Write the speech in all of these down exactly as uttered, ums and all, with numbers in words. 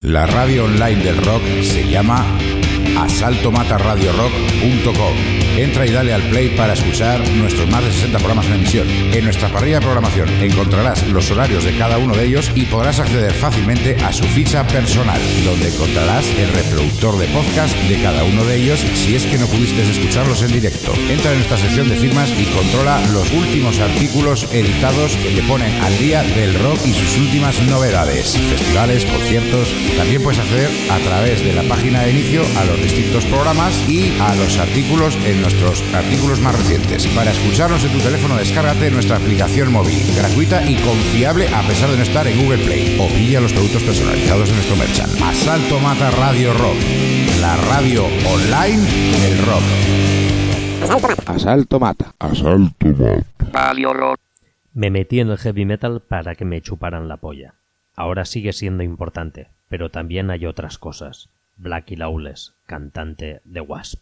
La radio online del rock se llama asalto mata radio rock punto com. Entra y dale al play para escuchar nuestros más de sesenta programas en emisión. En nuestra parrilla de programación encontrarás los horarios de cada uno de ellos y podrás acceder fácilmente a su ficha personal, donde encontrarás el reproductor de podcast de cada uno de ellos si es que no pudiste escucharlos en directo. Entra en nuestra sección de firmas y controla los últimos artículos editados que te ponen al día del rock y sus últimas novedades, festivales, conciertos. También puedes acceder a través de la página de inicio a los distintos programas y a los artículos en nuestros artículos más recientes. Para escucharnos en tu teléfono, descárgate nuestra aplicación móvil, gratuita y confiable a pesar de no estar en Google Play, o pilla los productos personalizados de nuestro merchant. Asalto Mata Radio Rock, la radio online del rock. Asalto Mata. Asalto Mata. Radio Rock. Me metí en el heavy metal para que me chuparan la polla. Ahora sigue siendo importante, pero también hay otras cosas. Blackie Lawless, cantante de Wasp.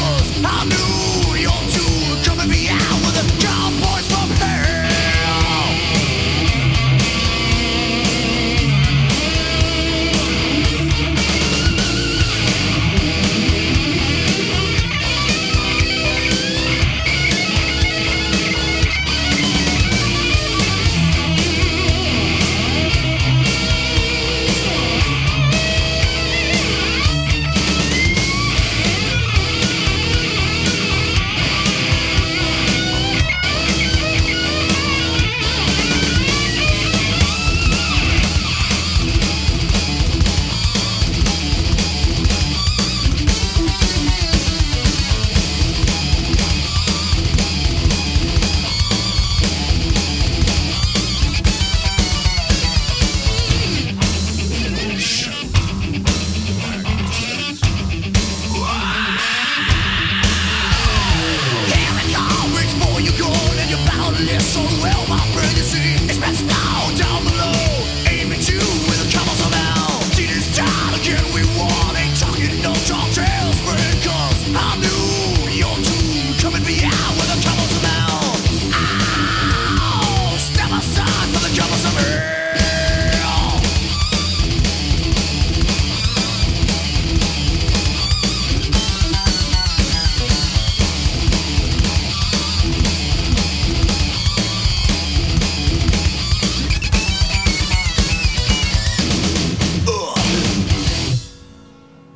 I knew you're too coming me out with a cowboys from hell.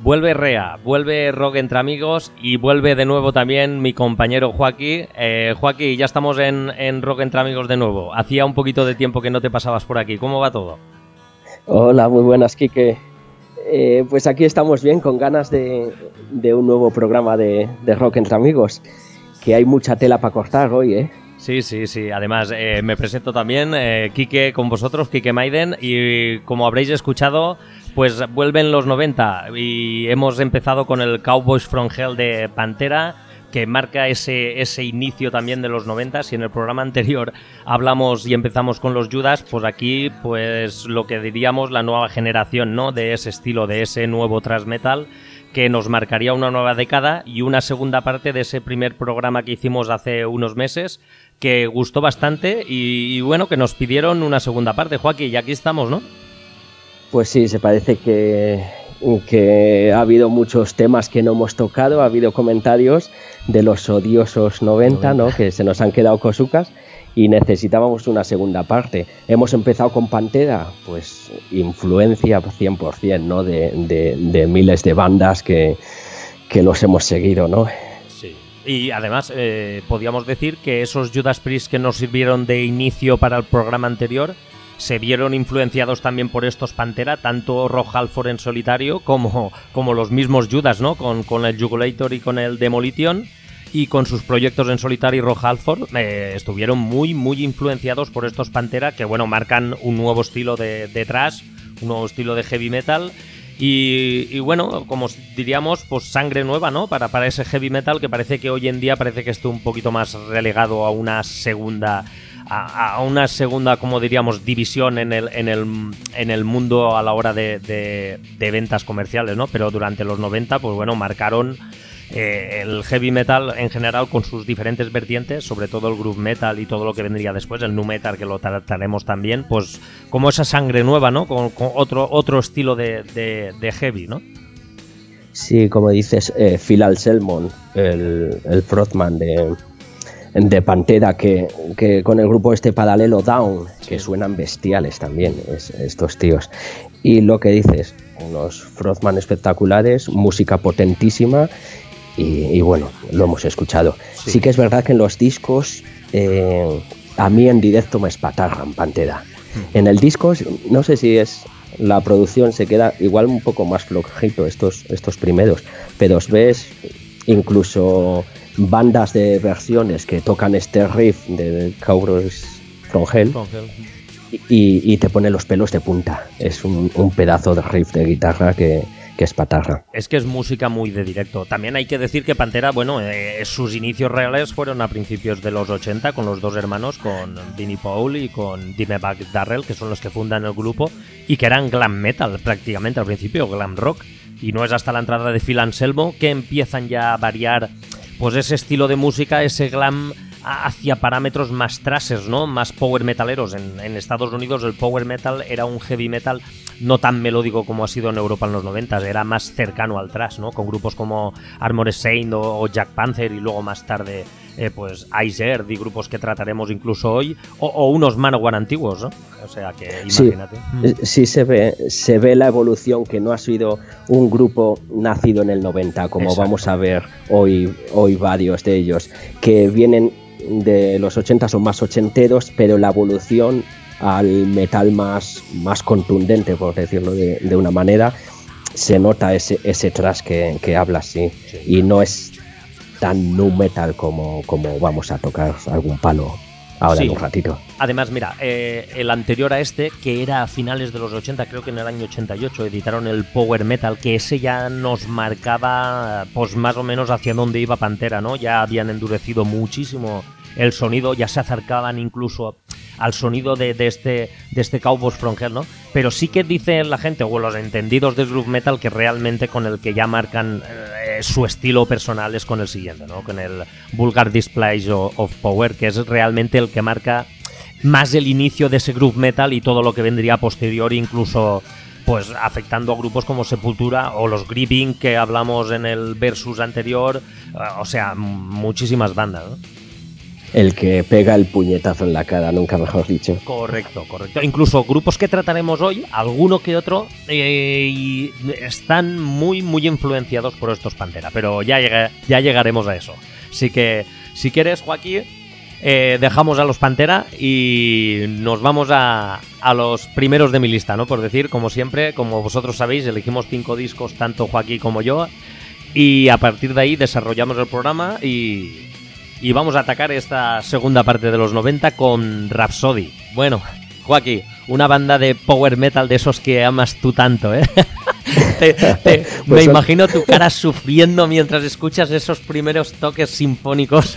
Vuelve Rea, vuelve Rock Entre Amigos y vuelve de nuevo también mi compañero Joaquín. Eh, Joaquín, ya estamos en, en Rock Entre Amigos de nuevo. Hacía un poquito de tiempo que no te pasabas por aquí. ¿Cómo va todo? Hola, muy buenas, Quique. Eh, pues aquí estamos bien, con ganas de, de un nuevo programa de, de Rock Entre Amigos, que hay mucha tela para cortar hoy, ¿eh? Sí, sí, sí. Además, eh, me presento también, eh, Quique, con vosotros, Quique Maiden, y como habréis escuchado, pues vuelven los noventa y hemos empezado con el Cowboys from Hell de Pantera, que marca ese, ese inicio también de los noventa. Si en el programa anterior hablamos y empezamos con los Judas, pues aquí pues lo que diríamos la nueva generación, ¿no? De ese estilo, de ese nuevo thrash metal que nos marcaría una nueva década, y una segunda parte de ese primer programa que hicimos hace unos meses que gustó bastante y, y bueno, que nos pidieron una segunda parte, Joaquín, y aquí estamos, ¿no? Pues sí, se parece que, que ha habido muchos temas que no hemos tocado, ha habido comentarios de los odiosos noventa, ¿no? Que se nos han quedado cosucas y necesitábamos una segunda parte. Hemos empezado con Pantera, pues influencia cien por ciento, ¿no? De, de, de miles de bandas que, que los hemos seguido, ¿no? Sí. Y además, eh, podríamos decir que esos Judas Priest que nos sirvieron de inicio para el programa anterior se vieron influenciados también por estos Pantera, tanto Rob Halford en solitario como, como los mismos Judas, ¿no? Con, con el Jugulator y con el Demolition, y con sus proyectos en solitario, y Rob Halford eh, estuvieron muy, muy influenciados por estos Pantera, que bueno, marcan un nuevo estilo de, de thrash, un nuevo estilo de heavy metal. Y, y bueno, como diríamos, pues sangre nueva, ¿no? Para, para ese heavy metal que parece que hoy en día parece que esté un poquito más relegado a una segunda... A, a una segunda, como diríamos, división en el, en el, en el mundo a la hora de, de, de ventas comerciales, ¿no? Pero durante los noventa, pues bueno, marcaron eh, el heavy metal en general con sus diferentes vertientes, sobre todo el groove metal y todo lo que vendría después, el nu metal, que lo trataremos también, pues como esa sangre nueva, ¿no? Con, con otro, otro estilo de, de, de heavy, ¿no? Sí, como dices, eh, Phil Anselmo, el, el frontman de... de Pantera, que, que con el grupo este paralelo Down, que suenan bestiales también es, estos tíos. Y lo que dices, unos frontman espectaculares, música potentísima y, y bueno, lo hemos escuchado. Sí. Sí que es verdad que en los discos eh, a mí en directo me espatarran Pantera. Mm. En el disco no sé si es la producción, se queda igual un poco más flojito estos, estos primeros, pero os ves incluso bandas de versiones que tocan este riff de Cowboys from Hell y, y te pone los pelos de punta. Es un, un pedazo de riff de guitarra que, que es patarra. Es que es música muy de directo. También hay que decir que Pantera, bueno, eh, sus inicios reales fueron a principios de los ochenta con los dos hermanos, con Vinnie Paul y con Dimebag Darrell, que son los que fundan el grupo, y que eran glam metal prácticamente al principio, glam rock. Y no es hasta la entrada de Phil Anselmo que empiezan ya a variar pues ese estilo de música, ese glam hacia parámetros más thrashers, ¿no? Más power metaleros. En, en Estados Unidos el power metal era un heavy metal no tan melódico como ha sido en Europa en los noventa, era más cercano al thrash, ¿no? Con grupos como Armored Saint o, o Jack Panther, y luego más tarde eh, pues Ice Earth y grupos que trataremos incluso hoy, o, o unos Manowar antiguos, ¿no? O sea que imagínate. Sí, sí se ve, se ve la evolución, que no ha sido un grupo nacido en el noventa, como Exacto. Vamos a ver hoy, hoy varios de ellos, que vienen de los ochenta, son más ochenteros, pero la evolución al metal más, más contundente, por decirlo de, de una manera, se nota ese, ese thrash que, que hablas, sí. sí. Y no es tan nu metal como, como vamos a tocar algún palo ahora sí. En un ratito. Además, mira, eh, el anterior a este, que era a finales de los ochenta, creo que en el año ochenta y ocho, editaron el Power Metal, que ese ya nos marcaba pues más o menos hacia dónde iba Pantera, ¿no? Ya habían endurecido muchísimo el sonido, ya se acercaban incluso al sonido de, de este de este Cowboys from Hell, ¿no? Pero sí que dice la gente, o los entendidos del groove metal, que realmente con el que ya marcan eh, su estilo personal es con el siguiente, ¿no? Con el Vulgar Display of Power, que es realmente el que marca más el inicio de ese groove metal y todo lo que vendría a posteriori, incluso pues afectando a grupos como Sepultura o los Grieving, que hablamos en el versus anterior, o sea, muchísimas bandas, ¿no? el que pega el puñetazo en la cara, nunca mejor dicho. Correcto, correcto. Incluso grupos que trataremos hoy, alguno que otro, eh, y están muy, muy influenciados por estos Pantera, pero ya, llega, ya llegaremos a eso. Así que, si quieres, Joaquín, eh, dejamos a los Pantera y nos vamos a, a los primeros de mi lista, ¿no? Por decir, como siempre, como vosotros sabéis, elegimos cinco discos, tanto Joaquín como yo, y a partir de ahí desarrollamos el programa y... Y vamos a atacar esta segunda parte de los noventa con Rhapsody. Bueno, Joaquín, una banda de power metal de esos que amas tú tanto, ¿eh? te, te, pues me son... imagino tu cara sufriendo mientras escuchas esos primeros toques sinfónicos.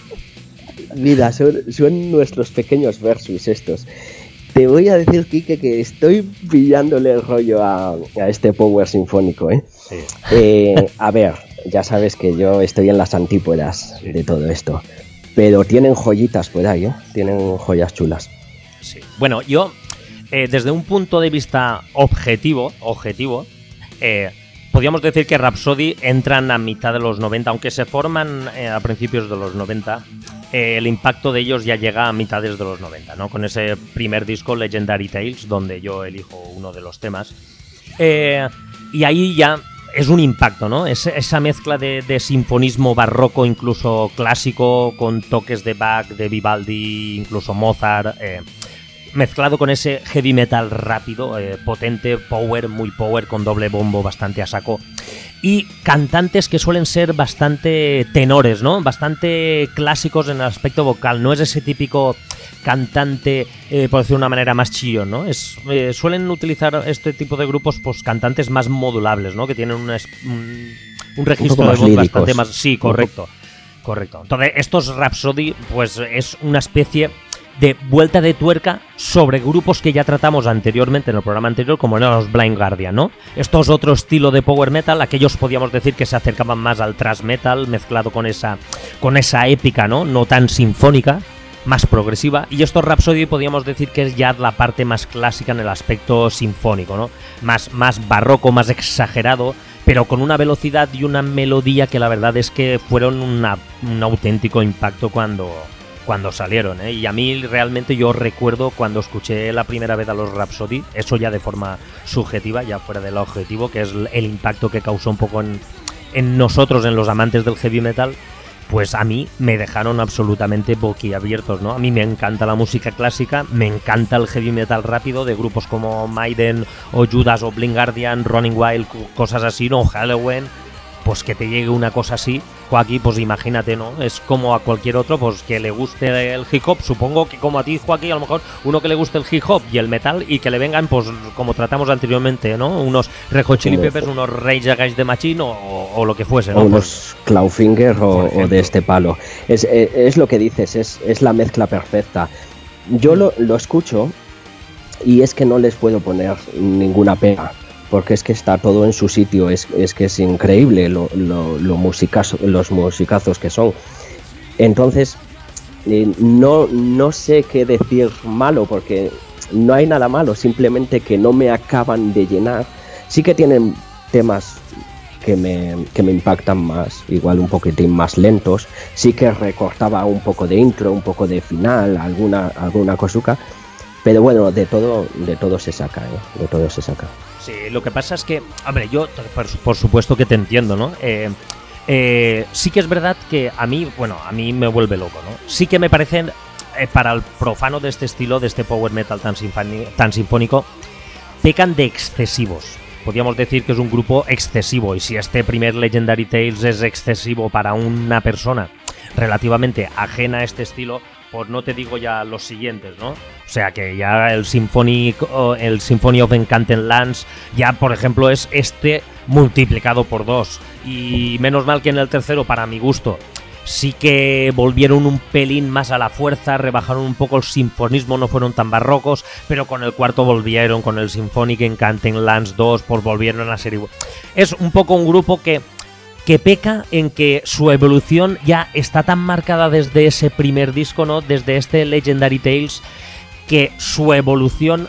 Mira, son, son nuestros pequeños versus estos. Te voy a decir, Quique, que estoy pillándole el rollo a, a este power sinfónico, ¿eh? Sí. Eh, a ver, ya sabes que yo estoy en las antípodas de todo esto, pero tienen joyitas por ahí, ¿eh? Tienen joyas chulas. Sí. Bueno, yo, eh, desde un punto de vista objetivo, objetivo, eh, podríamos decir que Rhapsody entran a mitad de los noventa, aunque se forman eh, a principios de los noventa. Eh, el impacto de ellos ya llega a mitades de los noventa, ¿no? Con ese primer disco, Legendary Tales, donde yo elijo uno de los temas. Eh, y ahí ya es un impacto, ¿no? Es, esa mezcla de, de sinfonismo barroco, incluso clásico, con toques de Bach, de Vivaldi, incluso Mozart, eh, mezclado con ese heavy metal rápido, eh, potente, power, muy power, con doble bombo bastante a saco. Y cantantes que suelen ser bastante tenores, ¿no? Bastante clásicos en el aspecto vocal. No es ese típico cantante, eh, por decirlo de una manera, más chillón, ¿no? Es, eh, suelen utilizar este tipo de grupos, pues cantantes más modulables, ¿no? Que tienen un, un, un registro un de voz líricos. Bastante más... Sí, correcto. Correcto. Entonces, estos Rhapsody, pues es una especie de vuelta de tuerca sobre grupos que ya tratamos anteriormente en el programa anterior, como eran los Blind Guardian, ¿no? Esto es otro estilo de power metal, aquellos podíamos decir que se acercaban más al thrash metal, mezclado con esa, con esa épica, ¿no? No tan sinfónica, más progresiva, y estos Rhapsody podíamos decir que es ya la parte más clásica en el aspecto sinfónico, ¿no? Más, más barroco, más exagerado, pero con una velocidad y una melodía que la verdad es que fueron una, un auténtico impacto cuando... cuando salieron, ¿eh? Y a mí realmente yo recuerdo cuando escuché la primera vez a los Rhapsody, eso ya de forma subjetiva, ya fuera del objetivo, que es el impacto que causó un poco en, en nosotros, en los amantes del heavy metal, pues a mí me dejaron absolutamente boquiabiertos, ¿no? A mí me encanta la música clásica, me encanta el heavy metal rápido de grupos como Maiden o Judas o Blind Guardian, Running Wild, cosas así, ¿no? Halloween. Pues que te llegue una cosa así, Joaquín, pues imagínate, ¿no? Es como a cualquier otro, pues que le guste el hip hop, supongo que como a ti, Joaquín, a lo mejor uno que le guste el hip hop y el metal y que le vengan, pues como tratamos anteriormente, ¿no? Unos Red Hot Chili Peppers, unos Rage Against the Machine o, o lo que fuese, ¿no? O unos Clawfinger o, o de este palo. Es, es, es lo que dices, es, es la mezcla perfecta. Yo lo, lo escucho y es que no les puedo poner ninguna pega, porque es que está todo en su sitio, es, es que es increíble lo, lo, lo musicazo, los musicazos que son. Entonces, eh, no, no sé qué decir malo, porque no hay nada malo, simplemente que no me acaban de llenar. Sí que tienen temas que me, que me impactan más, igual un poquitín más lentos, sí que recortaba un poco de intro, un poco de final, alguna, alguna cosuca, pero bueno, de todo, de todo se saca, ¿eh? De todo se saca. Sí, lo que pasa es que, hombre, yo por, por supuesto que te entiendo, ¿no? Eh, eh, sí que es verdad que a mí, bueno, a mí me vuelve loco, ¿no? Sí que me parecen, eh, para el profano de este estilo, de este power metal tan, sinfónico, tan sinfónico, pecan de excesivos. Podríamos decir que es un grupo excesivo, y si este primer Legendary Tales es excesivo para una persona relativamente ajena a este estilo, pues no te digo ya los siguientes, ¿no? O sea que ya el Symphony, el Symphony of Enchanted Lands ya, por ejemplo, es este multiplicado por dos. Y menos mal que en el tercero, para mi gusto, sí que volvieron un pelín más a la fuerza, rebajaron un poco el sinfonismo, no fueron tan barrocos, pero con el cuarto volvieron, con el Symphonic Enchanted Lands dos, pues volvieron a ser igual. Es un poco un grupo que... que peca en que su evolución ya está tan marcada desde ese primer disco, ¿no? Desde este Legendary Tales, que su evolución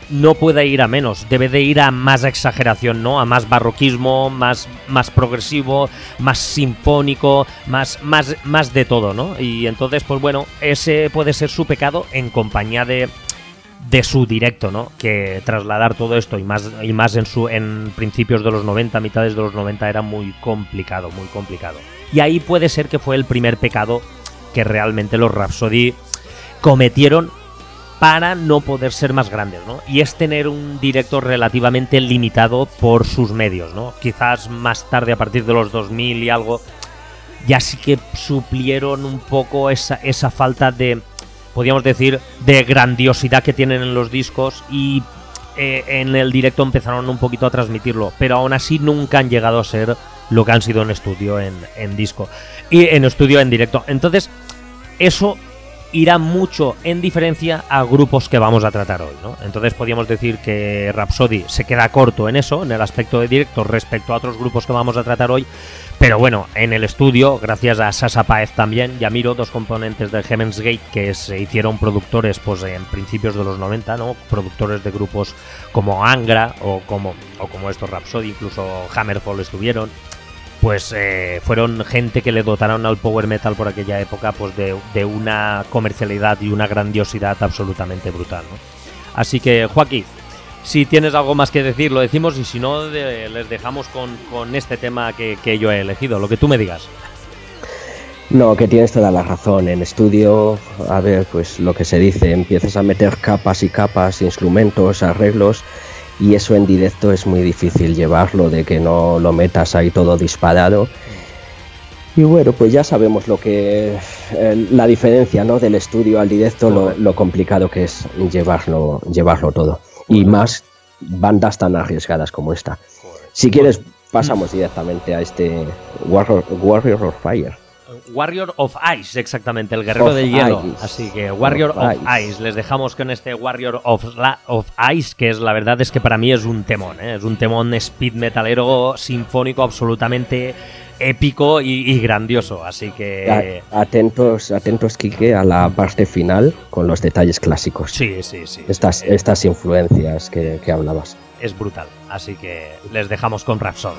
no puede ir a menos, debe de ir a más exageración, ¿no? A más barroquismo, más, más progresivo, más sinfónico, más, más, más de todo, ¿no? Y entonces, pues bueno, ese puede ser su pecado en compañía de, de su directo, ¿no? Que trasladar todo esto y más, y más en, su, en principios de los noventa, mitades de los noventa, era muy complicado, muy complicado. Y ahí puede ser que fue el primer pecado que realmente los Rhapsody cometieron para no poder ser más grandes, ¿no? Y es tener un directo relativamente limitado por sus medios, ¿no? Quizás más tarde, a partir de los dos mil y algo, ya sí que suplieron un poco esa, esa falta de, podríamos decir, de grandiosidad que tienen en los discos, y eh, en el directo empezaron un poquito a transmitirlo, pero aún así nunca han llegado a ser lo que han sido en estudio, en, en disco, y en estudio, en directo. Entonces, eso irá mucho en diferencia a grupos que vamos a tratar hoy, ¿no? Entonces podríamos decir que Rhapsody se queda corto en eso, en el aspecto de directo, respecto a otros grupos que vamos a tratar hoy, pero bueno, en el estudio, gracias a Sasha Paez también y a Miro, dos componentes de Heaven's Gate que se hicieron productores pues en principios de los noventa, ¿no? Productores de grupos como Angra o como, o como estos Rhapsody, incluso Hammerfall estuvieron. Pues eh, fueron gente que le dotaron al power metal por aquella época pues de, de una comercialidad y una grandiosidad absolutamente brutal, ¿no? Así que, Joaquín, si tienes algo más que decir, lo decimos, y si no, de, les dejamos con, con este tema que, que yo he elegido, lo que tú me digas. No, que tienes toda la razón. En estudio, a ver, pues lo que se dice, empiezas a meter capas y capas, instrumentos, arreglos, y eso en directo es muy difícil llevarlo, de que no lo metas ahí todo disparado. Y bueno, pues ya sabemos lo que eh, la diferencia, ¿no? Del estudio al directo, lo, lo complicado que es llevarlo, llevarlo todo. Y más bandas tan arriesgadas como esta. Si quieres, pasamos directamente a este Warrior, Warrior of Fire. Warrior of Ice, exactamente, el guerrero de hielo. Ice. Así que Warrior of, of Ice. Ice. Les dejamos con este Warrior of, of Ice, que es, la verdad es que para mí es un temón, ¿eh? Es un temón speed metalero sinfónico absolutamente épico y, y grandioso. Así que atentos, atentos, Quique, a la parte final con los detalles clásicos. Sí, sí, sí. Estas, eh, estas influencias que, que hablabas. Es brutal. Así que les dejamos con Rhapsody.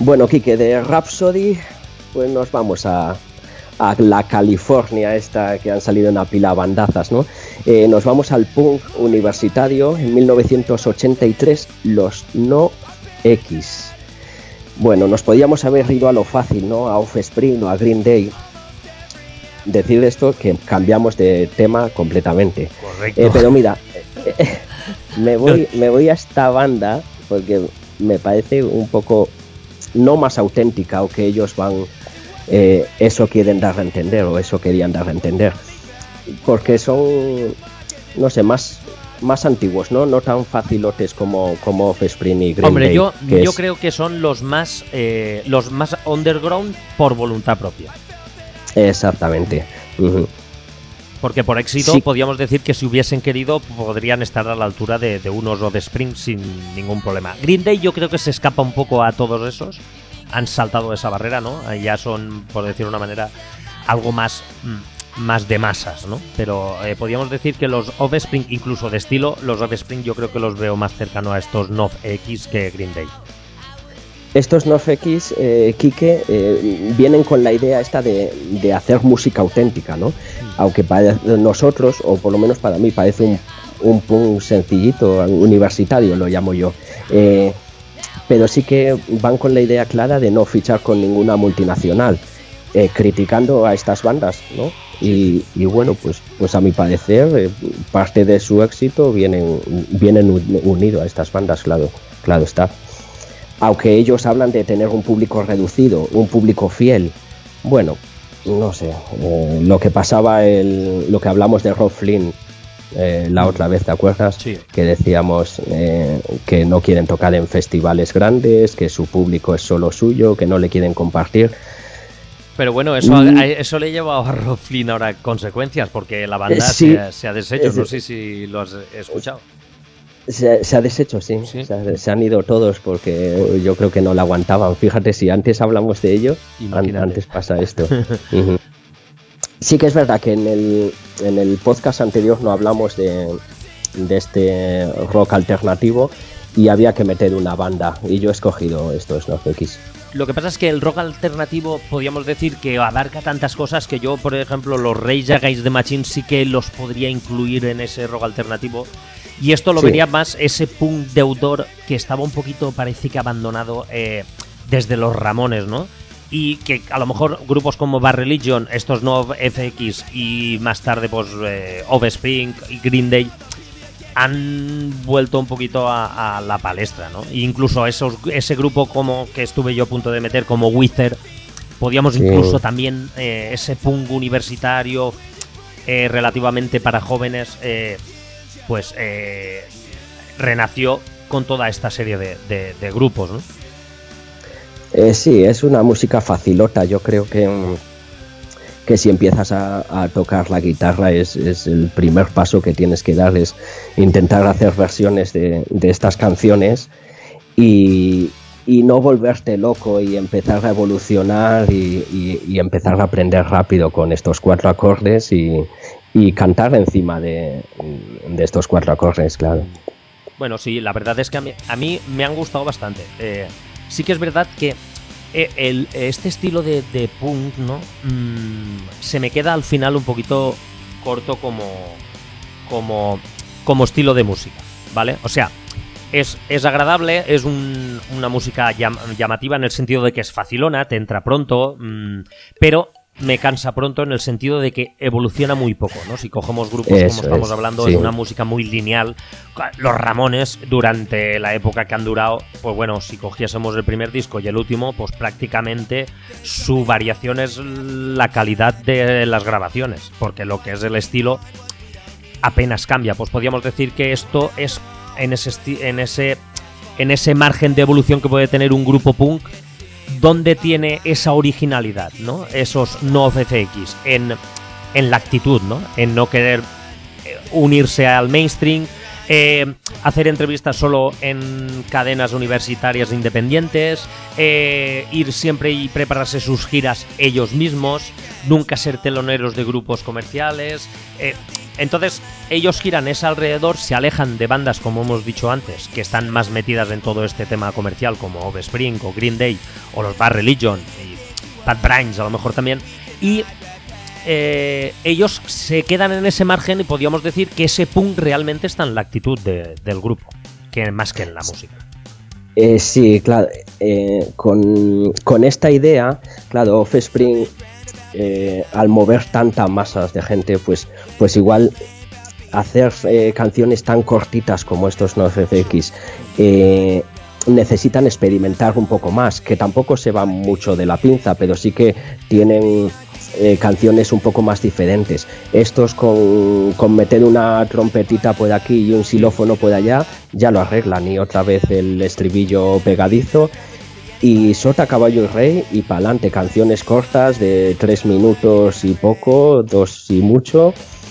Bueno, Quique, de Rhapsody, pues nos vamos a, a la California esta que han salido una pila de bandazas, ¿no? Eh, nos vamos al punk universitario en mil novecientos ochenta y tres, los No X. Bueno, nos podíamos haber ido a lo fácil, ¿no? A Offspring o a Green Day. Decir esto que cambiamos de tema completamente. Correcto. Eh, pero mira, eh, me voy, me voy a esta banda porque me parece un poco no más auténtica, o que ellos van, eh, eso quieren dar a entender, o eso querían dar a entender, porque son, no sé, más, más antiguos, ¿no? No tan facilotes como, como Offspring y Green Hombre, Day. yo, que yo es... creo que son los más, eh, los más underground por voluntad propia. Exactamente. Uh-huh. Porque por éxito Sí. podríamos decir que si hubiesen querido podrían estar a la altura de, de unos Offspring sin ningún problema. Green Day yo creo que se escapa un poco a todos esos. Han saltado esa barrera, ¿no? Ya son, por decir de una manera, algo más, más de masas, ¿no? Pero eh, podríamos decir que los Offspring, incluso de estilo, los Offspring yo creo que los veo más cercano a estos N O F X que Green Day. Estos N O F X, eh, Quique, eh, vienen con la idea esta de, de hacer música auténtica, ¿no? Aunque para nosotros, o por lo menos para mí, parece un, un punk sencillito, universitario, lo llamo yo. Eh, pero sí que van con la idea clara de no fichar con ninguna multinacional, eh, criticando a estas bandas, ¿no? Y, y bueno, pues, pues a mi parecer, eh, parte de su éxito vienen, vienen unido a estas bandas, claro, claro está. Aunque ellos hablan de tener un público reducido, un público fiel, bueno, no sé, eh, lo que pasaba, el, lo que hablamos de Rob Flynn eh, la otra vez, ¿te acuerdas? Sí. Que decíamos eh, que no quieren tocar en festivales grandes, que su público es solo suyo, que no le quieren compartir. Pero bueno, eso, Mm. a, eso le lleva a Rob Flynn ahora consecuencias, porque la banda Eh, sí. se, se ha deshecho. Es- No sé si lo has escuchado. Se, se ha deshecho, sí, Sí. Se, ha- se han ido todos porque yo creo que no la aguantaban. Fíjate, si antes hablamos de ello, an- Imagínate. antes pasa esto. Ujú. Sí que es verdad que en el, en el podcast anterior no hablamos de, de este rock alternativo y había que meter una banda, y yo he escogido estos N O F X. Lo que pasa es que el rock alternativo podríamos decir que abarca tantas cosas que yo, por ejemplo, los Rage Against the Machine sí que los podría incluir en ese rock alternativo. Y esto lo Sí. vería más ese punk deudor que estaba un poquito, parece que abandonado eh, desde los Ramones, ¿no? Y que a lo mejor grupos como Bad Religion, estos N O F X y más tarde pues eh, Offspring y Green Day han vuelto un poquito a, a la palestra, ¿no? E incluso esos, ese grupo como que estuve yo a punto de meter como Wither, podíamos Sí. incluso también eh, ese punk universitario eh, relativamente para jóvenes, eh, pues eh, renació con toda esta serie de, de, de grupos, ¿no? Eh, sí, es una música facilota. Yo creo que, mm, que si empiezas a, a tocar la guitarra es, es el primer paso que tienes que dar, es intentar hacer versiones de, de estas canciones y, y no volverte loco y empezar a evolucionar y, y, y empezar a aprender rápido con estos cuatro acordes y, y cantar encima de, de estos cuatro acordes, claro. Bueno, sí, la verdad es que a mí, a mí me han gustado bastante. Eh, sí que es verdad que eh, el, este estilo de, de punk, ¿no? Mm, se me queda al final un poquito corto como, como, como estilo de música, ¿vale? O sea, es, es agradable, es un, una música llam- llamativa en el sentido de que es facilona, te entra pronto, mm, pero me cansa pronto en el sentido de que evoluciona muy poco, ¿no? Si cogemos grupos Eso como estamos es, hablando, sí. es una música muy lineal. Los Ramones, durante la época que han durado, pues bueno, si cogiésemos el primer disco y el último, pues prácticamente su variación es la calidad de las grabaciones, porque lo que es el estilo apenas cambia. Pues podríamos decir que esto es en ese, esti- en ese, en ese margen de evolución que puede tener un grupo punk, donde tiene esa originalidad, ¿no? Esos N O F X en, en la actitud, ¿no? En no querer eh, unirse al mainstream, eh, hacer entrevistas solo en cadenas universitarias independientes, eh, ir siempre y prepararse sus giras ellos mismos, nunca ser teloneros de grupos comerciales. Eh, Entonces, ellos giran ese alrededor, se alejan de bandas, como hemos dicho antes, que están más metidas en todo este tema comercial, como Offspring o Green Day, o los Bad Religion, y Bad Brains a lo mejor también, y eh, ellos se quedan en ese margen y podríamos decir que ese punk realmente está en la actitud de, del grupo, que más que en la música. Eh, sí, claro, eh, con, con esta idea, claro, Offspring, eh, al mover tantas masas de gente, pues, pues igual hacer eh, canciones tan cortitas como estos NoFX eh, necesitan experimentar un poco más, que tampoco se van mucho de la pinza, pero sí que tienen eh, canciones un poco más diferentes. Estos con, con meter una trompetita por aquí y un xilófono por allá, ya lo arreglan, y otra vez el estribillo pegadizo y sota, caballo y rey y pa'lante. Canciones cortas de tres minutos y poco, dos y mucho,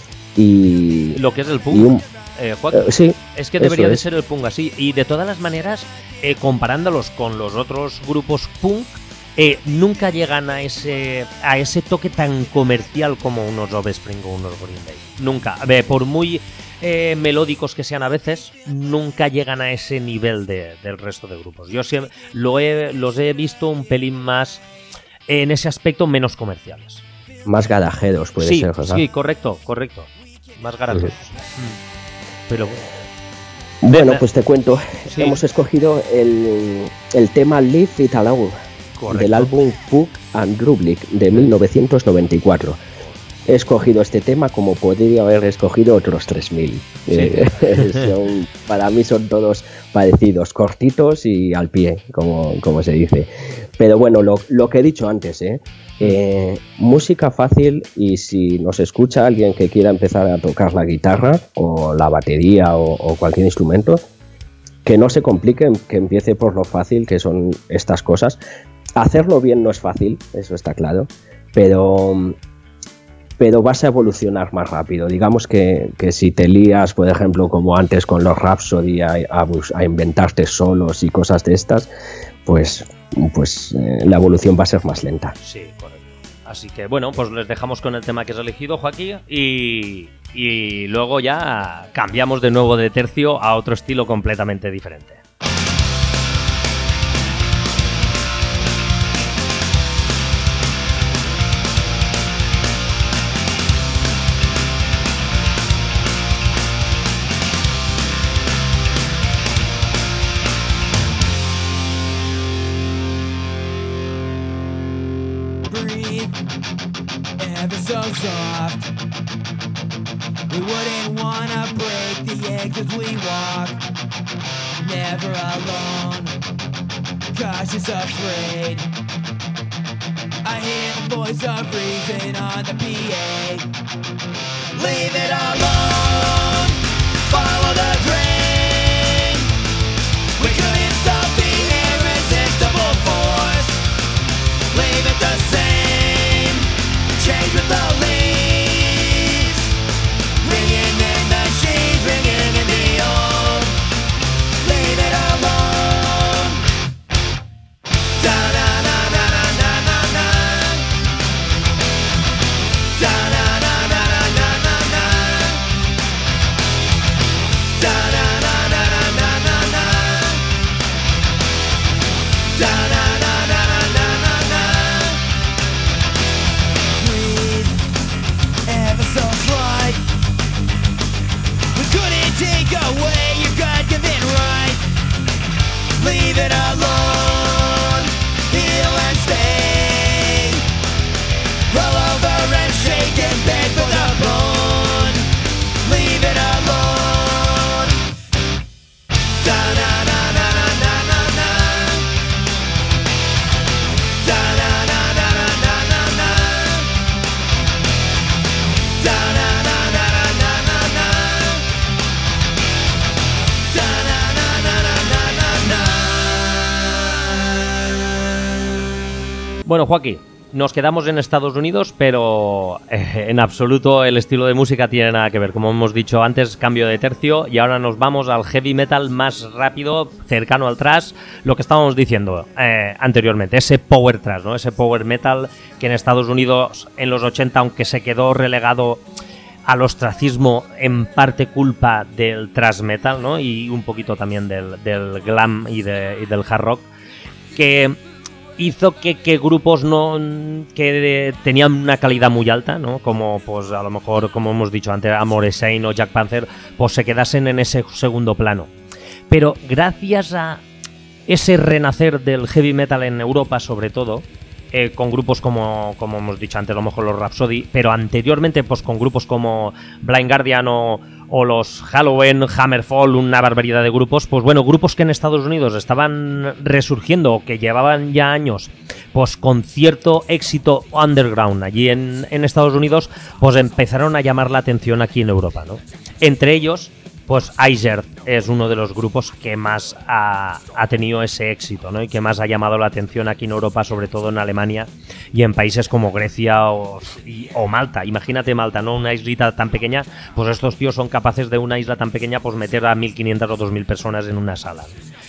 y lo que es el punk, un, eh, Joaquín, eh, sí, es que debería es. de ser el punk así. Y de todas las maneras, eh, comparándolos con los otros grupos punk, eh, nunca llegan a ese a ese toque tan comercial como unos Offspring o unos Green Day. Nunca. A ver, por muy eh, melódicos que sean a veces, nunca llegan a ese nivel de, del resto de grupos. Yo siempre lo he, los he visto un pelín más, en ese aspecto, menos comerciales. Más garajeros puede sí, ser, ¿verdad? Sí, correcto, correcto. Más garajeros. Sí. Pero bueno, Ven, pues te cuento. Sí. Hemos escogido el, el tema Leave It Alone, correcto, del álbum Puck and Drublic de mil novecientos noventa y cuatro. He escogido este tema como podría haber escogido otros tres mil. Sí. Eh, son, para mí son todos parecidos, cortitos y al pie, como, como se dice. Pero bueno, lo, lo que he dicho antes, ¿eh? Eh, música fácil, y si nos escucha alguien que quiera empezar a tocar la guitarra o la batería o, o cualquier instrumento, que no se complique, que empiece por lo fácil, que son estas cosas. Hacerlo bien no es fácil, eso está claro, pero... pero vas a evolucionar más rápido. Digamos que, que si te lías, por ejemplo, como antes con los Rhapsody, a, a, a inventarte solos y cosas de estas, pues, pues eh, la evolución va a ser más lenta. Sí, correcto. Así que bueno, pues les dejamos con el tema que has elegido, Joaquín, y, y luego ya cambiamos de nuevo de tercio a otro estilo completamente diferente. So soft, we wouldn't wanna break the eggs as we walk. Never alone, cautious, afraid. I hear the voice of reason on the P A. Leave it alone, follow the drain. We couldn't stop the irresistible force. Leave it the same, change with the leaves, ringing in the sheets, ringing in the old. Leave it alone. Da na na na na na na na. Da na na na na na na na. Da na na na na na na na. Da na na na na na na na. So slight, we couldn't take away your God-given right. Leave it alone, heal and stay. Roll over and shake and beg for the bone. Leave it alone. Da na na na na na na na. Da na na na na na na na. Da na na na na na na na. Da na na na na na na na. Bueno, Joaquín, nos quedamos en Estados Unidos, pero eh, en absoluto el estilo de música tiene nada que ver. Como hemos dicho antes, cambio de tercio, y ahora nos vamos al heavy metal más rápido, cercano al thrash, lo que estábamos diciendo eh, anteriormente, ese power thrash, ¿no? Ese power metal que en Estados Unidos en los ochenta, aunque se quedó relegado al ostracismo en parte culpa del thrash metal, ¿no? Y un poquito también del, del glam y, de, y del hard rock, que hizo que, que grupos no que tenían una calidad muy alta, ¿no? Como pues a lo mejor, como hemos dicho antes, Amoresain o Jack Panther, pues se quedasen en ese segundo plano. Pero gracias a ese renacer del heavy metal en Europa, sobre todo, Eh, con grupos como, como hemos dicho antes, a lo mejor los Rhapsody, pero anteriormente pues con grupos como Blind Guardian o, o los Halloween, Hammerfall, una barbaridad de grupos, pues bueno, grupos que en Estados Unidos estaban resurgiendo o que llevaban ya años pues con cierto éxito underground allí en, en Estados Unidos, pues empezaron a llamar la atención aquí en Europa, ¿no? Entre ellos, pues Izerd es uno de los grupos que más ha, ha tenido ese éxito, ¿no? Y que más ha llamado la atención aquí en Europa, sobre todo en Alemania y en países como Grecia o, y, o Malta. Imagínate Malta, ¿no? Una islita tan pequeña, pues estos tíos son capaces de una isla tan pequeña pues meter a mil quinientas o dos mil personas en una sala.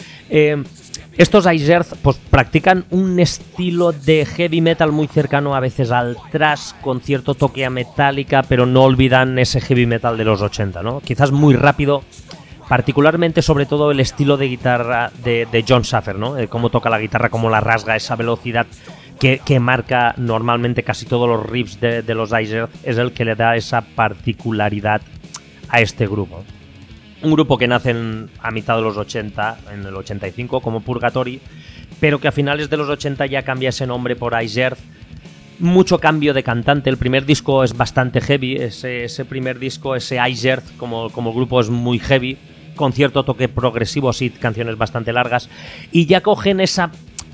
Eh, estos Izerd pues practican un estilo de heavy metal muy cercano a veces al thrash, con cierto toque a metálica, pero no olvidan ese heavy metal de los ochenta, ¿no? Quizás muy rápido, particularmente sobre todo el estilo de guitarra de, de Jon Schaffer, ¿no? Eh, cómo toca la guitarra, cómo la rasga, esa velocidad que, que marca normalmente casi todos los riffs de, de los Izerd, es el que le da esa particularidad a este grupo. Un grupo que nace en, a mitad de los ochenta, en el ochenta y cinco, como Purgatory, pero que a finales de los ochenta ya cambia ese nombre por Izerd. Mucho cambio de cantante. El primer disco es bastante heavy. Ese, ese primer disco, ese Izerd, como, como grupo, es muy heavy, con cierto toque progresivo, sí, canciones bastante largas. Y ya cogen esa,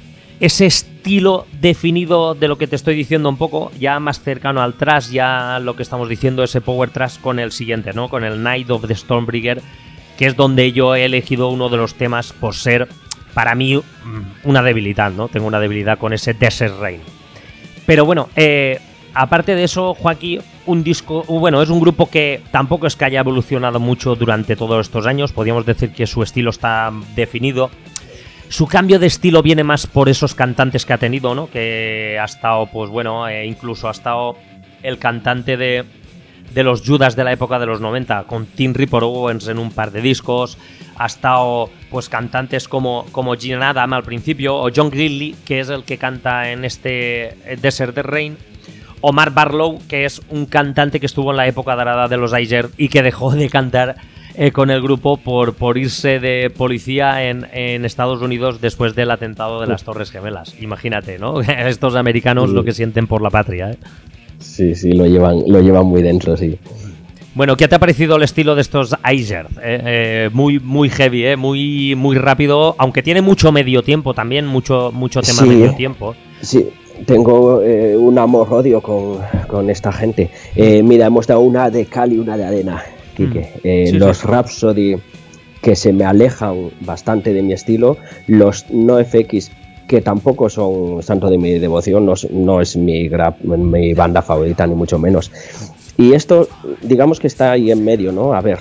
ese estilo definido de lo que te estoy diciendo un poco, ya más cercano al thrash, ya lo que estamos diciendo, ese power thrash con el siguiente, ¿no? Con el Night of the Stormbringer, que es donde yo he elegido uno de los temas por ser, para mí, una debilidad, ¿no? Tengo una debilidad con ese Desert Rain. Pero bueno, eh, aparte de eso, Joaquín, un disco, bueno, es un grupo que tampoco es que haya evolucionado mucho durante todos estos años. Podríamos decir que su estilo está definido. Su cambio de estilo viene más por esos cantantes que ha tenido, ¿no? Que ha estado, pues bueno, eh, incluso ha estado el cantante de, de los Judas de la época de los noventa, con Tim Ripper Owens en un par de discos. Ha estado, pues, cantantes como, como Gene Adam al principio, o John Gridley, que es el que canta en este Desert Rain, o Mark Barlow, que es un cantante que estuvo en la época dorada de los Izerd y que dejó de cantar Eh, con el grupo por, por irse de policía en, en Estados Unidos después del atentado de las Torres Gemelas. Imagínate, ¿no? Estos americanos sí. Lo que sienten por la patria, ¿eh? Sí, sí, lo llevan, lo llevan muy dentro, sí. Bueno, ¿qué te ha parecido el estilo de estos Izerd? Eh, eh, muy, muy heavy, ¿eh? Muy, muy rápido, aunque tiene mucho medio tiempo también, mucho, mucho tema sí, medio tiempo. Sí, tengo eh, un amor-odio con, con esta gente. Eh, mira, hemos dado una de cal y una de arena. Quique. Eh, sí, los sí. Rhapsody, que se me alejan bastante de mi estilo, los NoFX, que tampoco son santo de mi devoción, no, no es mi, gra- mi banda favorita ni mucho menos, y esto digamos que está ahí en medio, ¿no? A ver,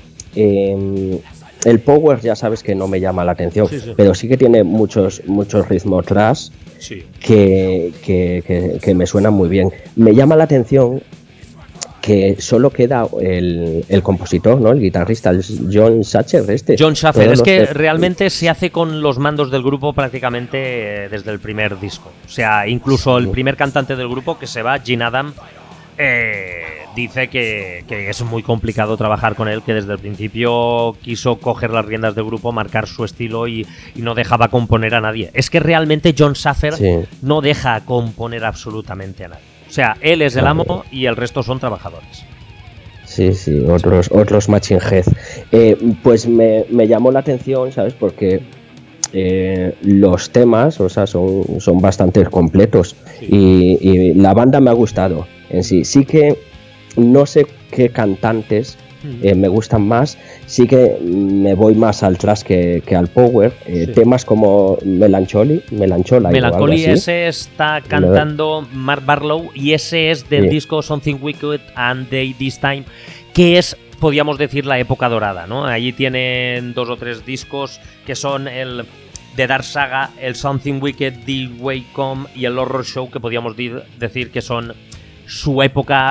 eh, el power ya sabes que no me llama la atención, sí, sí. Pero sí que tiene muchos muchos ritmos thrash, sí. que, que, que, que me suenan muy bien. Me llama la atención que solo queda el, el compositor, ¿no? El guitarrista, el Jon Schaffer este. Jon Schaffer, es que te... realmente se hace con los mandos del grupo prácticamente desde el primer disco. O sea, incluso sí. El primer cantante del grupo que se va, Gene Adam, eh, dice que, que es muy complicado trabajar con él, que desde el principio quiso coger las riendas del grupo, marcar su estilo y, y no dejaba componer a nadie. Es que realmente Jon Schaffer sí. No deja componer absolutamente a nadie. O sea, él es el amo y el resto son trabajadores. Sí, sí, otros otros Machine Head. Eh, pues me, me llamó la atención, ¿sabes? Porque eh, los temas, o sea, son, son bastante completos. Sí. Y, y la banda me ha gustado en sí. Sí que no sé qué cantantes eh, me gustan más. Sí que me voy más al thrash que, que al power. Eh, sí. Temas como Melancholy, Melancholy. Melancholy, ese está cantando Mark Barlow y ese es del sí. disco Something Wicked and They This Time, que es, podríamos decir, la época dorada, ¿no? Allí tienen dos o tres discos que son el The Dark Saga, el Something Wicked, The Way Come y el Horror Show, que podríamos di- decir que son su época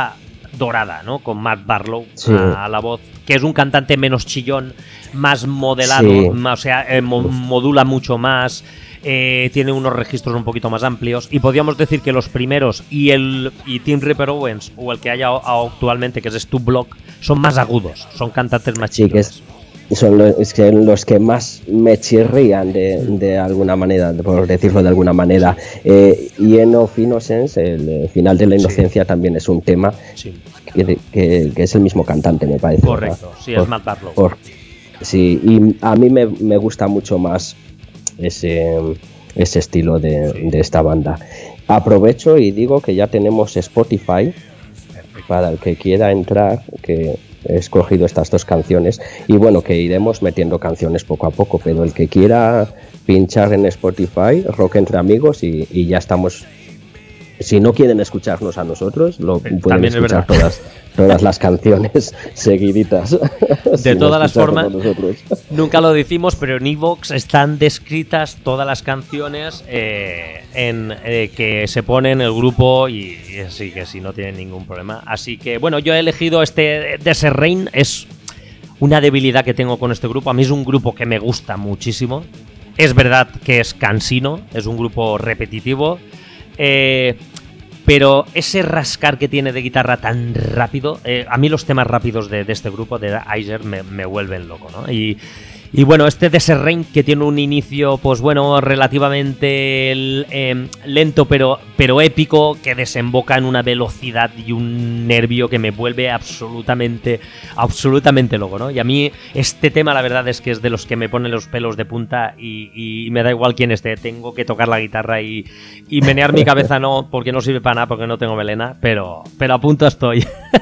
dorada, ¿no? Con Matt Barlow sí. a, a la voz, que es un cantante menos chillón, más modelado, sí. más, o sea, eh, mo- modula mucho más, eh, tiene unos registros un poquito más amplios, y podríamos decir que los primeros y el y Tim Ripper Owens, o el que haya actualmente, que es Stu Block, son más agudos, son cantantes más Sí, que chillones. es, son los, es que los que más me chirrían de, de alguna manera, por decirlo de alguna manera. Eh, y en Of Innocence, el eh, final de la inocencia, sí. también es un tema Sí. que, que, que es el mismo cantante, me parece. Correcto, ¿verdad? sí, por, es Matt Barlow. Por, sí, y a mí me, me gusta mucho más ese, ese estilo de, Sí. de esta banda. Aprovecho y digo que ya tenemos Spotify para el que quiera entrar, que he escogido estas dos canciones, y bueno, que iremos metiendo canciones poco a poco, pero el que quiera pinchar en Spotify, Rock Entre Amigos, y, y ya estamos. Si no quieren escucharnos a nosotros, lo Eh, pueden también es escuchar verdad. todas, todas las canciones seguiditas. De Si no todas las escucharnos formas, a nosotros. nunca lo decimos, pero en iVoox están descritas todas las canciones eh, en, eh, que se pone en el grupo, y, y así que sí, no tienen ningún problema. Así que, bueno, yo he elegido este Desert Rain. Es una debilidad que tengo con este grupo. A mí es un grupo que me gusta muchísimo. Es verdad que es cansino, es un grupo repetitivo. Eh, pero ese rascar que tiene de guitarra tan rápido, eh, a mí los temas rápidos de, de este grupo, de Aizer, me, me vuelven loco, ¿no? Y, y bueno, este Desert Rain, que tiene un inicio, pues bueno, relativamente eh, lento, pero, pero épico, que desemboca en una velocidad y un nervio que me vuelve absolutamente, absolutamente loco, ¿no? Y a mí este tema, la verdad es que es de los que me ponen los pelos de punta, y, y me da igual quién esté, tengo que tocar la guitarra y, y menear mi cabeza, no, porque no sirve para nada, porque no tengo melena, pero, pero a punto estoy.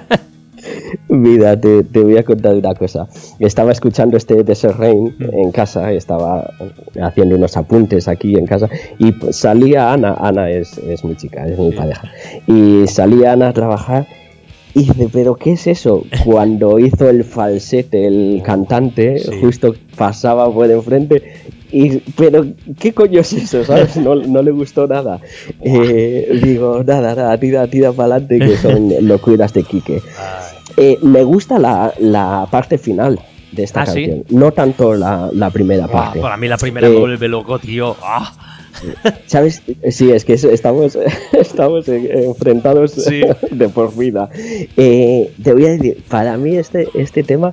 Mira, te, te voy a contar una cosa. Estaba escuchando este Desert Rain en casa, estaba haciendo unos apuntes aquí en casa, y pues salía Ana, Ana es, es mi chica, es mi Sí. pareja, y salía Ana a trabajar y dice, ¿pero qué es eso? Cuando hizo el falsete, el cantante, Sí. justo pasaba por enfrente. Y, pero, ¿qué coño es eso? ¿Sabes? No, no le gustó nada. Eh, digo, nada, nada, tira, tira para adelante, que son locuras de Quique. Eh, me gusta la, la parte final de esta ¿Ah, canción, sí? no tanto la, la primera Buah, parte. para mí la primera Eh, me vuelve loco, tío. ¡Ah! ¿Sabes? Sí, es que es- estamos, estamos en- enfrentados Sí. de por vida. Eh, te voy a decir, para mí este, este tema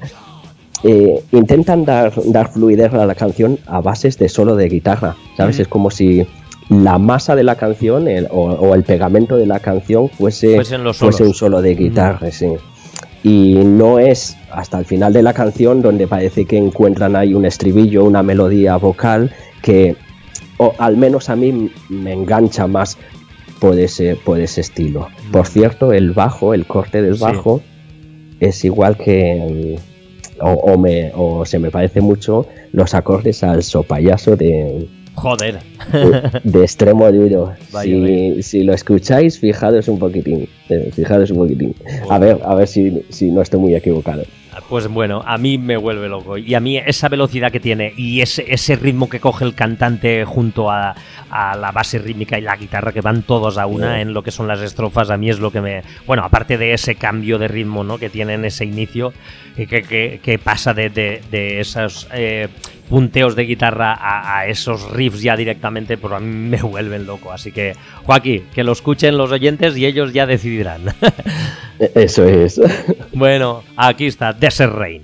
eh, intentan dar, dar fluidez a la canción a bases de solo de guitarra, ¿sabes? Ujú. Es como si la masa de la canción el- o, o el pegamento de la canción fuese, Fuesen los fuese solos. un solo de guitarra, sí. Y no es hasta el final de la canción donde parece que encuentran ahí un estribillo, una melodía vocal que, o al menos a mí, me engancha más por ese, por ese estilo. Por cierto, el bajo, el corte del Sí. bajo, es igual que, mm, o, o, me, o se me parece mucho los acordes al sopayaso de, Joder. de, de Extremo Duro. Vaya, si, vaya. si lo escucháis, fijaros un poquitín. eh, Fijaros un poquitín. A ver, a ver si, si no estoy muy equivocado. Pues bueno, a mí me vuelve loco. Y a mí esa velocidad que tiene y ese, ese ritmo que coge el cantante junto a, a la base rítmica y la guitarra, que van todos a una en lo que son las estrofas, a mí es lo que me... Bueno, aparte de ese cambio de ritmo, ¿no?, que tiene en ese inicio, que, que, que, que pasa de, de, de esos eh, punteos de guitarra a, a esos riffs ya directamente, pues a mí me vuelven loco. Así que, Joaquín, que lo escuchen los oyentes y ellos ya decidirán. E- Eso es. Bueno, aquí está, Desert Rain.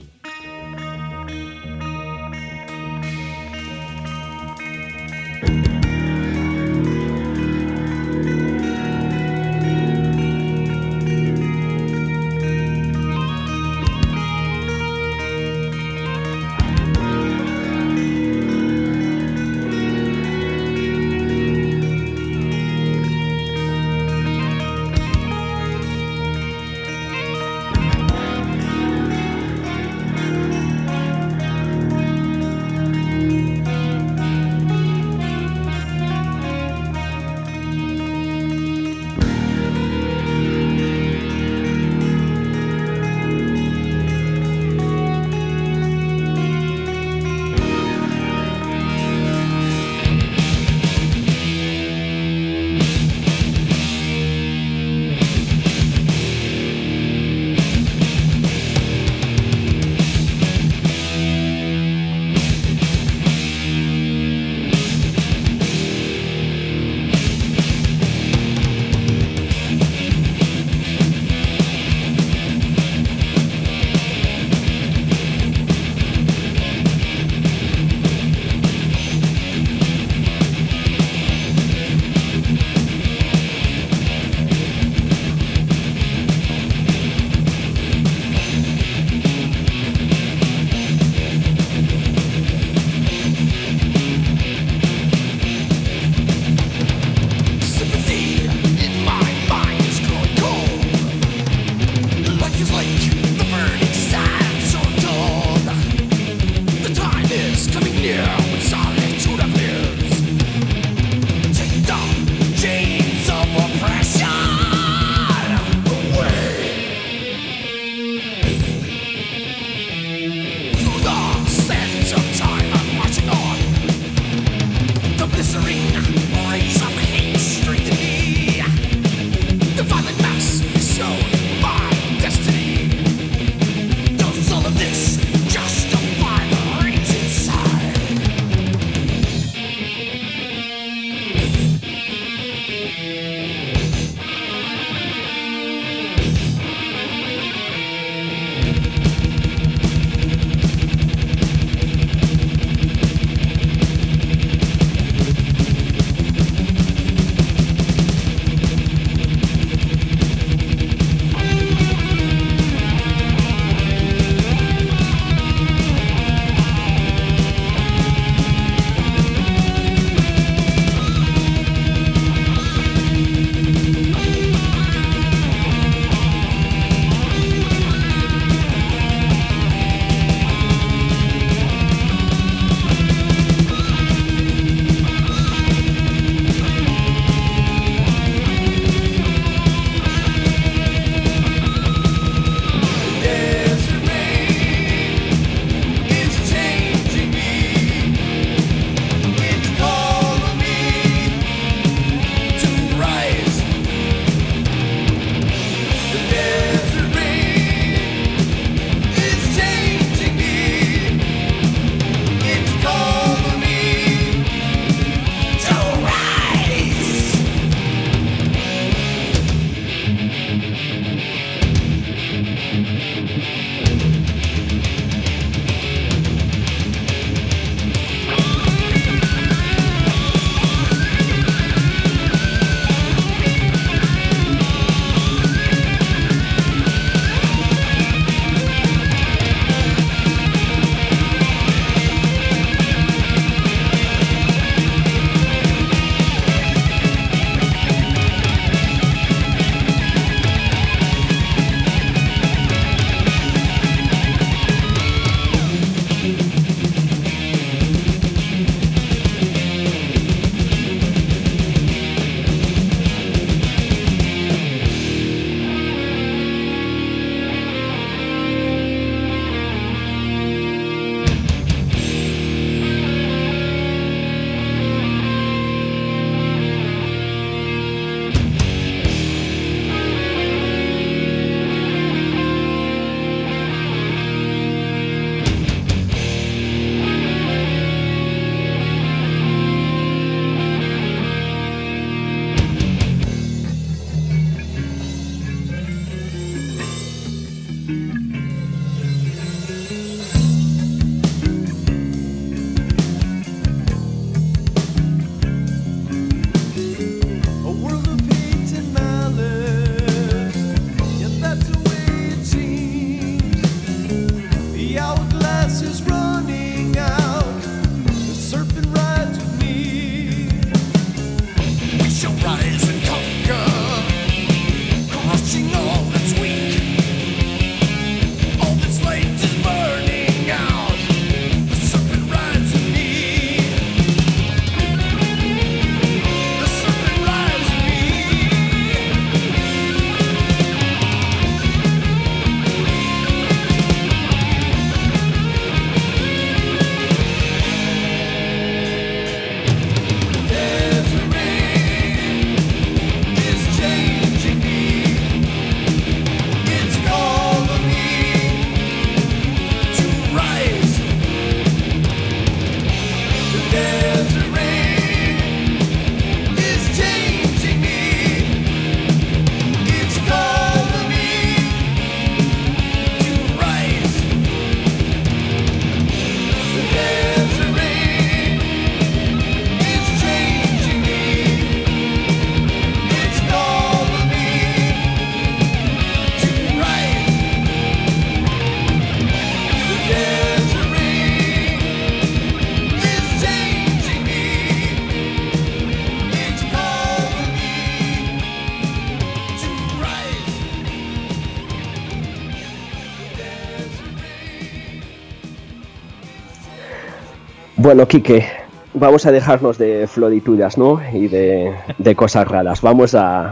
Bueno, Quique, vamos a dejarnos de florituras, ¿no? Y de, de cosas raras. Vamos a,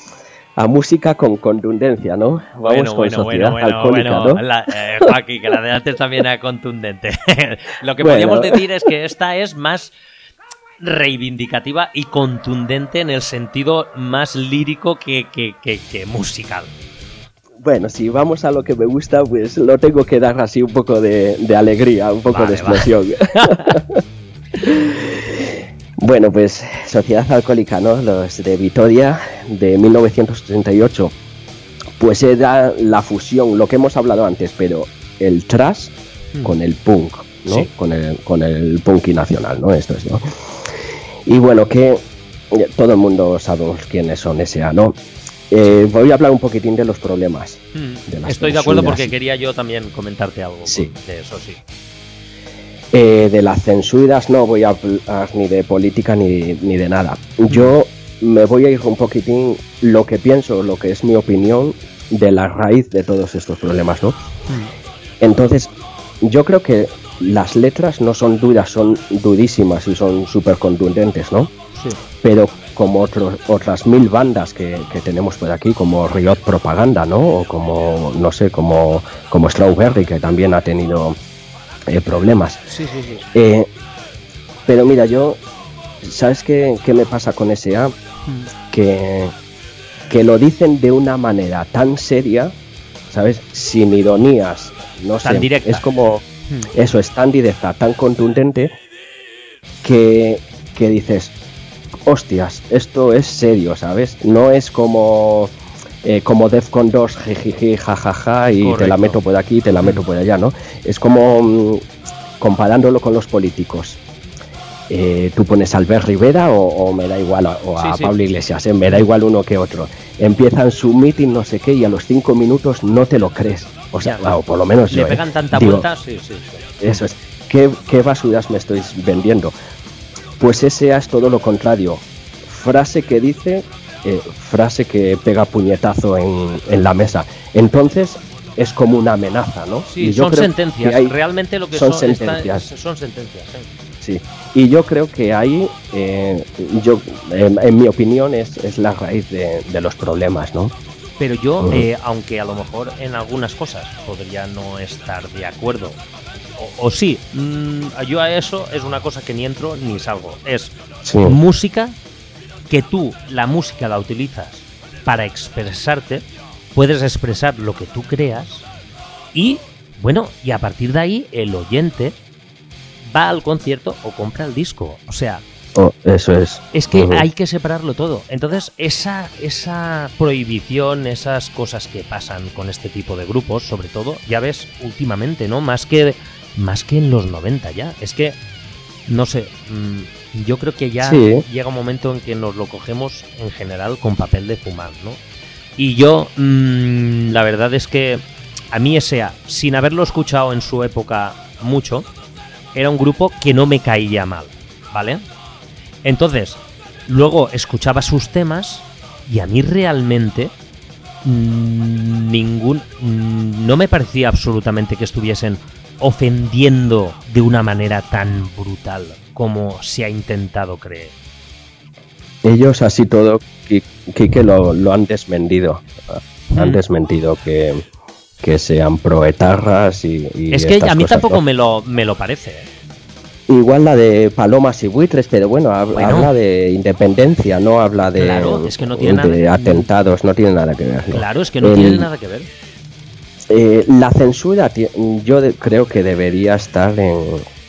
a música con contundencia, ¿no? Vamos bueno, con bueno, Sociedad bueno, Alcohólica, bueno, ¿no? La, eh, Joaquín, que la de antes también era contundente. Lo que Bueno. podríamos decir es que esta es más reivindicativa y contundente en el sentido más lírico que, que, que, que musical. Bueno, si vamos a lo que me gusta, pues lo tengo que dar así un poco de, de alegría, un poco Vale, de explosión. Bueno, pues Sociedad Alcohólica, ¿no? Los de Vitoria, de mil novecientos setenta y ocho. Pues era la fusión, lo que hemos hablado antes, pero el thrash Mm. con el punk, ¿no? Sí. Con el, con el punky nacional, ¿no? Esto es, ¿no? Y bueno, que eh, todo el mundo sabemos quiénes son S A, ¿no? Eh, voy a hablar un poquitín de los problemas. Mm. De las Estoy de acuerdo censuras. porque quería yo también comentarte algo Sí. de eso, sí. Eh, de las censuras no voy a hablar ni de política ni, ni de nada. Yo me voy a ir un poquitín lo que pienso, lo que es mi opinión de la raíz de todos estos problemas, ¿no? Entonces, yo creo que las letras no son duras, son durísimas y son súper contundentes, ¿no? Sí. Pero como otros, otras mil bandas que, que tenemos por aquí, como Riot Propaganda, ¿no? O como, no sé, como, como Strawberry, que también ha tenido eh, problemas. Sí, sí, sí. Eh, pero mira, yo, ¿sabes qué, qué me pasa con S A? Que, que lo dicen de una manera tan seria, ¿sabes? Sin ironías, no Tan sé. directa. Es como, eso, es tan directa, tan contundente, que, que dices, hostias, esto es serio, ¿sabes? No es como eh, como Defcon dos, jijiji, jajaja, y Correcto. te la meto por aquí, te la meto por allá, ¿no? Es como mm, comparándolo con los políticos. Eh, tú pones a Albert Rivera o, o me da igual, o a Sí, sí. Pablo Iglesias, ¿eh? Me da igual uno que otro. Empiezan su meeting, no sé qué, y a los cinco minutos no te lo crees. O sea, Ya. o por lo menos Le yo, ¿eh? pegan tanta Digo, vuelta, sí, sí, sí. Eso es. ¿Qué, ¿Qué basuras me estoy vendiendo? Pues ese es todo lo contrario. Frase que dice, eh, frase que pega puñetazo en, en la mesa. Entonces es como una amenaza, ¿no? Sí, Y yo son creo sentencias. que hay- Realmente lo que son son, está- sentencias. son sentencias. ¿eh? Sí. Y yo creo que ahí, eh, yo, en, en mi opinión, es, es la raíz de, de los problemas, ¿no? Pero yo, Ujú. eh, aunque a lo mejor en algunas cosas podría no estar de acuerdo, o, o sí, mm, yo a eso es una cosa que ni entro ni salgo. Es Sí. música que tú, la música la utilizas para expresarte, puedes expresar lo que tú creas y, bueno, y a partir de ahí el oyente va al concierto o compra el disco. O sea, Oh, eso es. es que Ujú. hay que separarlo todo. Entonces, esa, esa prohibición, esas cosas que pasan con este tipo de grupos, sobre todo, ya ves, últimamente, ¿no? Más que, más que en los noventa ya. Es que, no sé, mmm, yo creo que ya Sí. llega un momento en que nos lo cogemos en general con papel de fumar, ¿no? Y yo, mmm, la verdad es que a mí S A, sin haberlo escuchado en su época mucho, era un grupo que no me caía mal, ¿vale? Entonces, luego escuchaba sus temas y a mí realmente mmm, ningún mmm, no me parecía absolutamente que estuviesen ofendiendo de una manera tan brutal como se ha intentado creer. Ellos así todo, Qui- Quique, lo, lo han desmentido. Han Mm. desmentido que, que sean proetarras y, y Es que estas a mí cosas, tampoco ¿no? me lo, me lo parece. ¿eh? Igual la de palomas y buitres, pero bueno, hab- Bueno. habla de independencia, no habla de, Claro, es que no tiene de nada- atentados, no tiene nada que ver. ¿no? Claro, es que no El- tiene nada que ver. Eh, la censura, ti- yo de- creo que debería estar en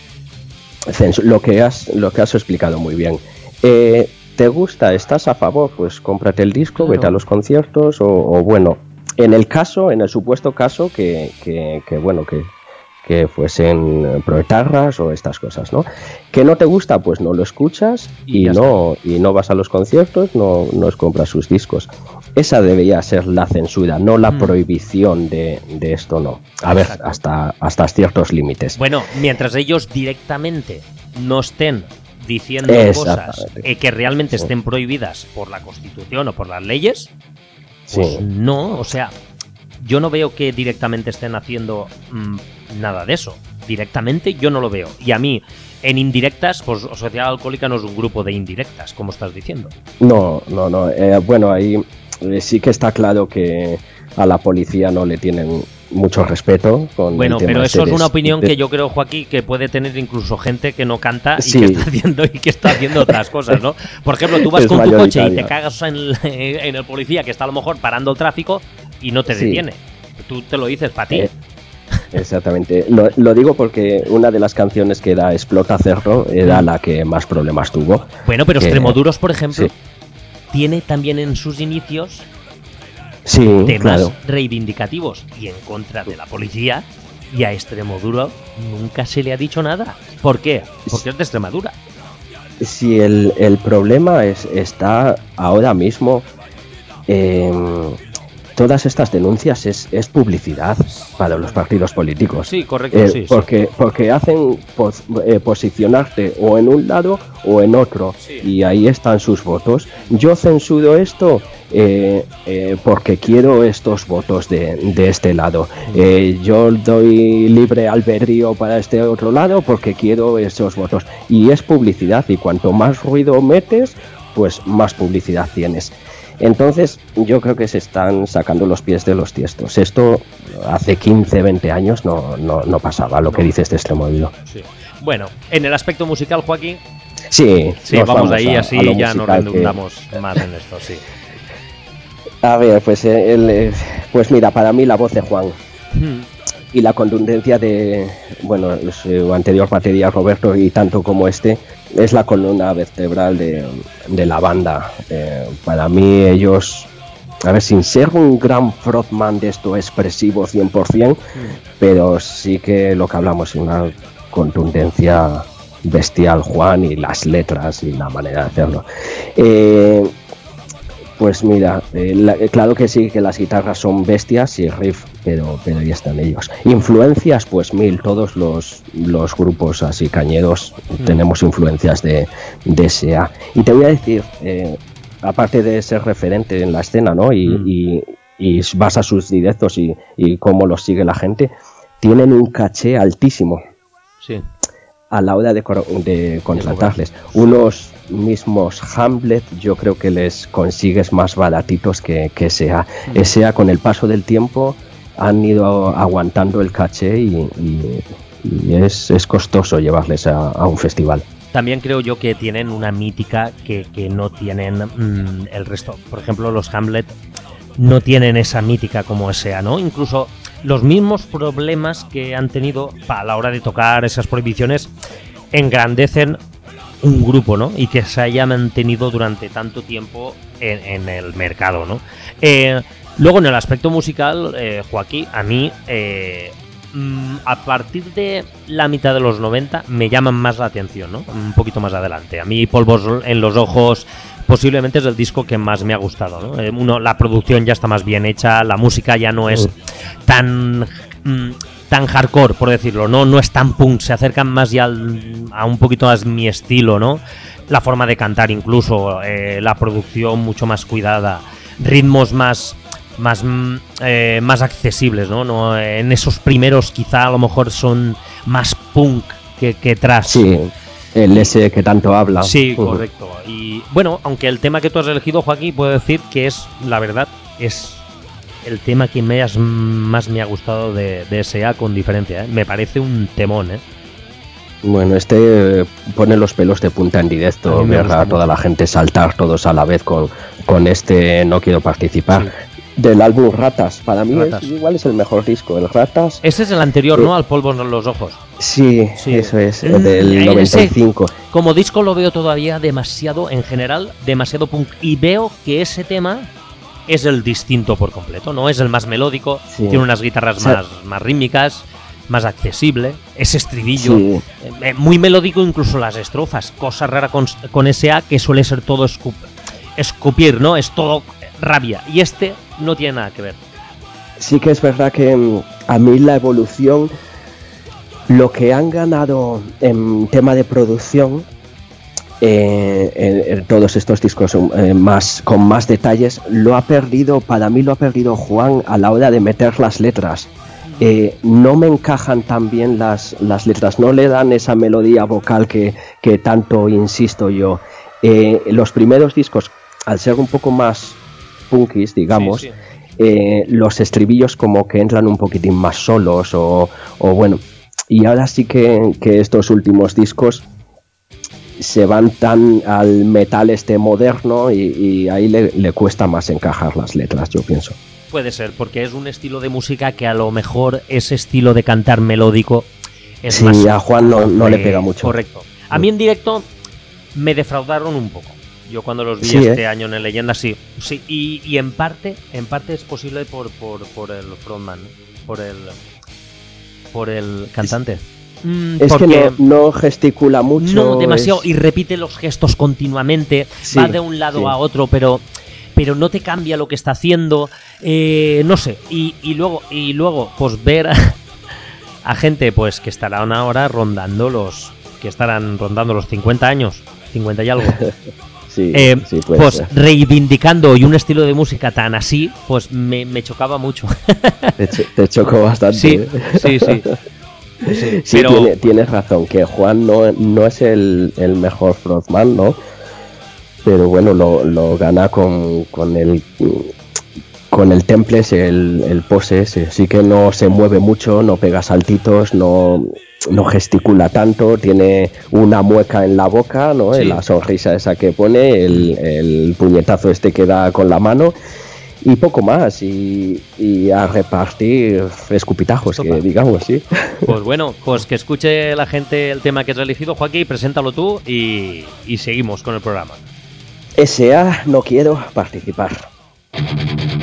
censu- lo que has lo que has explicado muy bien. Eh, ¿Te gusta? ¿Estás a favor? Pues cómprate el disco, Claro. vete a los conciertos o, o bueno, en el caso, en el supuesto caso que, que, que, bueno que que fuesen proetarras o estas cosas, ¿no? Que no te gusta, pues no lo escuchas Y y, ya no y no vas a los conciertos, no no compras sus discos. Esa debería ser la censura, no la Mm. prohibición de, de esto, no. A ver, Exacto. hasta hasta ciertos límites. Bueno, mientras ellos directamente no estén diciendo cosas Exactamente. eh, que realmente Sí. estén prohibidas por la Constitución o por las leyes, Sí. pues no, o sea, yo no veo que directamente estén haciendo mm, nada de eso. Directamente yo no lo veo. Y a mí, en indirectas, pues Sociedad Alcohólica no es un grupo de indirectas, como estás diciendo. No, no, no. eh, bueno, ahí eh, sí que está claro que a la policía no le tienen mucho respeto. Con Bueno, el tema pero este eso es de- una opinión de- que yo creo, Joaquín, que puede tener incluso gente que no canta y Sí. que está haciendo y que está haciendo otras cosas, ¿no? Por ejemplo, tú vas Es con tu coche y mayoritaria. te cagas en el, en el policía que está a lo mejor parando el tráfico y no te Sí. detiene. Tú te lo dices para ti. Eh, Exactamente. Lo, lo digo porque una de las canciones que era Explota Cerro era Mm. la que más problemas tuvo. Bueno, pero que- Extremoduros, por ejemplo, sí. tiene también en sus inicios Sí, temas claro. reivindicativos y en contra de la policía, y a Extremoduro nunca se le ha dicho nada. ¿Por qué? Porque es de Extremadura. Si el, el problema es, está ahora mismo, eh, todas estas denuncias es, es publicidad para los partidos políticos. Sí, correcto, Eh, sí, sí. porque, porque hacen pos- eh, posicionarte o en un lado o en otro, Sí. y ahí están sus votos. Yo censuro esto eh, eh, porque quiero estos votos de, de este lado. Eh, yo doy libre albedrío para este otro lado porque quiero esos votos. Y es publicidad, y cuanto más ruido metes, pues más publicidad tienes. Entonces yo creo que se están sacando los pies de los tiestos. Esto hace quince, veinte años no, no, no pasaba, lo que dice este Extremoduro. Sí. Bueno, en el aspecto musical, Joaquín, Sí, sí, nos vamos ahí, a- así a lo ya no musical que- redundamos más en esto, sí. A ver, pues, eh, el, eh, pues mira, para mí la voz de Juan Mm. y la contundencia de, bueno, su anterior batería Roberto, y tanto como este, es la columna vertebral de, de la banda. Eh, para mí ellos a ver, sin ser un gran frontman de esto expresivo cien por ciento, mm. pero sí que lo que hablamos, una contundencia bestial, Juan, y las letras y la manera de hacerlo. Eh, pues mira, eh, la, claro que sí, que las guitarras son bestias y riff, pero, pero ahí están ellos. Influencias, pues mil, todos los, los grupos así cañeros mm. tenemos influencias de, de S A. Y te voy a decir, eh, aparte de ser referente en la escena, ¿no? Y, mm. y, y vas a sus directos y, y cómo los sigue la gente, tienen un caché altísimo. Sí. A la hora de, de contratarles. Unos mismos Hamlet yo creo que les consigues más baratitos que, que S A. Mm. S A con el paso del tiempo han ido aguantando el caché y, y, y es, es costoso llevarles a, a un festival. También creo yo que tienen una mítica que, que no tienen mmm, el resto. Por ejemplo, los Hamlet no tienen esa mítica como S A, ¿no? Incluso los mismos problemas que han tenido a la hora de tocar esas prohibiciones engrandecen un grupo, ¿no? Y que se haya mantenido durante tanto tiempo en, en el mercado, ¿no? Eh, luego, en el aspecto musical, eh, Joaquín, a mí, eh, a partir de la mitad de los noventa, me llaman más la atención, ¿no? Un poquito más adelante. A mí, Polvos en los ojos, posiblemente es el disco que más me ha gustado, ¿no? Eh, uno, la producción ya está más bien hecha, la música ya no es tan mm, tan hardcore, por decirlo, no no es tan punk, se acercan más ya al, a un poquito más mi estilo, ¿no? La forma de cantar incluso, eh, la producción mucho más cuidada, ritmos más más eh, más accesibles, ¿no? No en esos primeros quizá a lo mejor son más punk que, que trash. Sí. El ese que tanto habla. Sí, correcto. Y bueno, aunque el tema que tú has elegido, Joaquín, puedo decir que es, la verdad, es el tema que me has, más me ha gustado de, de S A con diferencia, ¿eh? Me parece un temón, ¿eh? Bueno, este pone los pelos de punta en directo, ver a toda la gente saltar todos a la vez con, con este No Quiero Participar. Sí. Del álbum Ratas, para mí Ratas. Es, igual es el mejor disco, el Ratas. Ese es el anterior, eh, ¿no? Al Polvos en los ojos. Sí, sí. Eso es, el del noventa y cinco. Ese, como disco lo veo todavía demasiado, en general, demasiado punk. Y veo que ese tema es el distinto por completo, ¿no? Es el más melódico, sí. Tiene unas guitarras o sea, más, más rítmicas, más accesible, ese estribillo, sí. eh, muy melódico incluso las estrofas, cosa rara con, con S A que suele ser todo escup, escupir, ¿no? Es todo rabia, y este no tiene nada que ver. Sí que es verdad que a mí la evolución, lo que han ganado en tema de producción, eh, en, en todos estos discos eh, más con más detalles, lo ha perdido, para mí lo ha perdido Juan a la hora de meter las letras. Eh, no me encajan tan bien las, las letras, no le dan esa melodía vocal que, que tanto insisto yo. Eh, los primeros discos, al ser un poco más punkis, digamos, sí, sí. Eh, los estribillos como que entran un poquitín más solos o, o bueno, y ahora sí que, que estos últimos discos se van tan al metal este moderno y, y ahí le, le cuesta más encajar las letras, yo pienso. Puede ser, porque es un estilo de música que a lo mejor ese estilo de cantar melódico es sí, más... Sí, a Juan no, no eh, le pega mucho. Correcto. A mí en directo me defraudaron un poco. Yo cuando los vi sí, este eh. año en Leyenda, sí. Sí, y, y en parte, en parte es posible por, por, por el frontman, por el por el cantante. Es, mm, es que no, no gesticula mucho. No, demasiado, es... y repite los gestos continuamente, sí, va de un lado sí. a otro, pero pero no te cambia lo que está haciendo, eh, no sé. Y, y luego y luego pues ver a, a gente pues que estarán ahora rondando los que estarán rondando los cincuenta años, cincuenta y algo. Sí, eh, sí, puede pues ser. Reivindicando y un estilo de música tan así, pues me, me chocaba mucho. Te, cho- te chocó bastante. Sí, ¿eh? sí, sí. Sí, sí pero... tiene, tienes razón, que Juan no, no es el, el mejor frontman, ¿no? Pero bueno, lo, lo gana con, con el con el Temples, el, el pose ese. Sí que no se mueve mucho, no pega saltitos, no, no gesticula tanto, tiene una mueca en la boca, ¿no? Sí. La sonrisa esa que pone, el, el puñetazo este que da con la mano y poco más, y, y a repartir escupitajos, Topa. Que digamos, sí. Pues bueno, pues que escuche la gente el tema que has elegido, Joaquín, preséntalo tú y, y seguimos con el programa. S A, no quiero participar.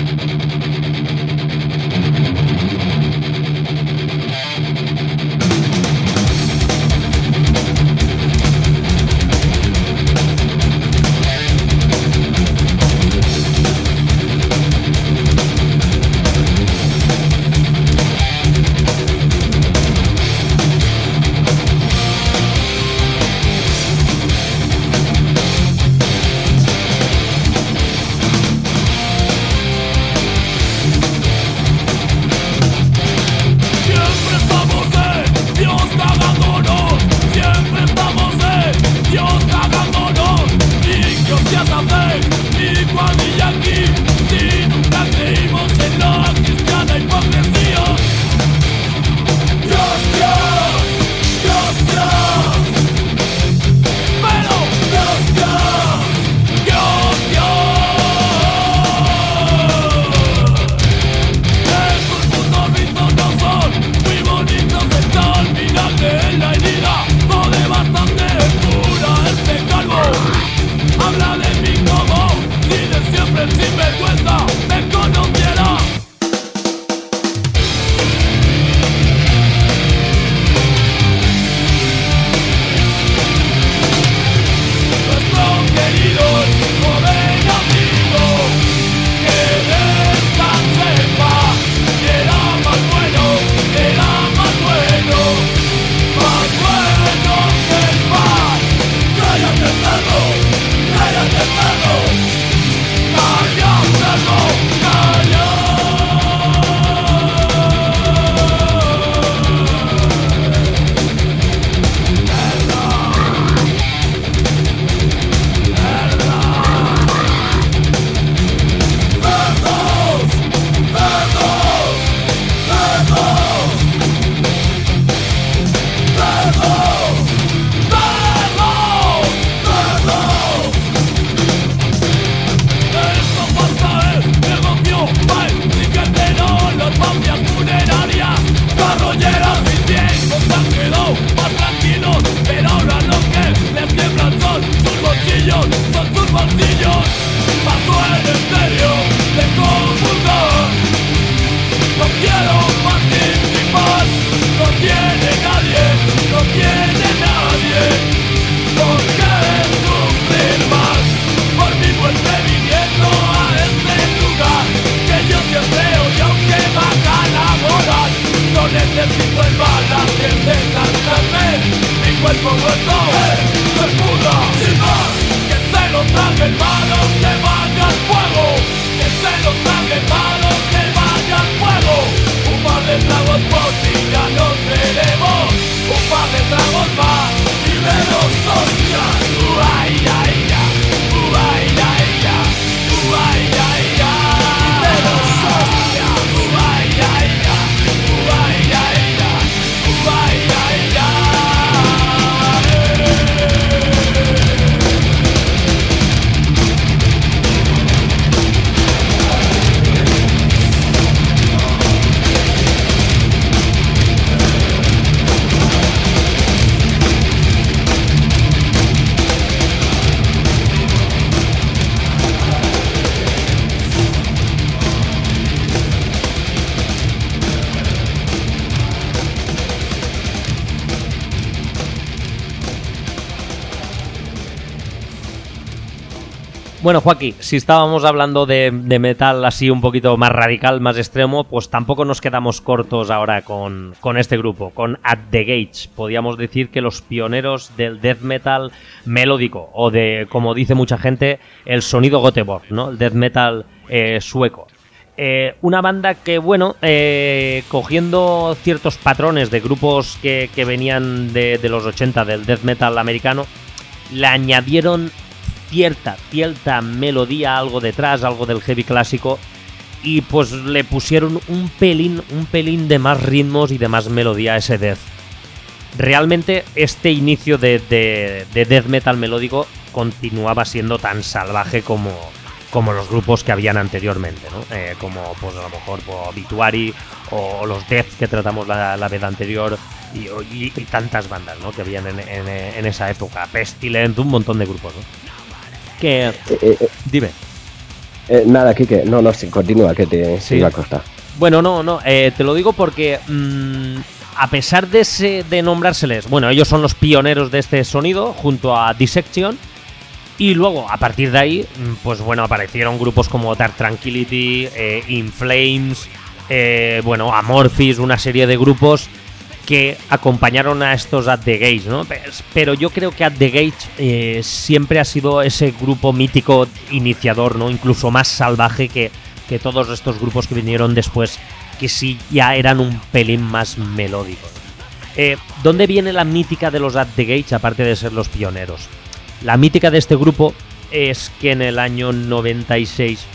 Bueno, Joaquín, si estábamos hablando de, de metal así un poquito más radical, más extremo, pues tampoco nos quedamos cortos ahora con, con este grupo, con At The Gates. Podríamos decir que los pioneros del death metal melódico, o de, como dice mucha gente, el sonido Göteborg, ¿no? El death metal eh, sueco. Eh, una banda que, bueno, eh, cogiendo ciertos patrones de grupos que, que venían de, de los ochenta, del death metal americano, le añadieron cierta, cierta melodía, algo detrás, algo del heavy clásico, y pues le pusieron un pelín, un pelín de más ritmos y de más melodía a ese death. Realmente este inicio de, de, de death metal melódico continuaba siendo tan salvaje como, como los grupos que habían anteriormente, ¿no? Eh, como pues a lo mejor pues, Obituary o los Death que tratamos la, la vez anterior y, y, y tantas bandas, ¿no? Que habían en, en, en esa época, Pestilence, un montón de grupos, ¿no? Que... Eh, eh, Dime. Eh, nada, Kike, no, no, sí, continúa, que te Sí. iba a costar. Bueno, no, no, eh, te lo digo porque mmm, a pesar de, ese, de nombrárseles, bueno, ellos son los pioneros de este sonido junto a Dissection, y luego a partir de ahí, pues bueno, aparecieron grupos como Dark Tranquility, eh, In Flames, eh, bueno, Amorphis, una serie de grupos que acompañaron a estos At The Gates, ¿no? Pero yo creo que At The Gates eh, siempre ha sido ese grupo mítico iniciador, ¿no? Incluso más salvaje que, que todos estos grupos que vinieron después, que sí ya eran un pelín más melódicos. Eh, ¿Dónde viene la mítica de los At The Gates, aparte de ser los pioneros? La mítica de este grupo es que en el año noventa y seis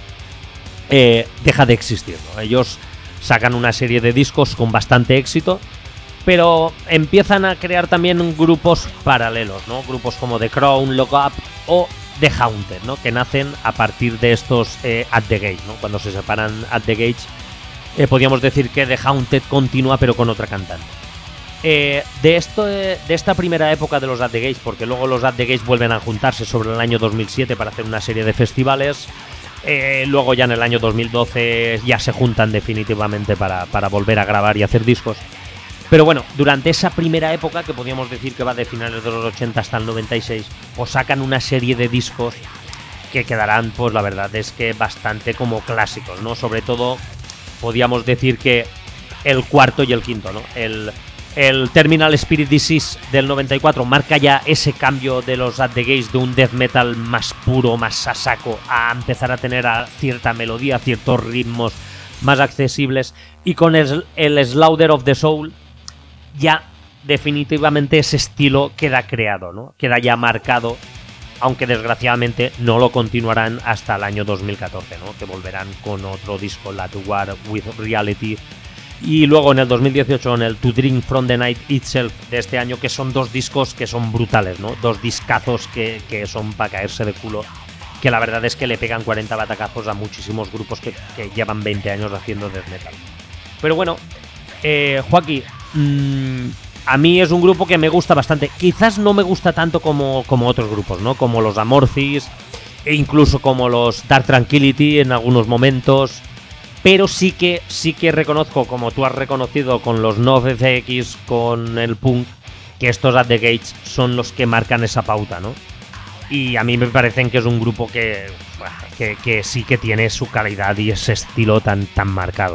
eh, deja de existir, ¿no? Ellos sacan una serie de discos con bastante éxito, pero empiezan a crear también grupos paralelos, ¿no? Grupos como The Crown, Lock Up o The Haunted, ¿no? Que nacen a partir de estos eh, At The Gates, ¿no? Cuando se separan At The Gates, eh, podríamos decir que The Haunted continúa pero con otra cantante. Eh, de, esto, de esta primera época de los At The Gates, porque luego los At The Gates vuelven a juntarse sobre el año dos mil siete para hacer una serie de festivales, eh, luego ya en el año dos mil doce ya se juntan definitivamente para, para volver a grabar y hacer discos. Pero bueno, durante esa primera época, que podríamos decir que va de finales de los ochenta hasta el noventa y seis, pues sacan una serie de discos que quedarán, pues la verdad es que bastante como clásicos, ¿no? Sobre todo, podríamos decir que el cuarto y el quinto, ¿no? El, el Terminal Spirit Disease del noventa y cuatro marca ya ese cambio de los At The Gates de un death metal más puro, más a saco, a empezar a tener a cierta melodía, ciertos ritmos más accesibles, y con el, el Slaughter of the Soul ya definitivamente ese estilo queda creado, ¿no? Queda ya marcado, aunque desgraciadamente no lo continuarán hasta el año dos mil catorce, ¿no? Que volverán con otro disco, la To War With Reality, y luego en el dos mil dieciocho en el To Drink From The Night Itself de este año, que son dos discos que son brutales, ¿no? Dos discazos que, que son para caerse de culo, que la verdad es que le pegan cuarenta batacazos a muchísimos grupos que, que llevan veinte años haciendo death metal. Pero bueno, eh, Joaquín, Mm, a mí es un grupo que me gusta bastante. Quizás no me gusta tanto como, como otros grupos, ¿no? Como los Amorphis, e incluso como los Dark Tranquility en algunos momentos. Pero sí que sí que reconozco, como tú has reconocido con los NoFX, con el punk, que estos At The Gates son los que marcan esa pauta, ¿no? Y a mí me parecen que es un grupo que, que, que sí que tiene su calidad y ese estilo tan, tan marcado.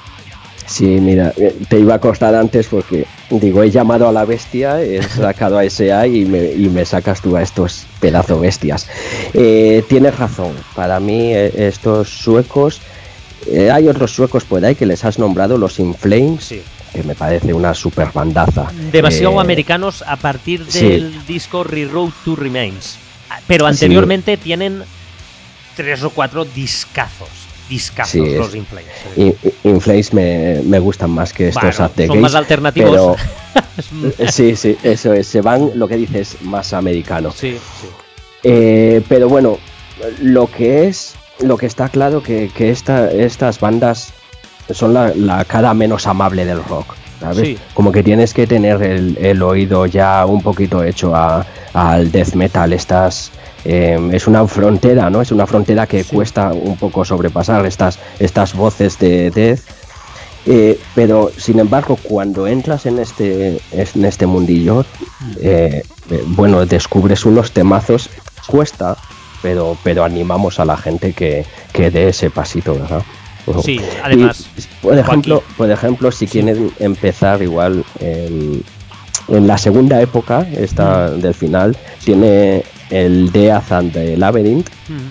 Sí, mira, te iba a costar antes porque, digo, he llamado a la bestia, he sacado a S A y me, y me sacas tú a estos pedazo bestias. Eh, tienes razón, para mí estos suecos, eh, hay otros suecos por ahí que les has nombrado, los In Flames, Sí. que me parece una super bandaza. Demasiado Eh, americanos a partir sí. del disco Reroad to Remains. Pero anteriormente sí. tienen tres o cuatro discazos. Discazos Sí, los es- In Flames. In, In Flames me, me gustan más que estos Bueno, At The son Gates, más alternativos. pero sí, sí, eso es, se van, lo que dices, más americano. Sí, sí. Eh, pero bueno, lo que es, lo que está claro que, que esta, estas bandas son la, la cara menos amable del rock, ¿sabes? Sí. Como que tienes que tener el, el oído ya un poquito hecho a, al death metal. Estas eh, es una frontera, ¿no? Es una frontera que Sí. cuesta un poco sobrepasar estas, estas voces de death. Eh, pero sin embargo, cuando entras en este, en este mundillo, eh, eh, bueno, descubres unos temazos. Cuesta, pero, pero animamos a la gente que, que dé ese pasito, ¿verdad? Sí, además. Y, por ejemplo, por ejemplo, si sí. quieren empezar igual en, en la segunda época, esta mm. del final, tiene el Death and the Labyrinth,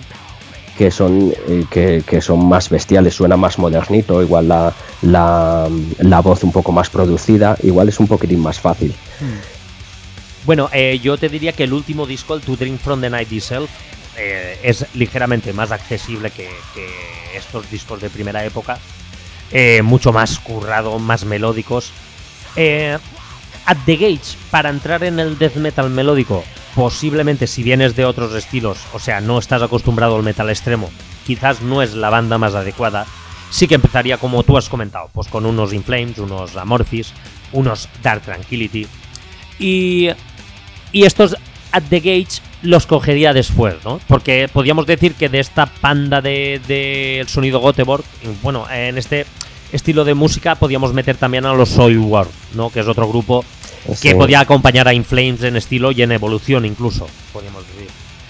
mm. que son eh, que, que son más bestiales, suena más modernito, igual la, la, la voz un poco más producida, igual es un poquitín más fácil. Mm. Bueno, eh, yo te diría que el último disco, el To Drink From The Night Itself, eh, es ligeramente más accesible que, que estos discos de primera época, eh, mucho más currado, más melódicos. Eh, At The Gates, para entrar en el death metal melódico, posiblemente si vienes de otros estilos, o sea, no estás acostumbrado al metal extremo, quizás no es la banda más adecuada. Sí que empezaría, como tú has comentado, pues con unos In Flames, unos Amorphis, unos Dark Tranquility, y... Y estos At The Gates los cogería después, ¿no? Porque podríamos decir que de esta panda de, de el sonido Göteborg, bueno, en este estilo de música podíamos meter también a los Soilwork, ¿no? Que es otro grupo sí. que podía acompañar a In Flames en estilo y en evolución incluso, podríamos decir.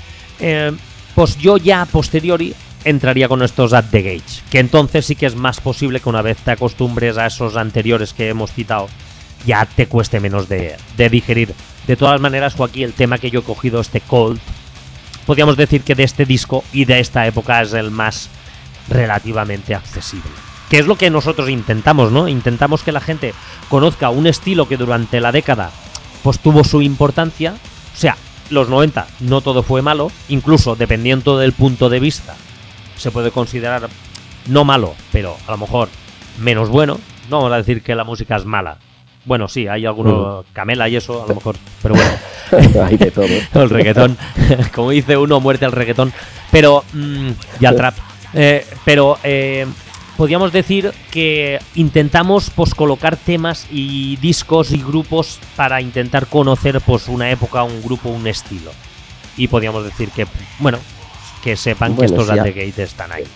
Eh, pues yo ya a posteriori entraría con estos At The Gates, que entonces sí que es más posible que una vez te acostumbres a esos anteriores que hemos citado, ya te cueste menos de, de digerir. De todas maneras, Joaquín, el tema que yo he cogido, este Cold, podríamos decir que de este disco y de esta época es el más relativamente accesible. Que es lo que nosotros intentamos, ¿no? Intentamos que la gente conozca un estilo que durante la década pues tuvo su importancia. O sea, los noventa no todo fue malo, incluso dependiendo del punto de vista, se puede considerar no malo, pero a lo mejor menos bueno. No vamos a decir que la música es mala. Bueno, sí, hay algunos uh. Camela y eso, a lo mejor, pero bueno. Hay de todo. El reggaetón, como dice uno, muerte al reggaetón. Pero, mmm, y al trap. Eh, pero, eh, podríamos decir que intentamos pues colocar temas y discos y grupos para intentar conocer pues una época, un grupo, un estilo. Y podríamos decir que, bueno, que sepan bueno, que estos At The Gates están ahí.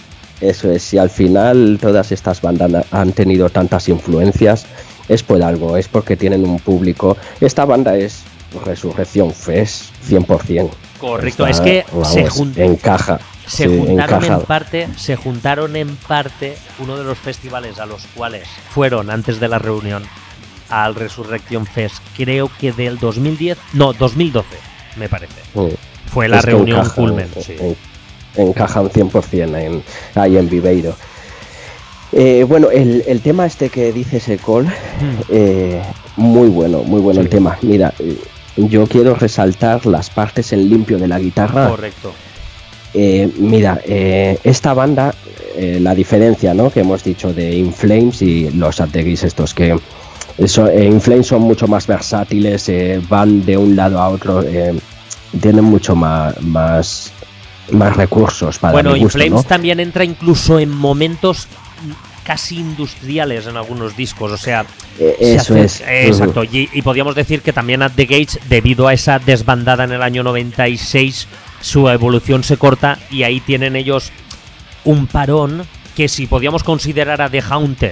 Eso es, si al final todas estas bandas han tenido tantas influencias, es por algo, es porque tienen un público. Esta banda es Resurrección Fest cien por ciento. Correcto, está, es que vamos, se jun... encaja. Se sí, juntaron encaja. en parte, se juntaron en parte uno de los festivales a los cuales fueron antes de la reunión al Resurrección Fest, creo que del dos mil diez, no, dos mil doce, me parece. Mm. Fue la es reunión encaja, culmen, en, sí. en, encajan cien por ciento en, ahí en Viveiro. Eh, bueno, el, el tema este que dices, Ecol, mm. eh, muy bueno, muy bueno sí. el tema. Mira, yo quiero resaltar las partes en limpio de la guitarra. Correcto. Eh, mira, eh, esta banda, eh, la diferencia, ¿no?, que hemos dicho de In Flames y los At The Gates estos, que so, eh, In Flames son mucho más versátiles, eh, van de un lado a otro, eh, tienen mucho más, más, más recursos para bueno, mi gusto, In Flames, ¿no? también entra incluso en momentos casi industriales en algunos discos, o sea, eh, eso hace, es eh, exacto, y, y podríamos decir que también At The Gates, debido a esa desbandada en el año noventa y seis, su evolución se corta y ahí tienen ellos un parón que, si podíamos considerar a The Haunted,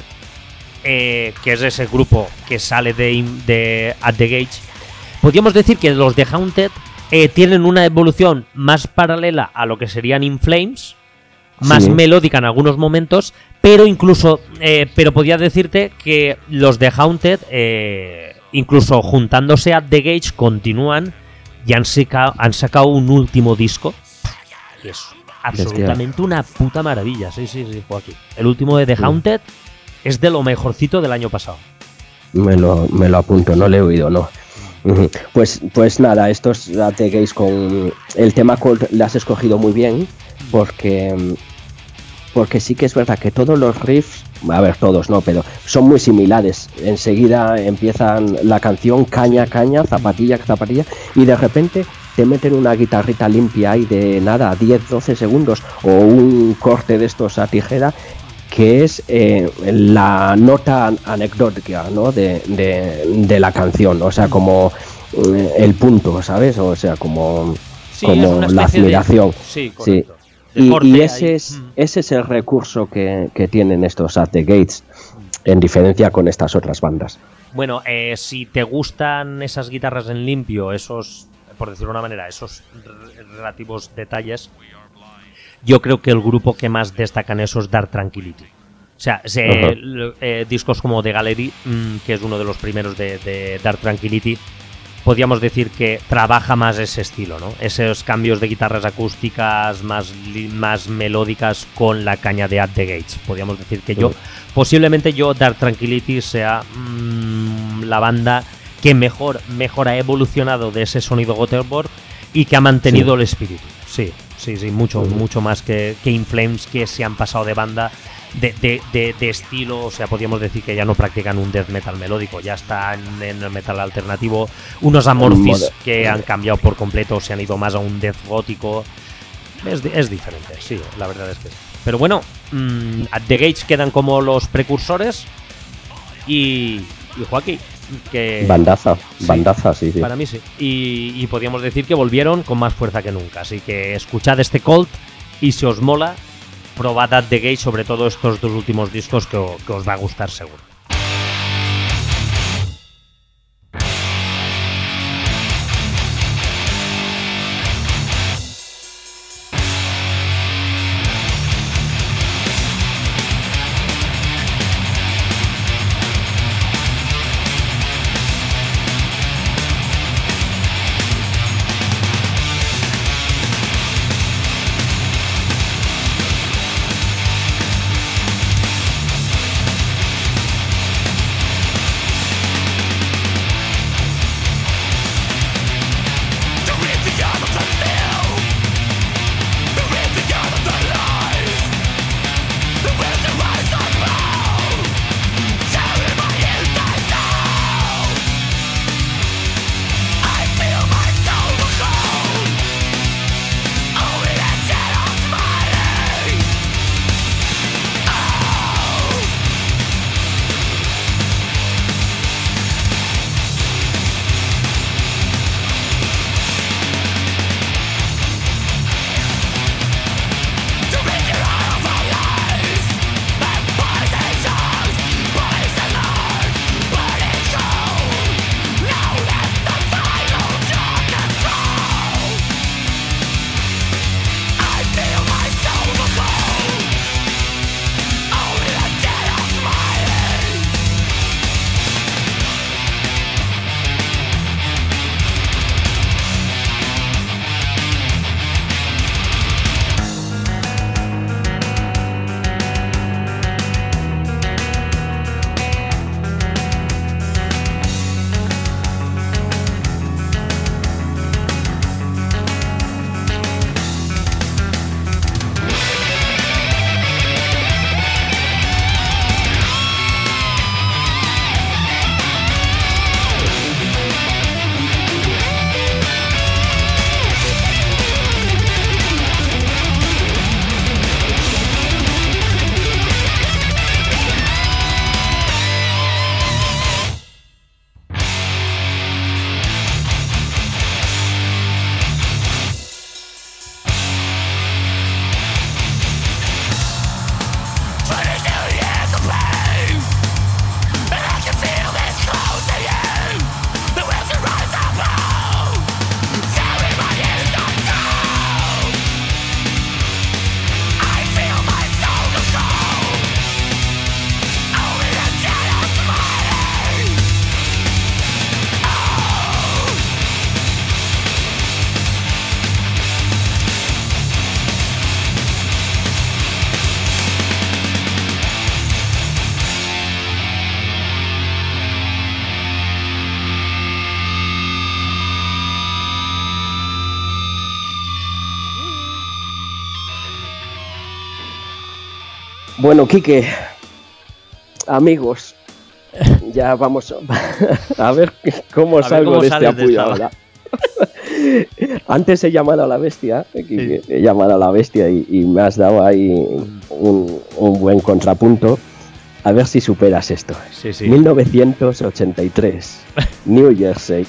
eh, que es ese grupo que sale de, de At The Gates, podríamos decir que los The Haunted eh, tienen una evolución más paralela a lo que serían In Flames, más sí. melódica en algunos momentos, pero incluso, eh, pero podría decirte que los The Haunted, eh, incluso juntándose a The Gates, continúan y han sacado, han sacado un último disco que es absolutamente una puta maravilla. Sí, sí, sí, Joaquín. El último de The Haunted sí. es de lo mejorcito del año pasado. Me lo, me lo apunto, no lo he oído, no. Pues, pues nada, estos At The Gates con el tema Cold le has escogido muy bien, porque, porque sí que es verdad que todos los riffs, a ver, todos no, pero son muy similares. Enseguida empiezan la canción caña, caña, zapatilla, zapatilla, y de repente te meten una guitarrita limpia ahí de nada, diez, doce segundos, o un corte de estos a tijera, que es eh, la nota anecdótica, ¿no?, de, de, de la canción, o sea, como eh, el punto, ¿sabes? O sea, como, sí, como la admiración. De... Sí, correcto. Sí. Y, y ese, es, ese es el recurso que, que tienen estos At The Gates, en diferencia con estas otras bandas. Bueno, eh, si te gustan esas guitarras en limpio, esos por decirlo de una manera, esos relativos detalles, yo creo que el grupo que más destaca en eso es Dark Tranquillity. O sea, se, uh-huh. eh, discos como The Gallery, mmm, que es uno de los primeros de, de Dark Tranquillity, podríamos decir que trabaja más ese estilo, ¿no? Esos cambios de guitarras acústicas más, más melódicas con la caña de At the Gates. Podríamos decir que yo, uh-huh. posiblemente yo, Dark Tranquillity sea mmm, la banda que mejor, mejor ha evolucionado de ese sonido Gothenburg y que ha mantenido sí. el espíritu. Sí, sí, sí, mucho, uh-huh. mucho más que, que In Flames, que se han pasado de banda de, de, de, de estilo. O sea, podríamos decir que ya no practican un death metal melódico, ya están en el metal alternativo. Unos Amorphis que han cambiado por completo, se han ido más a un death gótico. Es, es diferente, sí, la verdad es que sí. Pero bueno, mmm, At the Gates quedan como los precursores y, y Joaquín. Que, bandaza, sí, bandaza, sí, sí. Para mí sí. Y, y podríamos decir que volvieron con más fuerza que nunca. Así que escuchad este Cult y si os mola, probad At the Gates, sobre todo estos dos últimos discos que, que os va a gustar seguro. Bueno, Quique, amigos, ya vamos a, a ver cómo a salgo ver cómo de este apuro ahora. Antes he llamado a la bestia, Quique, sí. he llamado a la bestia y, y me has dado ahí un, un buen contrapunto. A ver si superas esto. Sí, sí. mil novecientos ochenta y tres, New Jersey.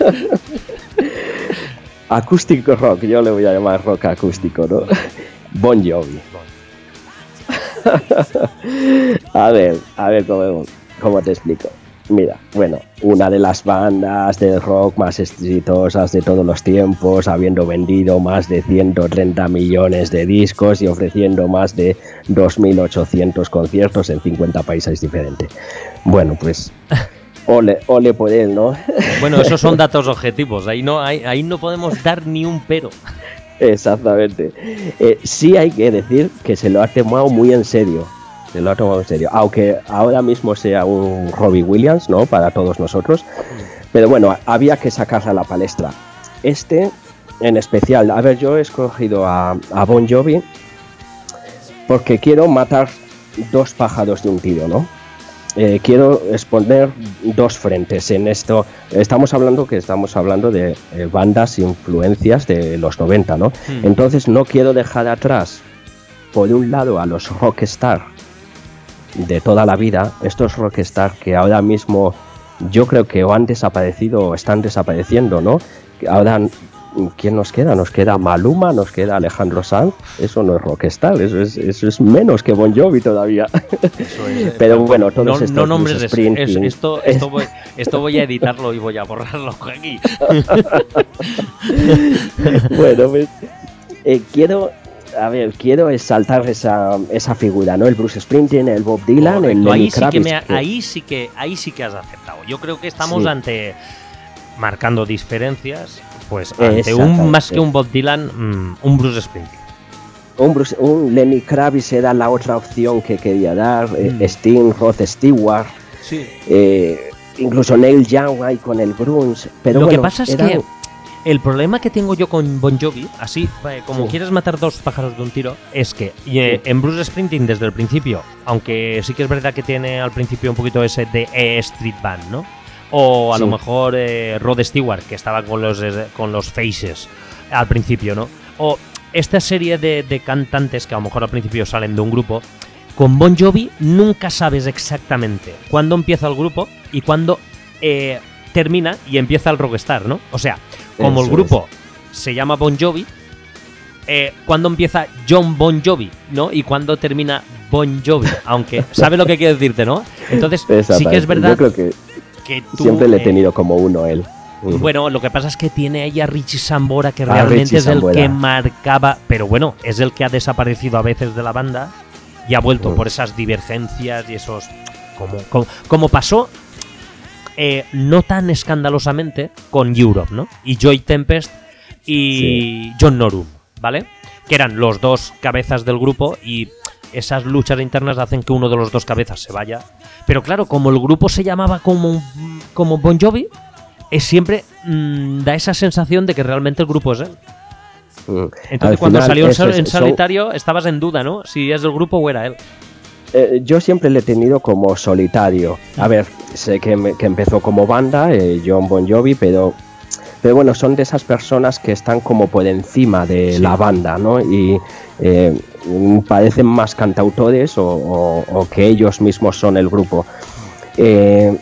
Acústico rock, yo le voy a llamar rock acústico, ¿no? Bon Jovi. A ver, a ver cómo, cómo te explico. Mira, bueno, una de las bandas de rock más exitosas de todos los tiempos, habiendo vendido más de ciento treinta millones de discos y ofreciendo más de dos mil ochocientos conciertos en cincuenta países diferentes. Bueno, pues ole, ole por él, ¿no? Bueno, esos son datos objetivos, ahí no, ahí, ahí no podemos dar ni un pero. Exactamente. Eh, sí hay que decir que se lo ha tomado muy en serio. Se lo ha tomado en serio. Aunque ahora mismo sea un Robbie Williams, ¿no? Para todos nosotros. Pero bueno, había que sacarla a la palestra. Este, en especial, a ver, yo he escogido a, a Bon Jovi porque quiero matar dos pájaros de un tiro, ¿no? Eh, quiero exponer dos frentes en esto. Estamos hablando que estamos hablando de eh, bandas influencias de los noventa, ¿no? Hmm. Entonces no quiero dejar atrás, por un lado, a los rockstar de toda la vida, estos rockstar que ahora mismo yo creo que o han desaparecido o están desapareciendo, ¿no? Ahora, ¿quién nos queda? Nos queda Maluma, nos queda Alejandro Sanz. Eso no es rockstar, eso es, eso es menos que Bon Jovi todavía. Eso es, pero bueno, todos no, estos no nombres es, es, esto, esto, voy, esto voy a editarlo y voy a borrarlo aquí. Bueno, pues eh, quiero A ver, quiero exaltar esa, esa figura, ¿no? El Bruce Springsteen, el Bob Dylan, correcto, el Lenny ahí sí Kravitz. Que me ha, que... ahí, sí que, ahí sí que has aceptado. Yo creo que estamos sí. ante, marcando diferencias, pues ante un más que un Bob Dylan, mmm, un Bruce Springsteen. Un, Bruce, un Lenny Kravitz era la otra opción que quería dar, mm. eh, Sting, Rod Stewart, sí. eh, incluso Neil Young ahí con el grunge. Pero Lo bueno, que pasa es era... que el problema que tengo yo con Bon Jovi, así eh, como sí. quieres matar dos pájaros de un tiro, es que eh, en Bruce Springsteen desde el principio, aunque sí que es verdad que tiene al principio un poquito ese de E Street Band, ¿no? O a sí. lo mejor eh, Rod Stewart, que estaba con los, eh, con los Faces al principio, ¿no? O esta serie de, de cantantes que a lo mejor al principio salen de un grupo. Con Bon Jovi nunca sabes exactamente cuándo empieza el grupo y cuándo eh, termina y empieza el rockstar, ¿no? O sea, como Eso el grupo es. se llama Bon Jovi, eh, ¿cuándo empieza John Bon Jovi, ¿no? Y cuándo termina Bon Jovi, aunque sabe lo que quiero decirte, ¿no? Entonces sí que es verdad. Yo creo que, que tú, siempre le he eh, tenido como uno él. Uh-huh. Bueno, lo que pasa es que tiene ahí a Richie Sambora, que realmente es el Sambora. que marcaba, pero bueno, es el que ha desaparecido a veces de la banda y ha vuelto uh-huh. por esas divergencias y esos... Como, como, como pasó... Eh, no tan escandalosamente con Europe, ¿no? Y Joy Tempest y sí. John Norum, ¿vale? Que eran los dos cabezas del grupo y esas luchas internas hacen que uno de los dos cabezas se vaya. Pero claro, como el grupo se llamaba como, como Bon Jovi, es siempre mmm, da esa sensación de que realmente el grupo es él. Mm. Entonces Al cuando salió es, en solitario son... estabas en duda, ¿no? Si es del grupo o era él. Eh, yo siempre le he tenido como solitario. A ver, sé que, me, que empezó como banda, eh, John Bon Jovi, pero, pero bueno, son de esas personas que están como por encima de sí. la banda, ¿no? Y eh, parecen más cantautores o, o, o que ellos mismos son el grupo. Eh,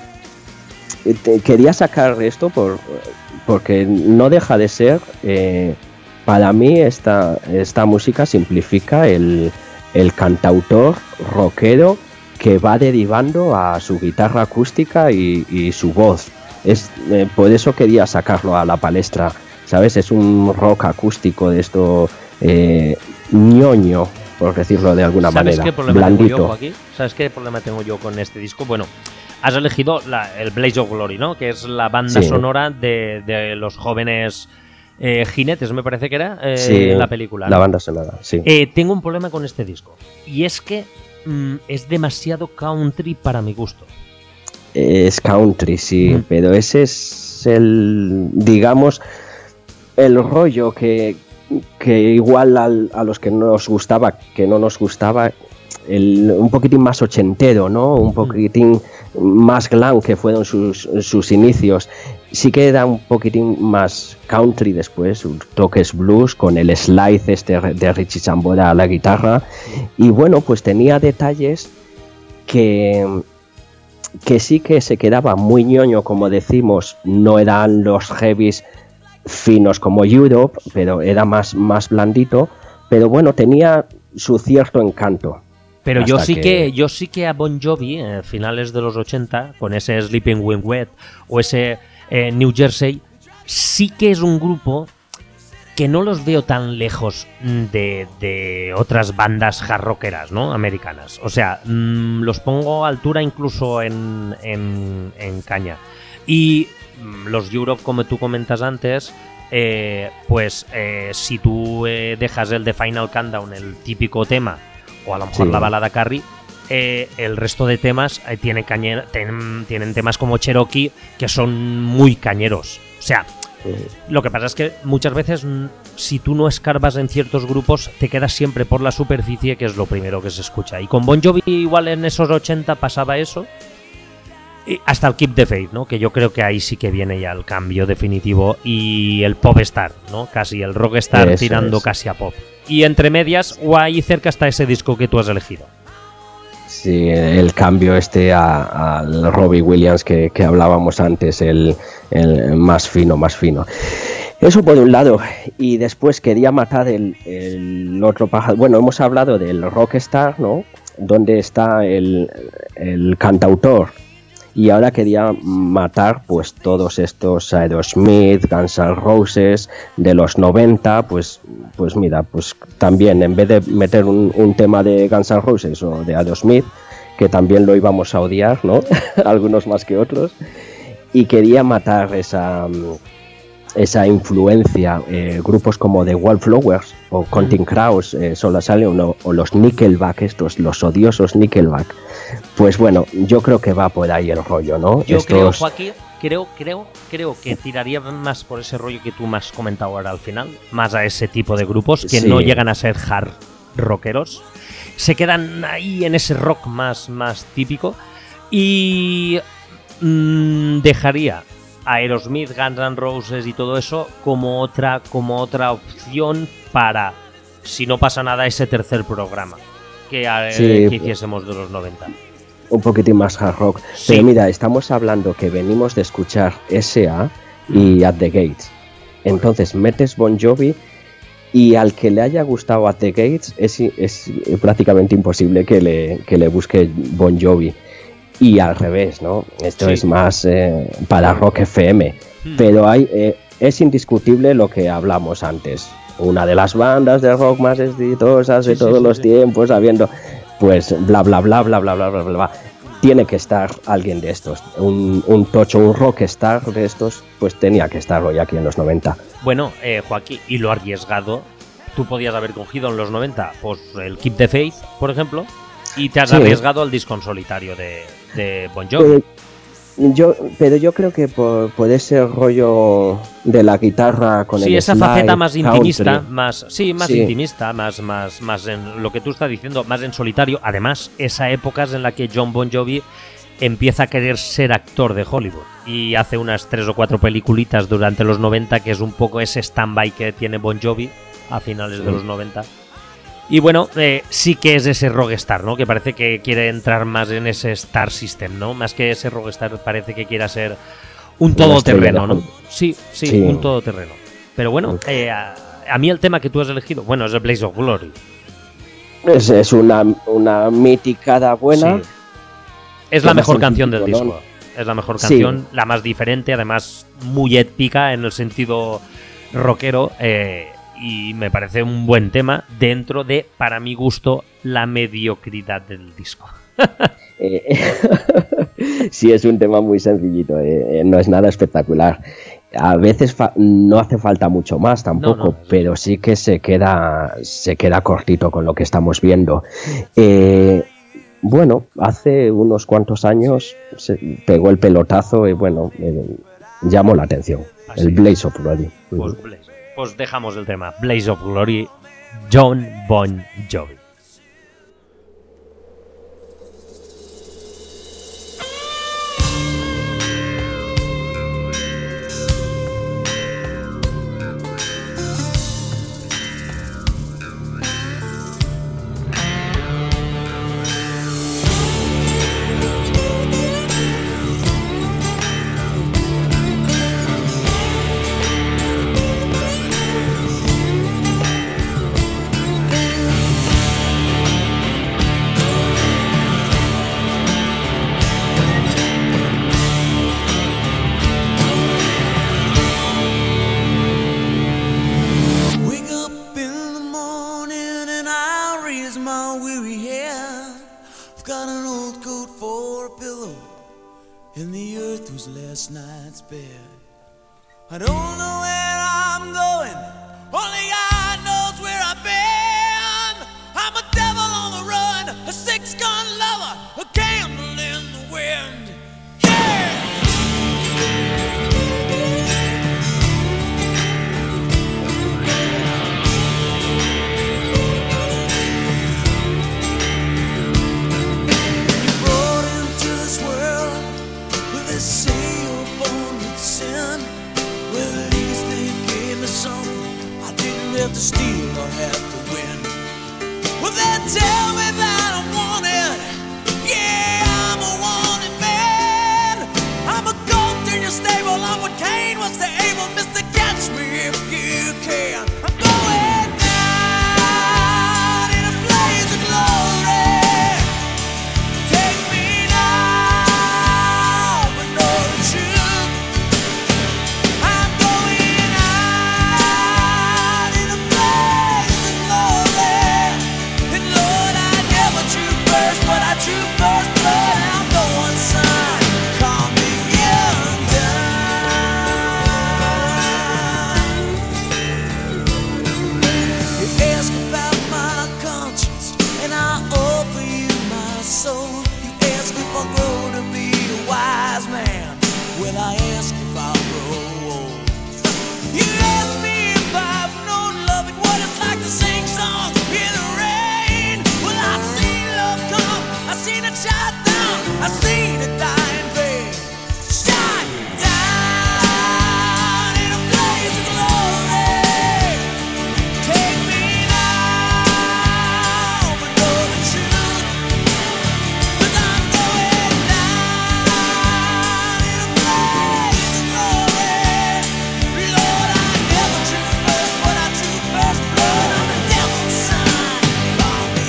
te, quería sacar esto por, porque no deja de ser, eh, para mí esta, esta música simplifica el... el cantautor rockero que va derivando a su guitarra acústica y, y su voz. Es eh, por eso quería sacarlo a la palestra, ¿sabes? Es un rock acústico de esto eh, ñoño, por decirlo de alguna ¿Sabes manera. Qué problema blandito. Tengo yo, Joaquín? ¿Sabes qué problema tengo yo con este disco? Bueno, has elegido la, el Blaze of Glory, ¿no? Que es la banda sí. sonora de, de los jóvenes... Eh, jinetes, me parece que era eh, sí, en la película. La ¿no? banda sonora, sí. Eh, tengo un problema con este disco. Y es que mm, es demasiado country para mi gusto. Es country, sí, mm. pero ese es el, digamos, el rollo que, que igual al, a los que nos gustaba, que no nos gustaba, el, un poquitín más ochentero, ¿no? Un poquitín mm. más glam que fueron sus, sus inicios. Sí que era un poquitín más country después, toques blues con el slide este de Richie Sambora a la guitarra. Y bueno, pues tenía detalles que, que sí que se quedaba muy ñoño, como decimos, no eran los heavies finos como Europe, pero era más, más blandito. Pero bueno, tenía su cierto encanto. Pero yo Hasta sí que- que... yo sí que a Bon Jovi, eh, finales de los ochenta, con ese Sleeping When Wet o ese eh, New Jersey, sí que es un grupo que no los veo tan lejos de, de otras bandas hard rockeras, ¿no? Americanas. O sea, mmm, los pongo a altura incluso en, en, en caña. Y mmm, los Europe, como tú comentas antes, eh, pues eh, si tú eh, dejas el de Final Countdown, el típico tema, o a lo mejor Sí. la balada Carrie, eh, el resto de temas eh, tiene cañe- ten- tienen temas como Cherokee que son muy cañeros. O sea, lo que pasa es que muchas veces, mm, si tú no escarbas en ciertos grupos, te quedas siempre por la superficie, que es lo primero que se escucha. Y con Bon Jovi igual en esos ochenta pasaba eso. Y hasta el Keep the Faith, ¿no? Que yo creo que ahí sí que viene ya el cambio definitivo. Y el pop star, ¿no? Casi el rock star Eso tirando es. casi a pop. Y entre medias, o ahí cerca está ese disco que tú has elegido. Sí, el cambio este a- al Robbie Williams que, que hablábamos antes, el, el más fino, más fino. Eso por un lado. Y después quería matar el, el otro pájaro. Bueno, hemos hablado del rockstar, ¿no? Donde está el, el cantautor. Y ahora quería matar pues todos estos Aerosmith, Guns N' Roses de los noventa, pues, pues mira, pues también en vez de meter un, un tema de Guns N' Roses o de Aerosmith, que también lo íbamos a odiar, ¿no? Algunos más que otros, y quería matar esa, esa influencia, eh, grupos como The Wallflowers o Counting Crows, eh, Soul Asylum o, o los Nickelback, estos, los odiosos Nickelback. Pues bueno, yo creo que va por ahí el rollo, ¿no? Yo Estos- creo, Joaquín, creo, creo, creo que tiraría más por ese rollo que tú me has comentado ahora al final, más a ese tipo de grupos que Sí. no llegan a ser hard rockeros, se quedan ahí en ese rock más, más típico y mm, dejaría a Aerosmith, Guns N' Roses y todo eso como otra, como otra opción para, si no pasa nada, ese tercer programa que, eh, Sí. que hiciésemos de los noventa. un poquitín más hard rock. Sí. Pero mira, estamos hablando que venimos de escuchar S A y At the Gates. Entonces metes Bon Jovi y al que le haya gustado At the Gates es, es prácticamente imposible que le, que le busque Bon Jovi. Y al revés, ¿no? Esto Sí. es más eh, para Rock F M. Hmm. Pero hay, eh, es indiscutible lo que hablamos antes. Una de las bandas de rock más exitosas de Sí, sí, todos sí, los sí. tiempos, habiendo pues bla bla bla bla bla bla bla bla bla. Tiene que estar alguien de estos, un, un tocho, un rockstar de estos, pues tenía que estar hoy aquí en los noventa. Bueno, eh, Joaquín, y lo arriesgado, tú podías haber cogido en los noventa, pues el Keep the Faith, por ejemplo, y te has Sí. arriesgado al disco en solitario de, de Bon Jovi. Eh, yo, pero yo creo que por, por ese rollo de la guitarra con Sí, el esa slide, faceta más intimista, country. más, sí, más Sí. intimista, más, más, más en lo que tú estás diciendo, más en solitario. Además, esa época es en la que John Bon Jovi empieza a querer ser actor de Hollywood y hace unas tres o cuatro peliculitas durante los noventa, que es un poco ese stand-by que tiene Bon Jovi a finales de Sí. los noventa. Y bueno, eh, sí que es ese rockstar, ¿no? Que parece que quiere entrar más en ese Star System, ¿no? Más que ese rockstar, parece que quiera ser un Una todoterreno, estrella de ¿no? Hollywood. Sí, sí, Sí. un todoterreno. Pero bueno, eh, a, a mí el tema que tú has elegido, bueno, es el Blaze of Glory. Es, es una, una mítica buena. Sí. Es la Además, mejor un canción del típico, disco. ¿no? Es la mejor Sí. canción, la más diferente, además muy épica en el sentido rockero. eh, y me parece un buen tema dentro de, para mi gusto, la mediocridad del disco. Eh, sí, es un tema muy sencillito, eh, eh, no es nada espectacular. A veces fa- no hace falta mucho más tampoco, No, no. pero sí que se queda, se queda cortito con lo que estamos viendo. Eh, bueno, hace unos cuantos años se pegó el pelotazo y bueno, eh, llamó la atención. Así El es. Blaze of Glory. Pues, Blaze- pues dejamos el tema. Blaze of Glory, John Bon Jovi. I and the earth was last night's bed. I don't know where I'm going, only God knows where I've been. I'm a devil on the run, a six-gun lover, a candle in the wind. Yeah! Brought into this world with a sail born with sin. Well, at least they gave me something I didn't have to steal or have to win. Well, they tell me that I'm wanted. Yeah, I'm a wanted man. I'm a goat in your stable. I'm what Cain was to Abel. Mister Catch me if you can. I'm going down in a blaze of glory. Take me now, but know the truth. I'm going out in a blaze of glory. And Lord, I never drew first, but I drew first blood. I'm going, son, call me undone. You ask about my conscience, and I offer you my soul. You ask if I'll grow to be a wise man. Well, I ask if I'll grow old. You ask me if I've known love and what it's like to sing songs in the rain. Well, I've seen love come, I've seen it shot down, I've seen it die in vain. Shot down in a blaze of glory. Take me now, but know the truth. 'Cause I'm going down in a blaze of glory. Lord, I never drew first, but I drew first blood. I'm the devil's son. Call me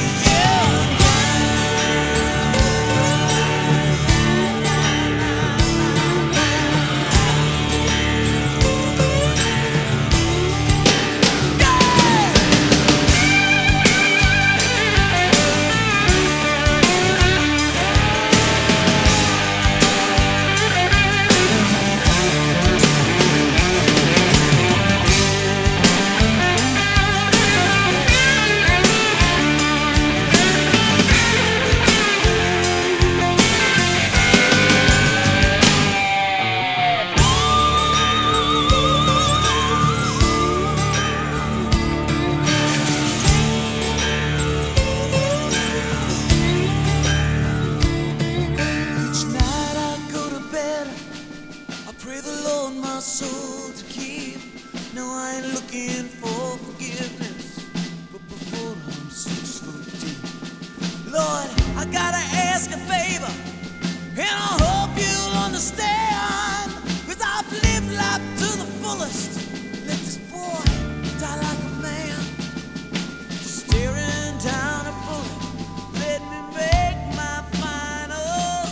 Each night I go to bed, I pray the Lord my soul to keep. No, I ain't looking for forgiveness, but before I'm six foot deep. Lord, I gotta ask a favor, and I hope you'll understand. 'Cause I've lived life to the fullest. Let this boy die like a man. Staring down a bullet, let me make my final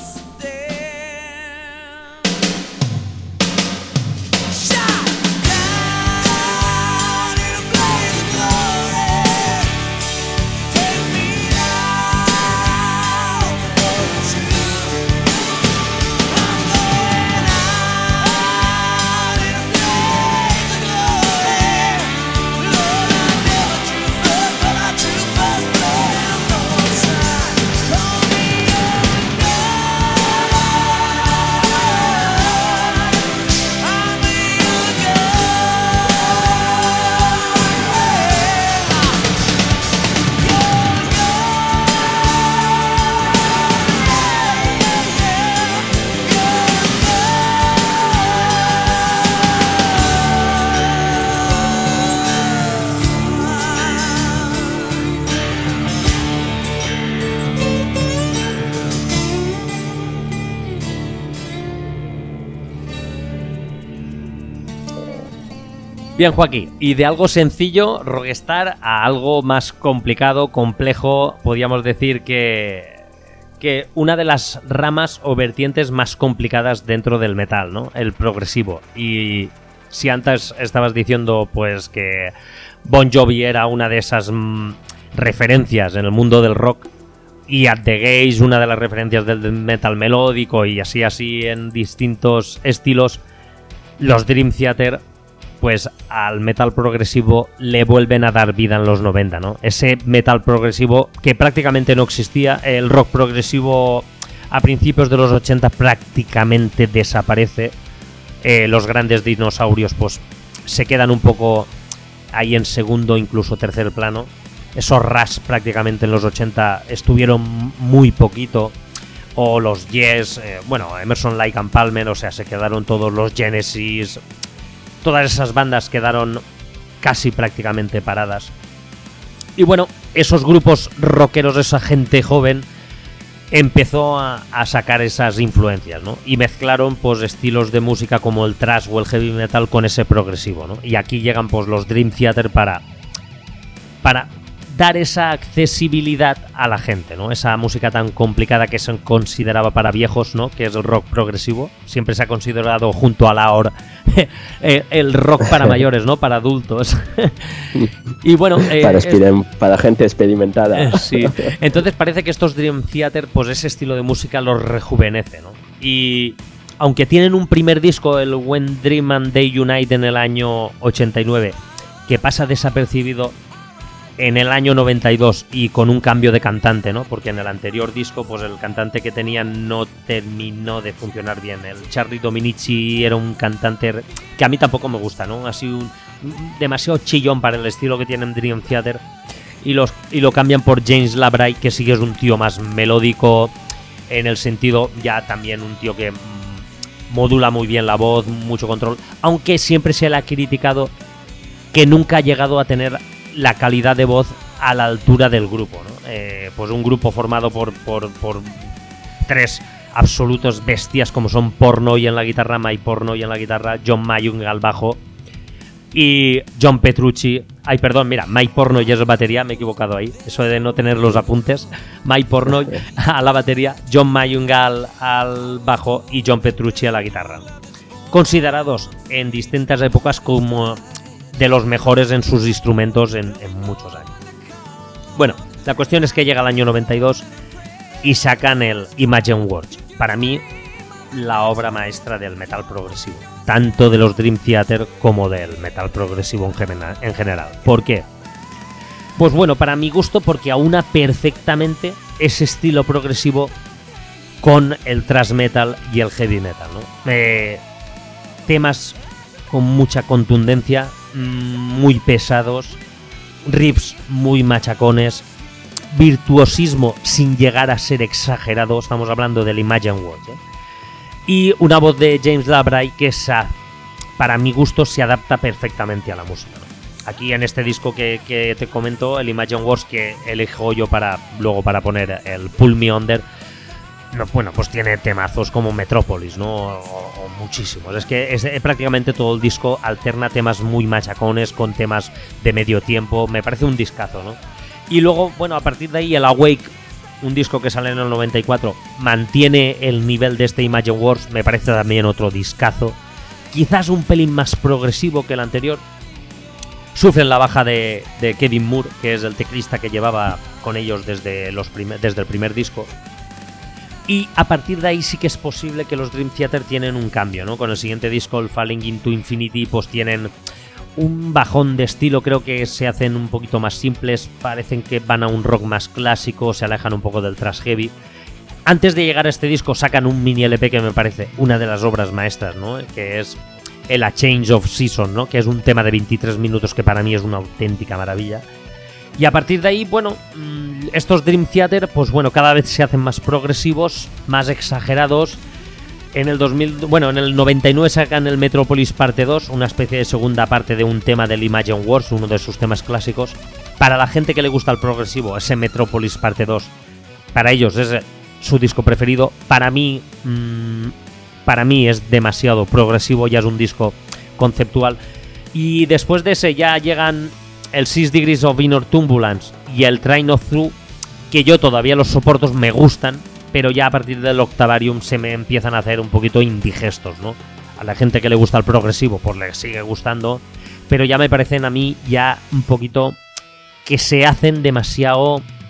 stand. Shot down in a blaze of glory. Take me now, for the truth. I'm going out in a blaze of glory. Lord, I never drew first, but I drew first blood. I'm going side. Call me undone. I'm a young Bien, Joaquín, y de algo sencillo, Rockstar a algo más complicado, complejo, podríamos decir que, que una de las ramas o vertientes más complicadas dentro del metal, ¿no? El progresivo. Y si antes estabas diciendo pues que Bon Jovi era una de esas mmm, referencias en el mundo del rock, y At the Gates, una de las referencias del metal melódico, y así así en distintos estilos, los Dream Theater pues al metal progresivo le vuelven a dar vida en los noventa, ¿no? Ese metal progresivo que prácticamente no existía, el rock progresivo a principios de los ochenta prácticamente desaparece, eh, los grandes dinosaurios pues se quedan un poco ahí en segundo, incluso tercer plano. Esos Rush prácticamente en los ochenta estuvieron muy poquito, o los Yes, eh, bueno, Emerson, Lake and Palmer, o sea, se quedaron todos los Genesis. Todas esas bandas quedaron casi prácticamente paradas. Y bueno, esos grupos rockeros, esa gente joven, empezó a, a sacar esas influencias, ¿no? Y mezclaron pues estilos de música como el thrash o el heavy metal con ese progresivo, ¿no? Y aquí llegan pues los Dream Theater para, para dar esa accesibilidad a la gente, ¿no? Esa música tan complicada que se consideraba para viejos, ¿no? Que es el rock progresivo. Siempre se ha considerado junto a la hora el rock para mayores, ¿no? Para adultos. Y bueno, eh, para, es, para gente experimentada. Eh, sí. Entonces parece que estos Dream Theater, pues ese estilo de música los rejuvenece, ¿no? Y aunque tienen un primer disco, el When Dream and They Unite, en el año ochenta y nueve, que pasa desapercibido, en el año noventa y dos y con un cambio de cantante, ¿no? Porque en el anterior disco, pues el cantante que tenían no terminó de funcionar bien. El Charlie Dominici era un cantante que a mí tampoco me gusta, ¿no? Así un demasiado chillón para el estilo que tienen Dream Theater. Y, los, y lo cambian por James Labrie, que sí que es un tío más melódico, en el sentido ya también un tío que modula muy bien la voz, mucho control, aunque siempre se le ha criticado que nunca ha llegado a tener la calidad de voz a la altura del grupo, ¿no? Eh, pues un grupo formado por, por, por tres absolutos bestias como son Pornoy en la guitarra, Mike Pornoy en la guitarra, John Mayung al bajo y John Petrucci. Ay, perdón, mira, Mike Pornoy es la batería, me he equivocado ahí, eso de no tener los apuntes. Mike Pornoy a la batería, John Mayung al, al bajo y John Petrucci a la guitarra. Considerados en distintas épocas como de los mejores en sus instrumentos en, en muchos años. Bueno, la cuestión es que llega el año noventa y dos y sacan el Imagine Words. Para mí, la obra maestra del metal progresivo, tanto de los Dream Theater como del metal progresivo en general. En general. ¿Por qué? Pues bueno, para mi gusto, porque aúna perfectamente ese estilo progresivo con el thrash metal y el heavy metal, ¿no? Eh, temas con mucha contundencia, muy pesados, riffs muy machacones, virtuosismo sin llegar a ser exagerado. Estamos hablando del Imagine Words, ¿eh? Y una voz de James Labrie que esa, para mi gusto se adapta perfectamente a la música, ¿no? Aquí en este disco que, que te comento, el Imagine Words, que elijo yo para luego para poner el Pull Me Under, no, bueno, pues tiene temazos como Metropolis, ¿no? O, o muchísimos. Es que es, es, prácticamente todo el disco alterna temas muy machacones con temas de medio tiempo. Me parece un discazo, ¿no? Y luego, bueno, a partir de ahí el Awake, un disco que sale en el noventa y cuatro, mantiene el nivel de este Imagine Words. Me parece también otro discazo. Quizás un pelín más progresivo que el anterior. Sufren la baja de, de Kevin Moore, que es el teclista que llevaba con ellos desde, los primer, desde el primer disco. Y a partir de ahí sí que es posible que los Dream Theater tienen un cambio, ¿no? Con el siguiente disco, el Falling Into Infinity, pues tienen un bajón de estilo. Creo que se hacen un poquito más simples, parecen que van a un rock más clásico, se alejan un poco del thrash heavy. Antes de llegar a este disco sacan un mini L P que me parece una de las obras maestras, ¿no? Que es el A Change of Season, ¿no? Que es un tema de veintitrés minutos que para mí es una auténtica maravilla. Y a partir de ahí, bueno, estos Dream Theater, pues bueno, cada vez se hacen más progresivos, más exagerados. En el dos mil, bueno, en el noventa y nueve sacan el Metropolis parte dos, una especie de segunda parte de un tema del Imagine Words, uno de sus temas clásicos. Para la gente que le gusta el progresivo, ese Metropolis parte dos, para ellos es su disco preferido. Para mí, mmm, para mí es demasiado progresivo, ya es un disco conceptual. Y después de ese ya llegan el Six Degrees of Inner Turbulence y el Train of Through, que yo todavía los soportos me gustan, pero ya a partir del Octavarium se me empiezan a hacer un poquito indigestos, ¿no? A la gente que le gusta el progresivo, pues le sigue gustando, pero ya me parecen a mí ya un poquito que se hacen demasiado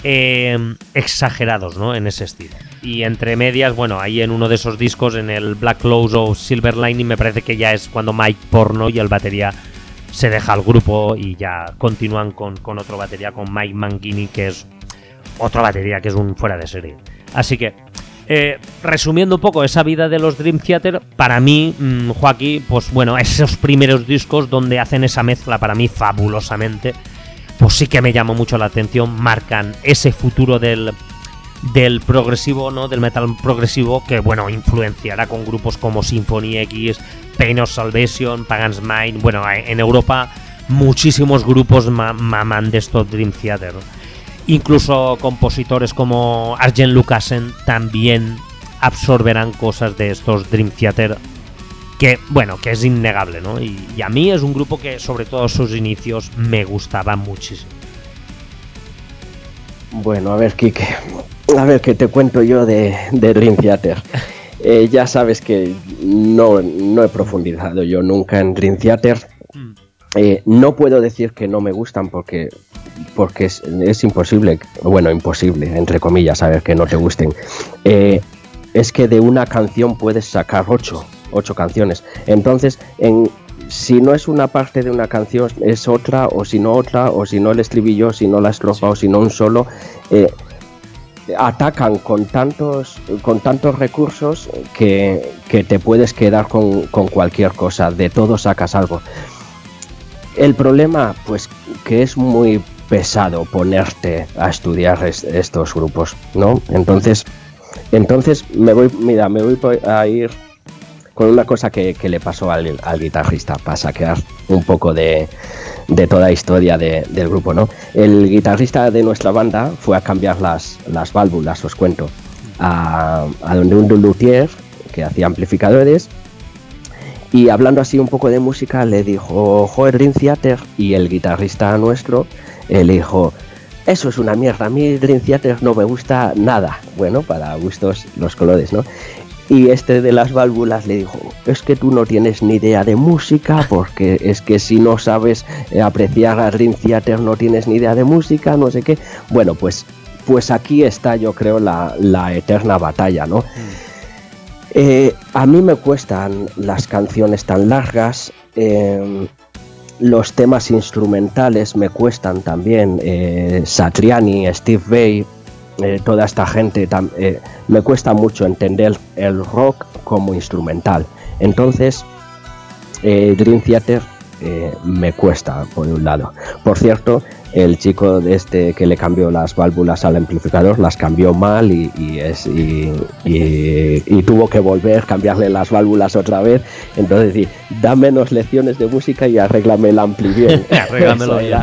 eh, exagerados, ¿no? En ese estilo. Y entre medias, bueno, ahí en uno de esos discos, en el Black Clothes o Silver Lining, me parece que ya es cuando Mike Portnoy y el batería se deja al grupo y ya continúan con, con otro batería, con Mike Mangini, que es otra batería que es un fuera de serie. Así que, eh, resumiendo un poco esa vida de los Dream Theater, para mí, mmm, Joaquín, pues bueno, esos primeros discos donde hacen esa mezcla para mí fabulosamente, pues sí que me llamó mucho la atención, marcan ese futuro del, del progresivo, ¿no? Del metal progresivo, que bueno, influenciará con grupos como Symphony X, Pain of Salvation, Pagan's Mind. Bueno, en Europa muchísimos grupos ma- maman de estos Dream Theater, ¿no? Incluso compositores como Arjen Lucassen también absorberán cosas de estos Dream Theater, que bueno, que es innegable, ¿no? Y, y a mí es un grupo que sobre todo sus inicios me gustaba muchísimo. Bueno, a ver, Quique, a ver qué te cuento yo de, de Dream Theater. Eh, ya sabes que no, no he profundizado yo nunca en Dream Theater. Eh, no puedo decir que no me gustan porque, porque es, es imposible, bueno, imposible, entre comillas, saber que no te gusten. Eh, es que de una canción puedes sacar ocho, ocho canciones. Entonces, en, si no es una parte de una canción, es otra, o si no otra, o si no el estribillo, si no la estrofa, o si no un solo. Eh, atacan con tantos con tantos recursos que, que te puedes quedar con, con cualquier cosa, de todo sacas algo. El problema, pues, que es muy pesado ponerte a estudiar es, estos grupos, ¿no? Entonces, entonces me voy, mira, me voy a ir con una cosa que, que le pasó al, al guitarrista para sacar un poco de, de toda la historia de, del grupo, ¿no? El guitarrista de nuestra banda fue a cambiar las, las válvulas, os cuento, a, a donde un luthier que hacía amplificadores. Y hablando así un poco de música, le dijo, joder, Dream Theater, y el guitarrista nuestro eh, le dijo, eso es una mierda, a mí Dream Theater no me gusta nada. Bueno, para gustos los colores, ¿no? Y este de las válvulas le dijo, es que tú no tienes ni idea de música, porque es que si no sabes eh, apreciar a Dream Theater no tienes ni idea de música, no sé qué. Bueno, pues, pues aquí está, yo creo, la, la eterna batalla, ¿no? Mm. Eh, a mí me cuestan las canciones tan largas, eh, los temas instrumentales me cuestan también, eh, Satriani, Steve Vai, eh, toda esta gente, tam, eh, me cuesta mucho entender el rock como instrumental. Entonces, eh, Dream Theater eh, me cuesta, por un lado. Por cierto, el chico de este que le cambió las válvulas al amplificador las cambió mal y, y, es, y, y, y tuvo que volver, cambiarle las válvulas otra vez. Entonces, sí, da menos lecciones de música y arréglame el ampli bien. Arréglamelo bien.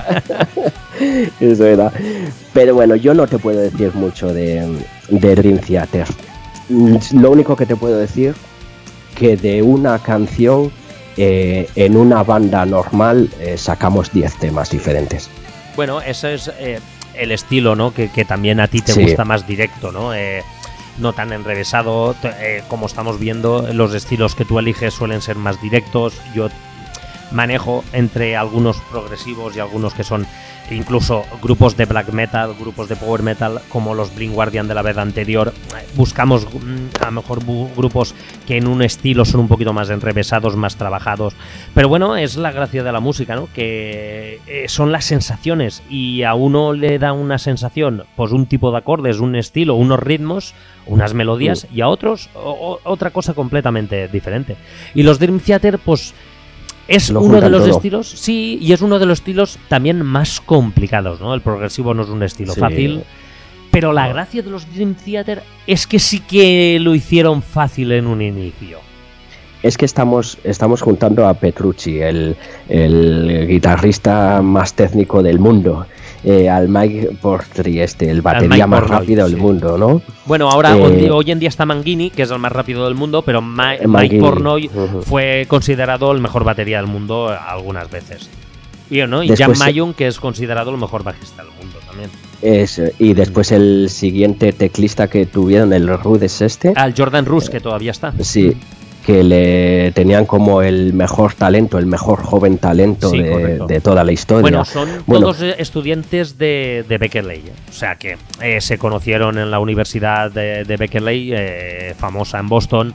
Eso era. Pero bueno, yo no te puedo decir mucho de, de Dream Theater. Lo único que te puedo decir que de una canción eh, en una banda normal eh, sacamos diez temas diferentes. Bueno, ese es eh, el estilo, ¿no? Que, que también a ti te sí. gusta más directo, ¿no? Eh, no tan enrevesado, eh, como estamos viendo, los estilos que tú eliges suelen ser más directos. Yo manejo entre algunos progresivos y algunos que son incluso grupos de black metal, grupos de power metal, como los Blind Guardian de la vez anterior. Buscamos a lo mejor grupos que en un estilo son un poquito más enrevesados, más trabajados. Pero bueno, es la gracia de la música, ¿no? Que son las sensaciones, y a uno le da una sensación, pues un tipo de acordes, un estilo, unos ritmos, unas melodías, y a otros o, otra cosa completamente diferente. Y los Dream Theater, pues es Lo uno de los todo. estilos, sí, y es uno de los estilos también más complicados, ¿no? El progresivo no es un estilo sí. fácil, pero la gracia de los Dream Theater es que sí que lo hicieron fácil en un inicio. Es que estamos, estamos juntando a Petrucci, el, el guitarrista más técnico del mundo, eh, al Mike Portnoy, este, el batería más Portnoy, rápido sí. del mundo, ¿no? Bueno, ahora eh, hoy, hoy en día está Mangini, que es el más rápido del mundo, pero Ma- Mike Portnoy uh-huh. fue considerado el mejor batería del mundo algunas veces. Y, ¿no? y después, Jan Mayun, que es considerado el mejor bajista del mundo también. Es, y después el siguiente teclista que tuvieron, el Rude es este. Al Jordan Rus, eh, que todavía está. Sí. que le tenían como el mejor talento, el mejor joven talento Sí, de, de toda la historia. Bueno, son Bueno, todos estudiantes de, de Berkeley, o sea que eh, se conocieron en la Universidad de, de Berkeley, eh, famosa en Boston,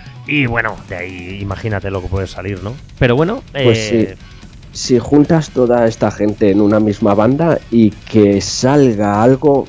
y bueno, de ahí imagínate lo que puede salir, ¿no? Pero bueno, eh, Pues sí. Si juntas toda esta gente en una misma banda y que salga algo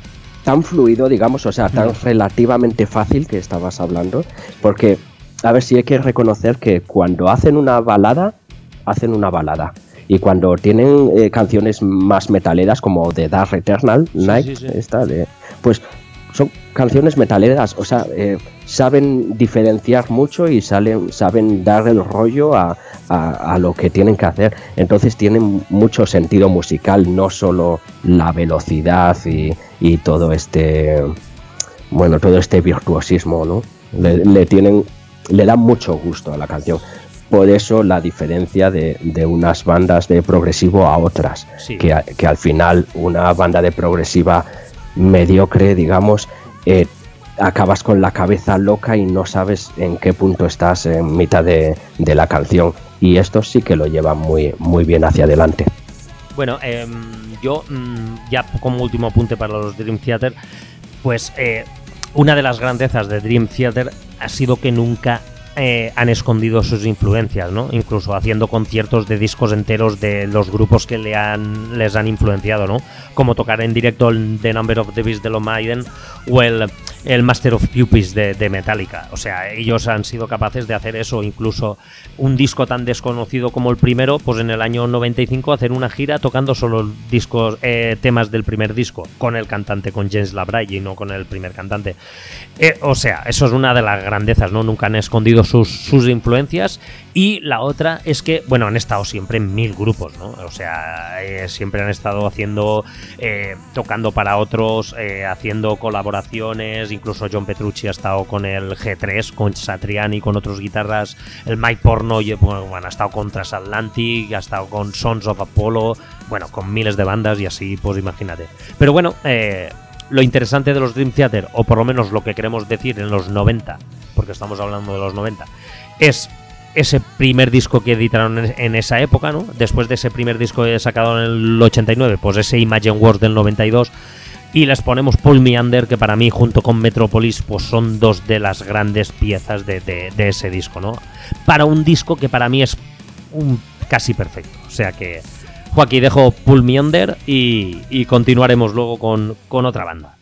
tan fluido, digamos, o sea, tan relativamente fácil que estabas hablando, porque, a ver, si hay que reconocer que cuando hacen una balada, hacen una balada. Y cuando tienen eh, canciones más metaleras, como The Dark Eternal Night, sí, sí. esta de, pues son canciones metaleras, o sea, eh, saben diferenciar mucho y salen, saben dar el rollo a, a, a lo que tienen que hacer. Entonces tienen mucho sentido musical, no solo la velocidad y, y todo este, bueno, todo este virtuosismo, ¿no? Le, le tienen, le dan mucho gusto a la canción. Por eso la diferencia de, de unas bandas de progresivo a otras, Sí. que, a- que al final una banda de progresiva mediocre, digamos, eh, acabas con la cabeza loca y no sabes en qué punto estás en mitad de, de la canción. Y estos sí que lo llevan muy, muy bien hacia adelante. Bueno, eh, yo mm, ya como último apunte para los Dream Theater, pues eh, una de las grandezas de Dream Theater ha sido que nunca eh, han escondido sus influencias, ¿no? Incluso haciendo conciertos de discos enteros de los grupos que le han, les han influenciado, ¿no? Como tocar en directo el The Number of the Beast de Iron Maiden o el, el Master of Puppets de, de Metallica. O sea, ellos han sido capaces de hacer eso, incluso un disco tan desconocido como el primero, pues en el año noventa y cinco hacer una gira tocando solo discos, eh, temas del primer disco, con el cantante, con James LaBrie y no con el primer cantante. Eh, o sea, eso es una de las grandezas, ¿no? Nunca han escondido sus, sus influencias. Y la otra es que, bueno, han estado siempre en mil grupos, ¿no? O sea, eh, siempre han estado haciendo, eh, tocando para otros, eh, haciendo colaboraciones. Incluso John Petrucci ha estado con el G tres, con Satriani, con otros guitarras. El Mike Pornoy, bueno, bueno, ha estado con Transatlantic, ha estado con Sons of Apollo, bueno, con miles de bandas y así, pues imagínate. Pero bueno, eh, lo interesante de los Dream Theater, o por lo menos lo que queremos decir en los noventa, porque estamos hablando de los noventa, es ese primer disco que editaron en, en esa época, ¿no? Después de ese primer disco que sacado en el ochenta y nueve, pues ese Imagine Wars del noventa y dos, y les ponemos Pull Me Under, que para mí junto con Metropolis pues son dos de las grandes piezas de, de, de ese disco, ¿no? Para un disco que para mí es un casi perfecto. O sea que, Joaquín, dejo Pull Me Under y, y continuaremos luego con, con otra banda.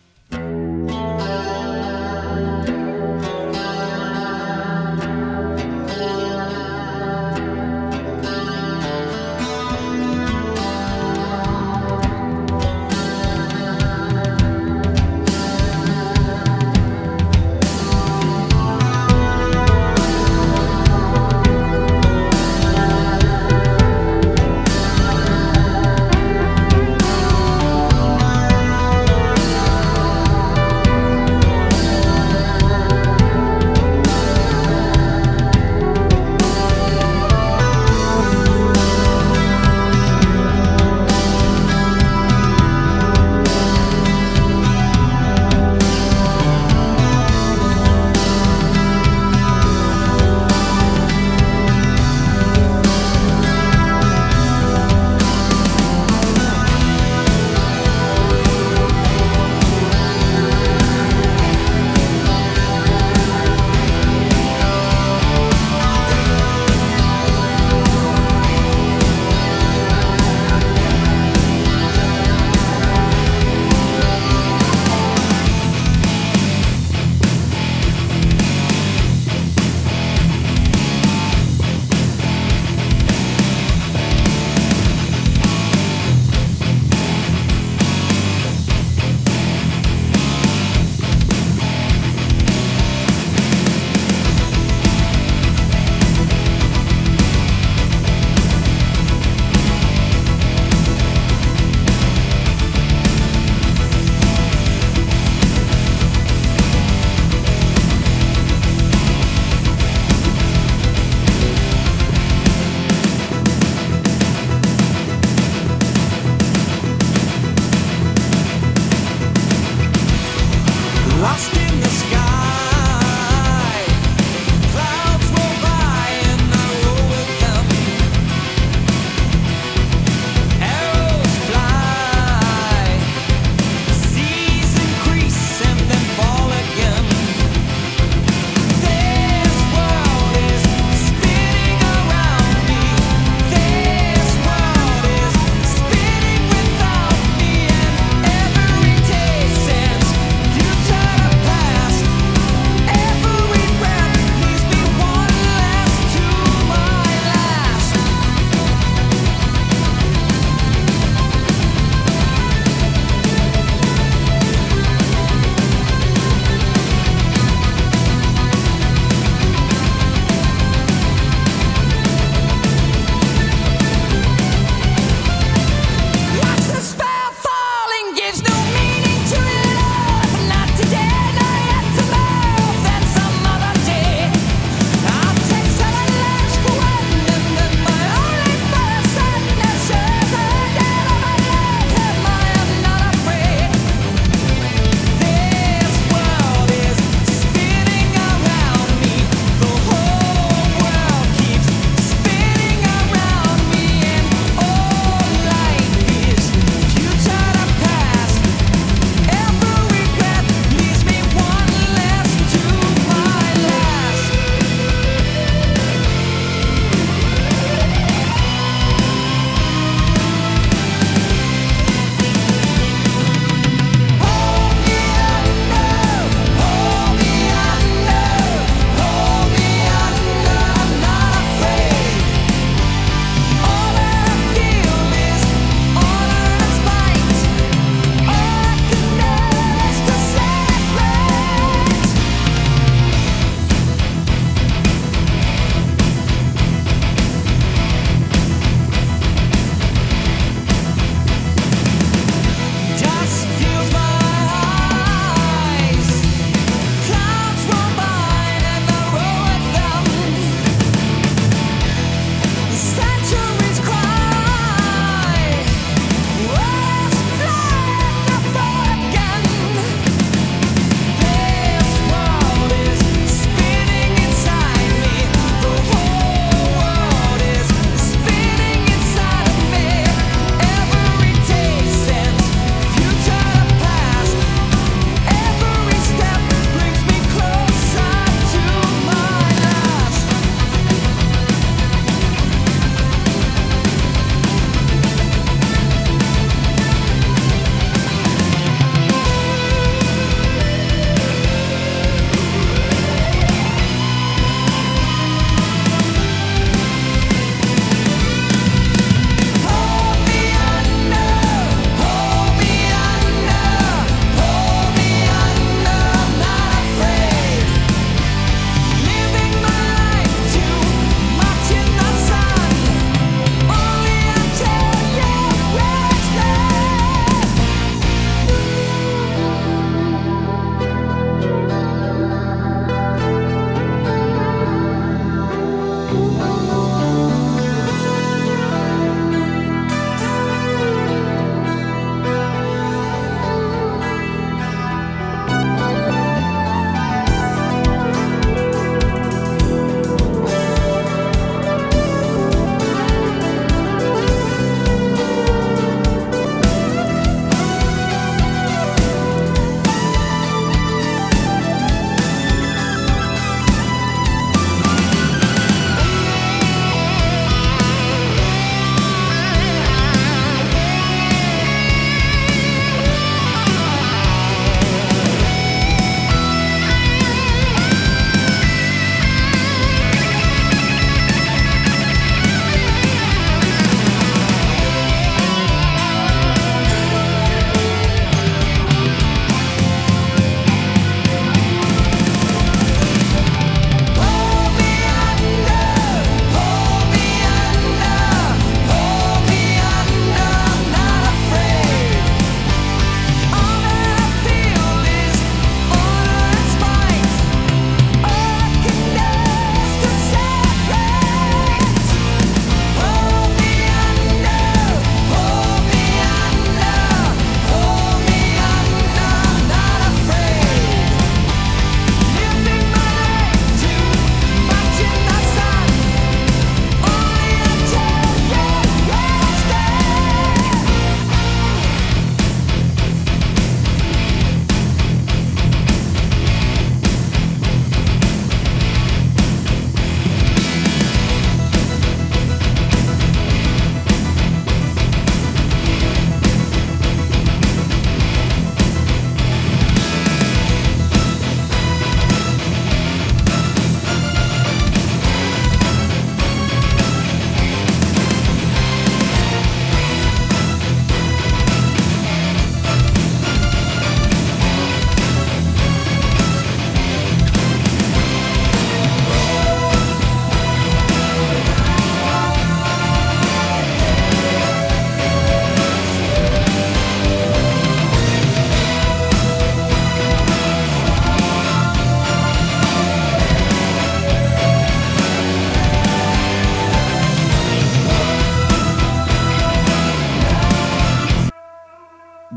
Pull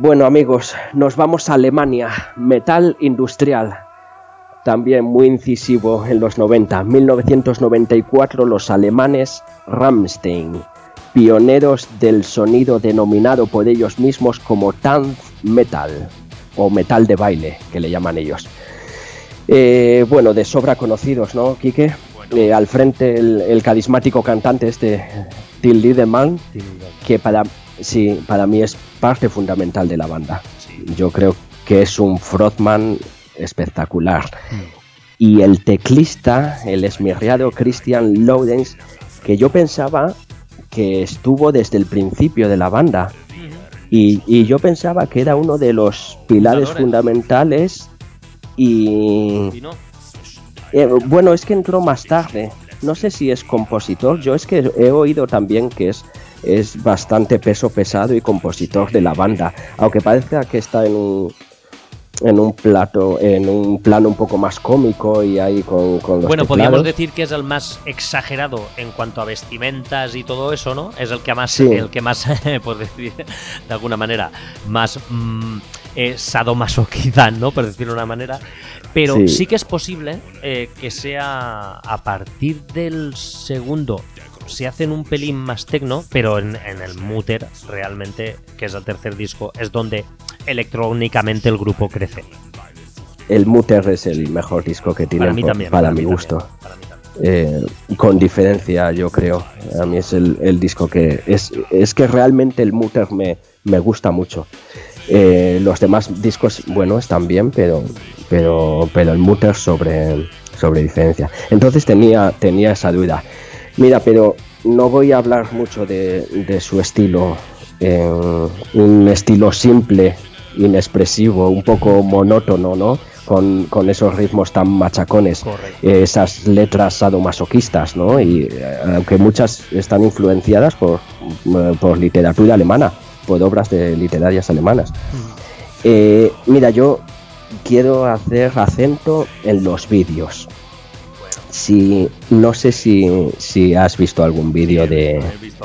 Bueno, amigos, nos vamos a Alemania, metal industrial, también muy incisivo en los noventa. mil novecientos noventa y cuatro, los alemanes Rammstein, pioneros del sonido denominado por ellos mismos como Tanz Metal, o metal de baile, que le llaman ellos. Eh, bueno, de sobra conocidos, ¿no, Quique? Bueno. Eh, al frente el, el carismático cantante este, Till Lindemann, que para, sí, para mí es parte fundamental de la banda. Sí. Yo creo que es un frontman espectacular. Mm. Y el teclista, el esmirriado Christian Loudens, que yo pensaba que estuvo desde el principio de la banda. Y, y yo pensaba que era uno de los pilares fundamentales y... ¿Y no? eh, bueno, es que entró más tarde. No sé si es compositor. Yo es que he oído también que es, es bastante peso pesado y compositor de la banda. Aunque parezca que está en un... en un plato, en un plano un poco más cómico y ahí con, con los Bueno, teclados. Podríamos decir que es el más exagerado en cuanto a vestimentas y todo eso, ¿no? Es el que más, sí. el que más, por decir de alguna manera, más mmm, eh, sadomasoquista, ¿no? Por decirlo de una manera. Pero sí, sí que es posible eh, que sea a partir del segundo. Se hacen un pelín más tecno, pero en, en el Mutter realmente, que es el tercer disco, es donde electrónicamente el grupo crece. El Mutter es el mejor disco que tiene para, mí también, para, para mi gusto. Para mí eh, con diferencia, yo creo. A mí es el, el disco que... Es, es que realmente el Mutter me, me gusta mucho. Eh, los demás discos, bueno, están bien, pero, pero, pero el Mutter sobre, sobre diferencia. Entonces tenía, tenía esa duda. Mira, pero no voy a hablar mucho de, de su estilo, eh, un estilo simple, inexpresivo, un poco monótono, ¿no? Con, con esos ritmos tan machacones, eh, esas letras sadomasoquistas, ¿no? Y eh, aunque muchas están influenciadas por, por literatura alemana, por obras de literarias alemanas. Mm. Eh, mira, yo quiero hacer acento en los vídeos. Si, no sé si, si has visto algún vídeo de...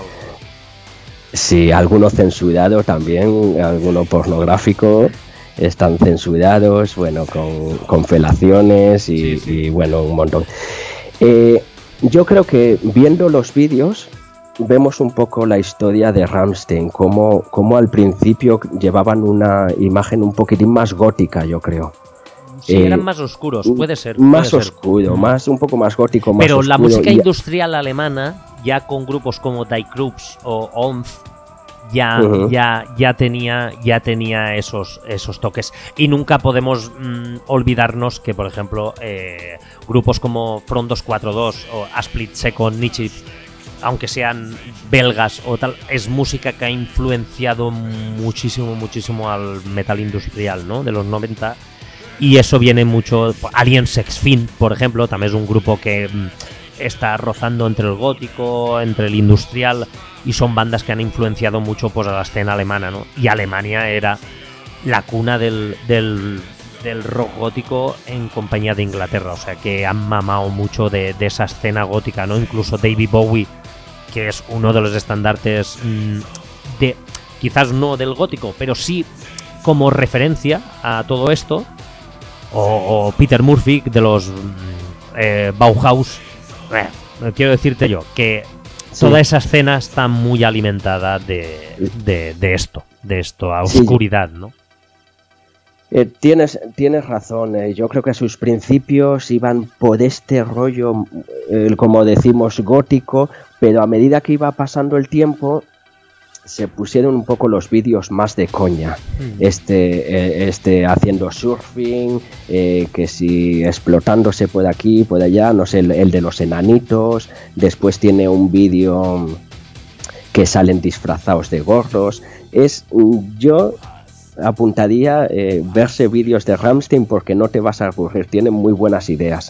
Si alguno censurado también, alguno pornográfico, están censurados, bueno, con, con felaciones y, sí, sí. y bueno, un montón. Eh, yo creo que viendo los vídeos vemos un poco la historia de Rammstein, cómo, cómo al principio llevaban una imagen un poquitín más gótica, yo creo. Sí, eh, eran más oscuros, puede ser. Puede más ser. oscuro, mm. más un poco más gótico, más Pero oscuro. la música industrial alemana, ya con grupos como Die Krupps o Onf, ya, uh-huh. ya, ya tenía, ya tenía esos, esos toques. Y nunca podemos mm, olvidarnos que, por ejemplo, eh, grupos como Front doscientos cuarenta y dos o A Split Second, Nietzsche, aunque sean belgas o tal, es música que ha influenciado muchísimo, muchísimo al metal industrial, ¿no? De los noventa. Y eso viene mucho... Alien Sex Fiend, por ejemplo, también es un grupo que mm, está rozando entre el gótico, entre el industrial, y son bandas que han influenciado mucho pues, a la escena alemana, ¿no? Y Alemania era la cuna del, del, del rock gótico en compañía de Inglaterra, o sea que han mamado mucho de, de esa escena gótica, ¿no? Incluso David Bowie, que es uno de los estandartes mmm, de... quizás no del gótico, pero sí como referencia a todo esto. O, o Peter Murphy de los eh, Bauhaus. Eh, quiero decirte yo que sí. Toda esa escena está muy alimentada de, de, de esto, de esto, a oscuridad, sí. ¿no? Eh, tienes, tienes razón, eh, yo creo que a sus principios iban por este rollo, eh, como decimos, gótico, pero a medida que iba pasando el tiempo se pusieron un poco los vídeos más de coña, mm. este, eh, este haciendo surfing, eh, que si explotándose por aquí, por allá, no sé, el, el de los enanitos, después tiene un vídeo que salen disfrazados de gordos. Es, yo apuntaría eh, verse vídeos de Rammstein porque no te vas a aburrir, tienen muy buenas ideas.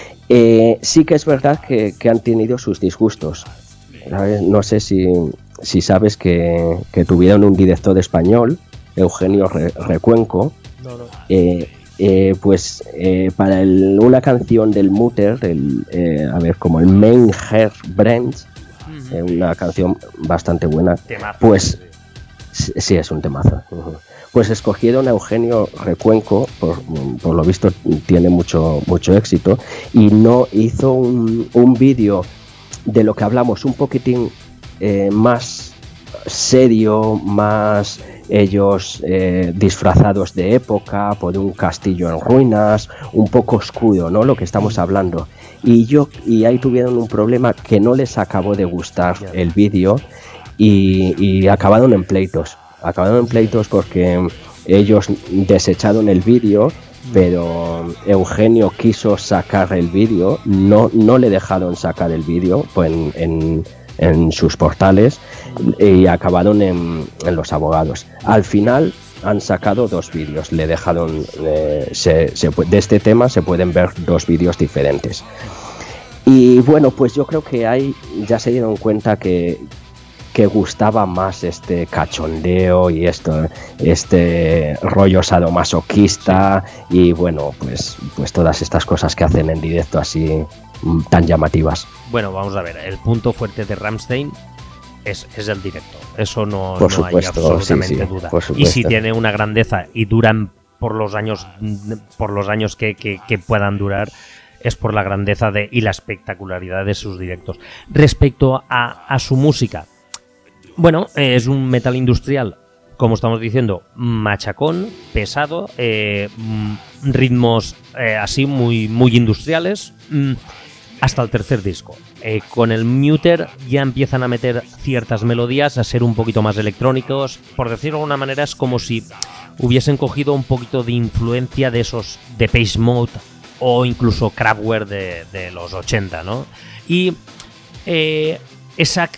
Eh, sí que es verdad que, que han tenido sus disgustos, ¿sabes? No sé si... Si sabes que, que tuvieron un director español, Eugenio Re, Recuenco, no, no. Eh, eh, pues eh, para el, una canción del Mutter, el, eh, a ver, como el Mein Herr brennt, uh-huh. eh, una canción bastante buena, Temazo, pues, Sí, sí, es un temazo. Uh-huh. Pues escogieron a Eugenio Recuenco, por, por lo visto tiene mucho, mucho éxito, y no hizo un, un vídeo de lo que hablamos un poquitín eh, más serio, más ellos eh, disfrazados de época, por un castillo en ruinas, un poco oscuro, ¿no? Lo que estamos hablando. Y yo y ahí tuvieron un problema que no les acabó de gustar el vídeo y, y acabaron en pleitos. Acabaron en pleitos porque ellos desecharon el vídeo, pero Eugenio quiso sacar el vídeo, no, no le dejaron sacar el vídeo pues en, en, en sus portales y acabaron en, en los abogados. Al final han sacado dos vídeos, le dejaron eh, se, se, de este tema se pueden ver dos vídeos diferentes. Y bueno, pues yo creo que ahí ya se dieron cuenta que que gustaba más este cachondeo y esto, este rollo sadomasoquista y bueno, pues, pues todas estas cosas que hacen en directo así tan llamativas. Bueno, vamos a ver, el punto fuerte de Rammstein es, es el directo, eso no, por no supuesto, hay absolutamente sí, sí, duda. por supuesto. Y si tiene una grandeza y duran por los años, por los años que, que, que puedan durar, es por la grandeza de, y la espectacularidad de sus directos. Respecto a, a su música, bueno, eh, es un metal industrial, como estamos diciendo, machacón, pesado, eh, ritmos eh, así muy, muy industriales, mm, hasta el tercer disco. Eh, con el Muter ya empiezan a meter ciertas melodías, a ser un poquito más electrónicos. Por decirlo de alguna manera, es como si hubiesen cogido un poquito de influencia de esos Depeche Mode o incluso Kraftwerk de, de los ochenta, ¿no? Y eh, esa...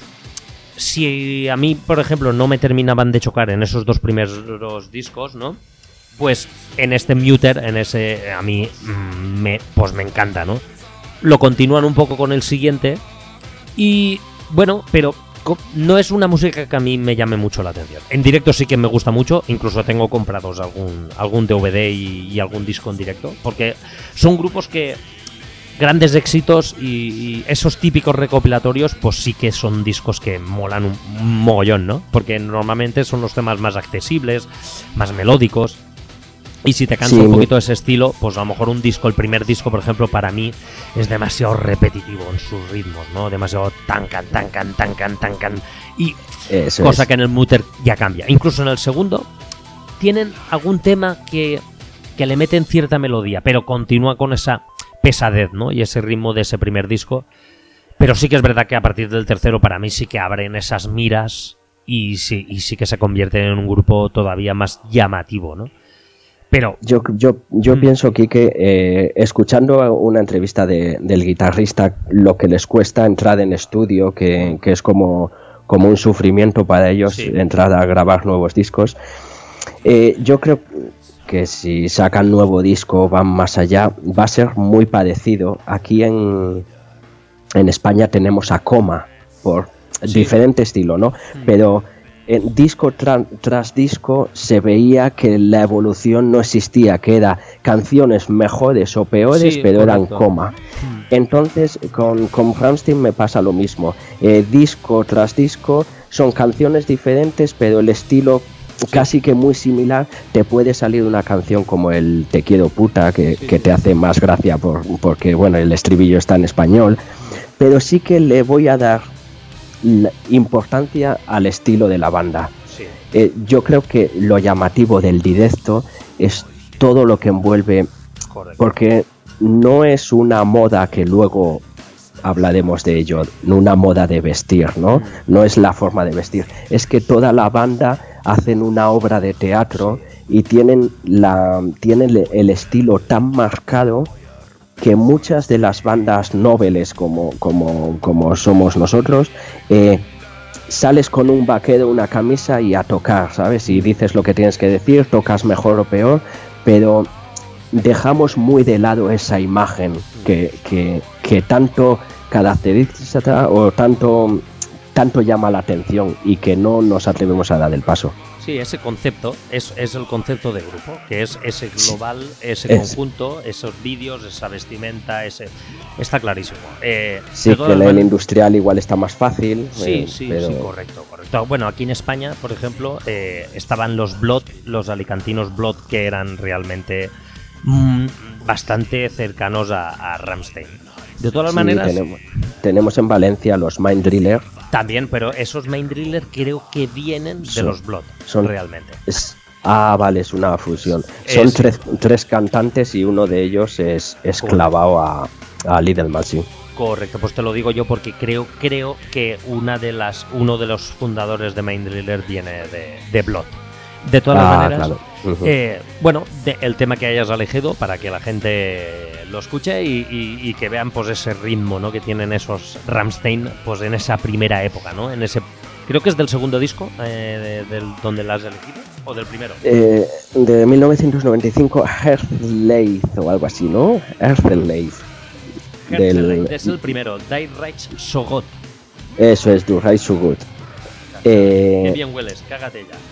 Si a mí, por ejemplo, no me terminaban de chocar en esos dos primeros discos, ¿no? Pues en este Muter, en ese, a mí me, pues me encanta, ¿no? Lo continúan un poco con el siguiente y, bueno, pero no es una música que a mí me llame mucho la atención. En directo sí que me gusta mucho, incluso tengo comprados algún, algún D V D y, y algún disco en directo, porque son grupos que... grandes éxitos y, y esos típicos recopilatorios pues sí que son discos que molan un, un mogollón, ¿no? Porque normalmente son los temas más accesibles, más melódicos y si te cansa sí, un poquito ese estilo, pues a lo mejor un disco, el primer disco por ejemplo para mí es demasiado repetitivo en sus ritmos, ¿no? Demasiado tan can, tan can, tan can, tan can y Eso cosa es. Que en el Muter ya cambia. Incluso en el segundo tienen algún tema que, que le meten cierta melodía, pero continúa con esa pesadez, ¿no? Y ese ritmo de ese primer disco. Pero sí que es verdad que a partir del tercero para mí sí que abren esas miras y sí, y sí que se convierten en un grupo todavía más llamativo, ¿no? Pero yo, yo, yo mm. pienso aquí que eh, escuchando una entrevista de, del guitarrista, lo que les cuesta entrar en estudio, que, que es como, como un sufrimiento para ellos sí. entrar a grabar nuevos discos, eh, yo creo que si sacan nuevo disco, van más allá, va a ser muy parecido. Aquí en, en España tenemos a Coma, por sí. diferente estilo, ¿no? Mm. Pero en disco tra- tras disco se veía que la evolución no existía, que era canciones mejores o peores, sí, pero correcto. Eran Coma. Mm. Entonces, con, con Rammstein me pasa lo mismo. Eh, disco tras disco son canciones diferentes, pero el estilo casi que muy similar. Te puede salir una canción como el Te quiero puta que, sí, que te hace más gracia por, porque bueno, el estribillo está en español, pero sí que le voy a dar importancia al estilo de la banda. Sí. Eh, yo creo que lo llamativo del directo es todo lo que envuelve. Correcto. Porque no es una moda que luego hablaremos de ello, no una moda de vestir, ¿no? Mm. No es la forma de vestir, es que toda la banda hacen una obra de teatro y tienen la tienen el estilo tan marcado que muchas de las bandas nobles como como como somos nosotros eh, sales con un vaquero, una camisa y a tocar, ¿sabes? Y dices lo que tienes que decir, tocas mejor o peor, pero dejamos muy de lado esa imagen que que, que tanto caracteriza o tanto tanto llama la atención y que no nos atrevemos a dar el paso. Sí, ese concepto es, es el concepto de grupo, que es ese global, ese Es. conjunto, esos vídeos, esa vestimenta, ese está clarísimo. Eh, Sí, de que todas en el maneras- industrial igual está más fácil. Sí, eh, sí, pero sí, correcto, correcto. Bueno, aquí en España, por ejemplo, eh, estaban los Blood, los alicantinos Blood, que eran realmente mm, bastante cercanos a, a Rammstein. De todas sí, maneras, tenemos, tenemos en Valencia los Mind Driller. también, pero esos Main Driller creo que vienen de Son- los Blood, son- realmente. Es, ah, vale, es una fusión. Son Es- tres, tres cantantes y uno de ellos es, es clavado a, a Little Maxi. Correcto, pues te lo digo yo porque creo, creo que una de las, uno de los fundadores de Main Driller viene de, de Blood. De todas Ah, maneras, claro. Ujú. eh, bueno, de- el tema que hayas elegido para que la gente lo escuche y, y- y que vean pues ese ritmo, ¿no?, que tienen esos Rammstein pues en esa primera época, ¿no? En ese, creo que es del segundo disco, eh, de- del, donde la has elegido, o del primero. Eh, de mil novecientos noventa y cinco, Herzleith o algo así, ¿no? Herzleith. Herzeleid es el primero, Die Reich So Gut. Eso es, Du Right So Good. Qué Eh, bien hueles, cágate ya.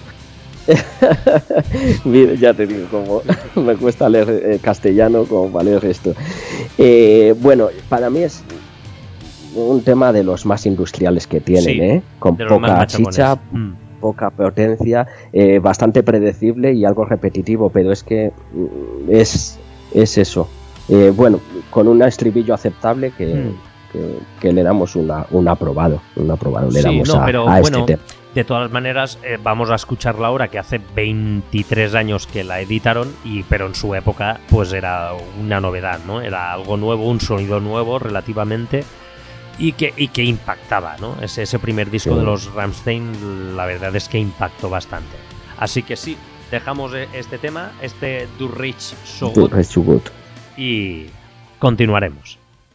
Mira, ya te digo, como me cuesta leer eh, castellano como para leer esto. Eh, bueno, para mí es un tema de los más industriales que tienen, Sí, ¿eh? Con de los más poca machacones. chicha, Mm. poca potencia, eh, bastante predecible y algo repetitivo, pero es que mm, es, es eso. Eh, bueno, con un estribillo aceptable que, Mm. que, que le damos una, un aprobado, un aprobado le Sí, damos no, a, pero a bueno, este tema. de todas maneras, eh, vamos a escucharla ahora, que hace veintitrés años que la editaron, y pero en su época pues era una novedad, ¿no? Era algo nuevo, un sonido nuevo relativamente, y que, y que impactaba, ¿no? Ese, ese primer disco Sí. de los Rammstein, la verdad es que impactó bastante. Así que sí, dejamos eh, este tema, este Du Reich So Du Gut, Right So Good. y continuaremos.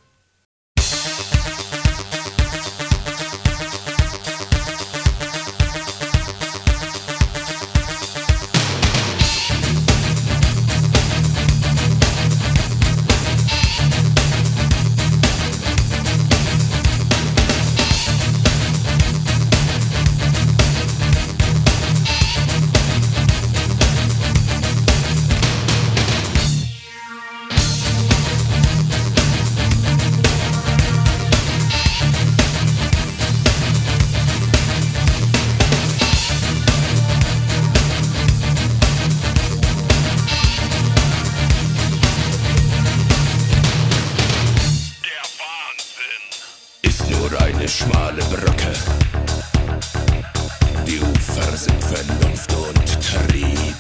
Ist nur eine schmale Brücke. Die Ufer sind Vernunft und Trieb.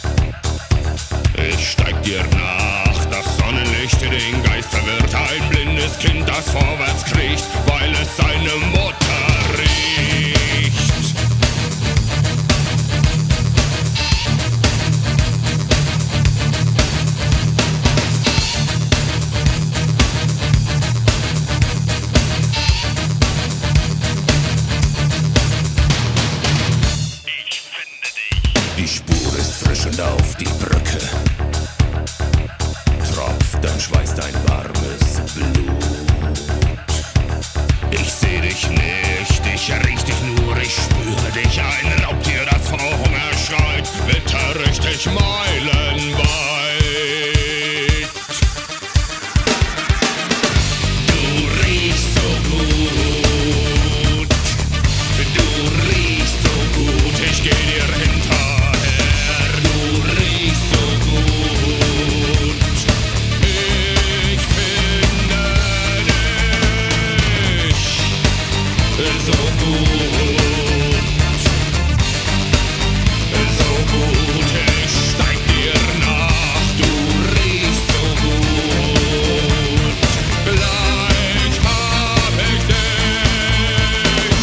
Ich steig dir nach, das Sonnenlicht den Geist verwirrt. Ein blindes Kind, das vorwärts kriecht, weil es seine Mutter riecht. Die Spur ist frisch und auf die Brücke tropft dein Schweiß, dein warmes Blut. Ich seh dich nicht, ich riech dich nur, ich spüre dich. Ein Raubtier, das vor Hunger schreit, witter richtig meilenweit. Du riechst so gut, du riechst so gut, ich geh dir hinterher. Du riechst so gut, ich finde dich so gut, so gut, ich steig dir nach. Du riechst so gut, gleich hab ich dich.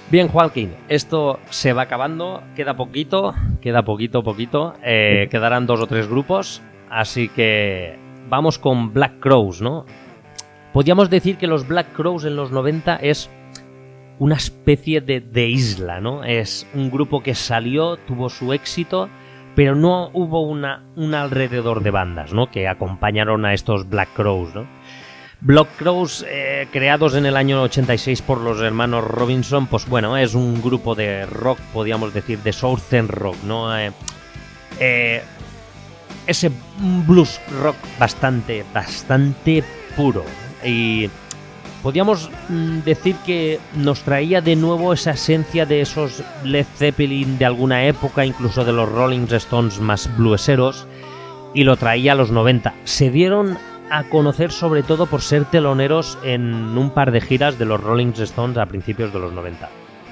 Bien, Joaquín, esto se va acabando, queda poquito, queda poquito, poquito, eh, quedarán dos o tres grupos, así que vamos con Black Crowes, ¿no? Podríamos decir que los Black Crowes en los noventa es una especie de, de isla, ¿no? Es un grupo que salió, tuvo su éxito, pero no hubo una, un alrededor de bandas, ¿no? Que acompañaron a estos Black Crowes, ¿no? Black Crowes, eh, creados en el año ochenta y seis por los hermanos Robinson, pues bueno, es un grupo de rock, podríamos decir, de Southern rock, ¿no? Eh, eh, ese blues rock bastante, bastante puro. Y podríamos decir que nos traía de nuevo esa esencia de esos Led Zeppelin de alguna época, incluso de los Rolling Stones más blueseros, y lo traía a los noventa. Se dieron a conocer sobre todo por ser teloneros en un par de giras de los Rolling Stones a principios de los noventa.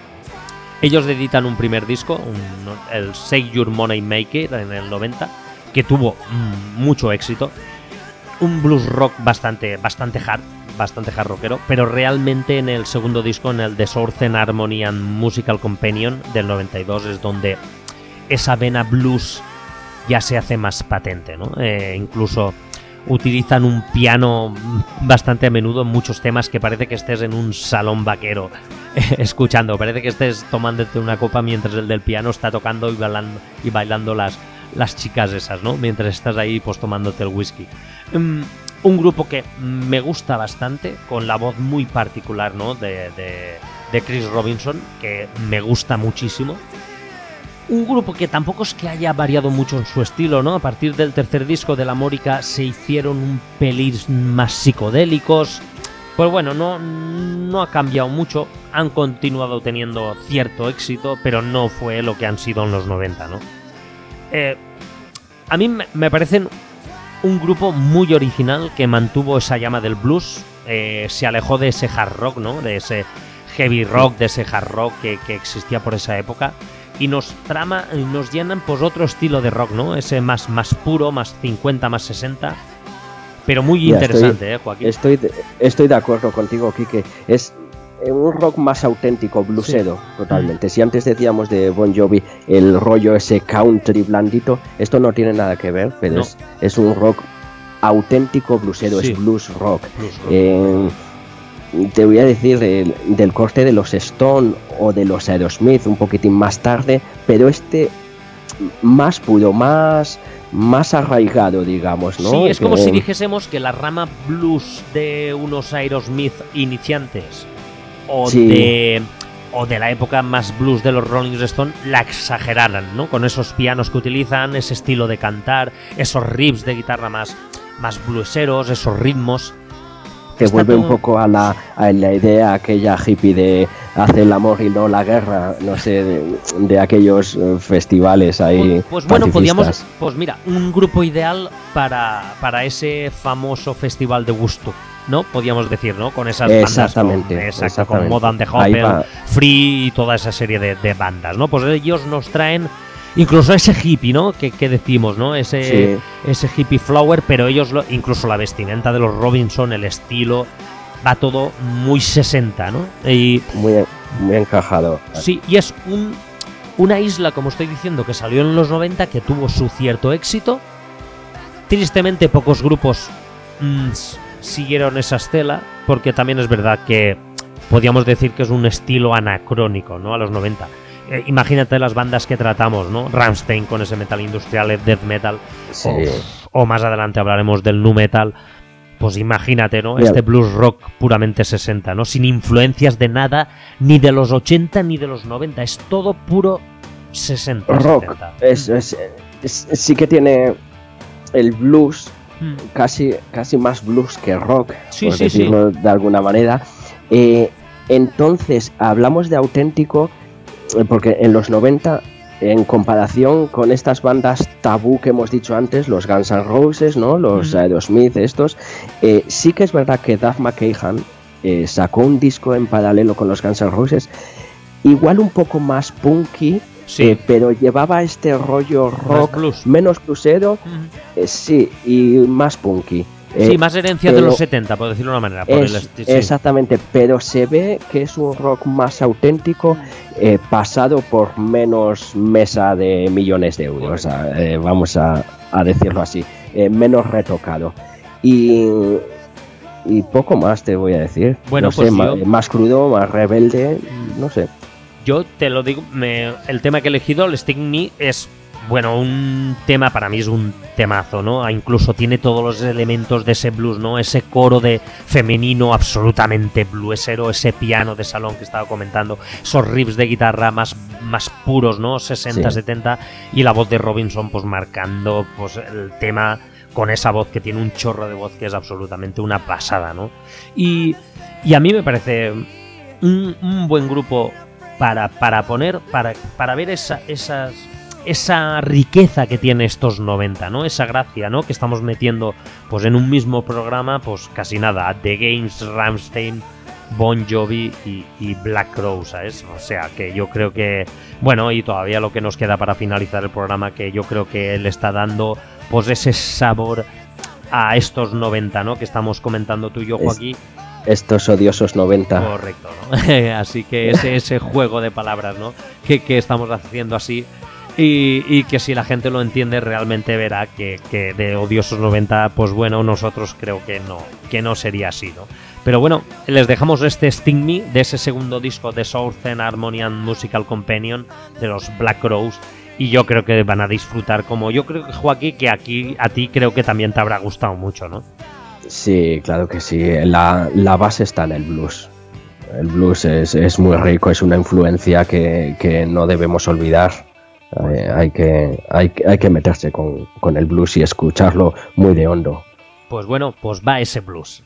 Ellos editan un primer disco, un, el Save Your Money Maker, en el noventa, que tuvo mm, mucho éxito. Un blues rock bastante, bastante hard, bastante hard rockero, pero realmente en el segundo disco, en el The Southern Harmony and Musical Companion del noventa y dos, es donde esa vena blues ya se hace más patente, ¿no? Eh, incluso utilizan un piano bastante a menudo en muchos temas que parece que estés en un salón vaquero eh, escuchando, parece que estés tomándote una copa mientras el del piano está tocando y bailando, y bailando las, las chicas esas, ¿no? Mientras estás ahí pues tomándote el whisky. Um, un grupo que me gusta bastante, con la voz muy particular, ¿no? de, de, de Chris Robinson, que me gusta muchísimo. Un grupo que tampoco es que haya variado mucho en su estilo, ¿no? A partir del tercer disco de La Mórica se hicieron un pelín más psicodélicos. Pues bueno, no, no ha cambiado mucho. Han continuado teniendo cierto éxito, pero no fue lo que han sido en los noventa, ¿no? Eh, a mí me, me parecen un grupo muy original que mantuvo esa llama del blues. Eh, se alejó de ese hard rock, ¿no? De ese heavy rock, de ese hard rock que, que existía por esa época. Y nos trama, nos llenan pues otro estilo de rock, ¿no? Ese más, más puro, más cincuenta, más sesenta. Pero muy ya, interesante, estoy, ¿eh, Joaquín? Estoy de, estoy de acuerdo contigo, Quique. Es un rock más auténtico, bluesero, sí. Totalmente. Mm. Si antes decíamos de Bon Jovi el rollo ese country blandito, esto no tiene nada que ver, pero no. es, es un rock auténtico bluesero, sí. Es blues rock. Blues rock. Eh, te voy a decir del, del corte de los Stone o de los Aerosmith un poquitín más tarde, pero este más puro, más, más arraigado, digamos, ¿no? Sí, es que, como si dijésemos que la rama blues de unos Aerosmith iniciantes o sí. de o de la época más blues de los Rolling Stones la exageraran, ¿no? Con esos pianos que utilizan, ese estilo de cantar, esos riffs de guitarra más, más blueseros, esos ritmos. Que Está vuelve todo... un poco a la, a la idea aquella hippie de hacer el amor y no la guerra, no sé, de, de aquellos festivales ahí. Pues, pues bueno, podíamos, pues mira, un grupo ideal para, para ese famoso festival de Woodstock, ¿no? Podíamos decir, ¿no? Con esas exactamente, bandas, con, exacto, exactamente. con Modern the Hopper, Free y toda esa serie de, de bandas, ¿no? Pues ellos nos traen incluso ese hippie, ¿no? Que, que decimos, ¿no? Ese, sí. ese hippie flower, pero ellos, lo, incluso la vestimenta de los Robinson, el estilo, va todo muy sesenta, ¿no? Y, muy, muy encajado. Sí, y es un, una isla, como estoy diciendo, que salió en los noventa, que tuvo su cierto éxito. Tristemente, pocos grupos mmm, siguieron esa estela, porque también es verdad que podríamos decir que es un estilo anacrónico, ¿no? A los noventa. Eh, imagínate las bandas que tratamos, ¿no? Rammstein con ese metal industrial, el death metal, sí. o, o más adelante hablaremos del nu metal. Pues imagínate, ¿no? Bien. Este blues rock puramente sesenta, ¿no? Sin influencias de nada, ni de los ochenta ni de los noventa. Es todo puro sesenta. Rock. Es, es, es, sí que tiene el blues, hmm. casi, casi más blues que rock, sí, por sí, decirlo sí. de alguna manera. Eh, entonces, hablamos de auténtico, porque en los noventa, en comparación con estas bandas tabú que hemos dicho antes, los Guns N' Roses, ¿no? Los mm. Aerosmith, estos, eh, sí que es verdad que Duff McKagan eh, sacó un disco en paralelo con los Guns N' Roses, igual un poco más punky, sí. eh, pero llevaba este rollo rock, blues. menos bluesero, mm. eh, sí, y más punky. Eh, Sí, más herencia de pero los setenta, por decirlo de una manera. Por es- el esti- sí. Exactamente, pero se ve que es un rock más auténtico, eh, pasado por menos mesa de millones de euros, a- eh, vamos a, a decirlo así, eh, menos retocado. Y, y poco más te voy a decir. Bueno, no sé, pues ma- yo- más crudo, más rebelde, no sé. Yo te lo digo, me- el tema que he elegido, el Sting Me, es, bueno, un tema, para mí es un temazo, ¿no? Ah, incluso tiene todos los elementos de ese blues, ¿no? Ese coro de femenino absolutamente bluesero, ese piano de salón que estaba comentando, esos riffs de guitarra más, más puros, ¿no? sesenta, Sí. setenta, y la voz de Robinson, pues marcando pues el tema con esa voz que tiene un chorro de voz que es absolutamente una pasada, ¿no? Y, y a mí me parece un, un buen grupo para, para poner, para, para ver esa, esas, esa riqueza que tiene estos noventa, ¿no? Esa gracia, ¿no? Que estamos metiendo pues en un mismo programa, pues casi nada, The Games, Rammstein, Bon Jovi y, y Black Crowes, ¿sabes? O sea, que yo creo que, bueno, y todavía lo que nos queda para finalizar el programa, que yo creo que le está dando pues ese sabor a estos noventa, ¿no? Que estamos comentando tú y yo, Es- Joaquín. Estos odiosos noventa. Correcto, ¿no? Así que ese, ese juego de palabras, ¿no? Que, que estamos haciendo así. Y, y que si la gente lo entiende realmente verá que, que de odiosos noventa, pues bueno, nosotros creo que no, que no sería así, ¿no? Pero bueno, les dejamos este Sting Me de ese segundo disco de Southern Harmony and Musical Companion de los Black Crowes. Y yo creo que van a disfrutar, como yo creo que, Joaquín, que aquí a ti creo que también te habrá gustado mucho, ¿no? Sí, claro que sí. La, la base está en el blues. El blues es, es muy rico, es una influencia que, que no debemos olvidar. Eh, hay, que, hay, que- hay que meterse con, con el blues y escucharlo muy de hondo. Pues bueno, pues va ese blues.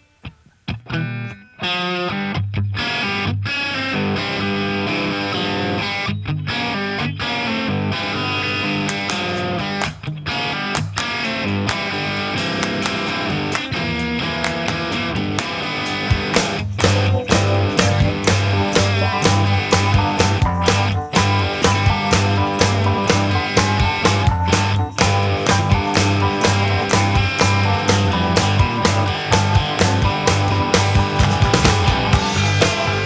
Thank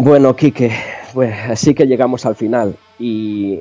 Bueno, Quique, pues así que llegamos al final y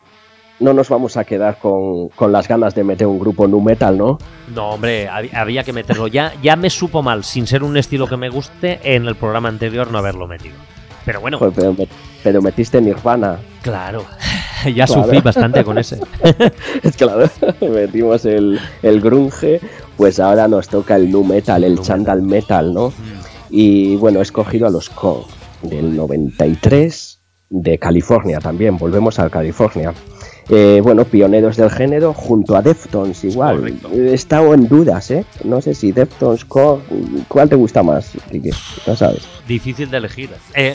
no nos vamos a quedar con, con las ganas de meter un grupo nu metal, ¿no? No, hombre, hab- había que meterlo. Ya, ya me supo mal, sin ser un estilo que me guste, en el programa anterior no haberlo metido. Pero bueno, Joder, pero, me- pero metiste Nirvana. claro, ya Claro. sufrí bastante con ese. Es claro, metimos el, el grunge, pues ahora nos toca el nu metal, el Nu chandal metal, ¿no? Y bueno, he escogido a los Korn del noventa y tres de California también, volvemos a California. Eh, bueno, pioneros del género junto a Deftones igual. Correcto. He estado en dudas, ¿eh? No sé si Deftones, Korn, ¿cuál te gusta más, Quique? No sabes. Difícil de elegir. Eh,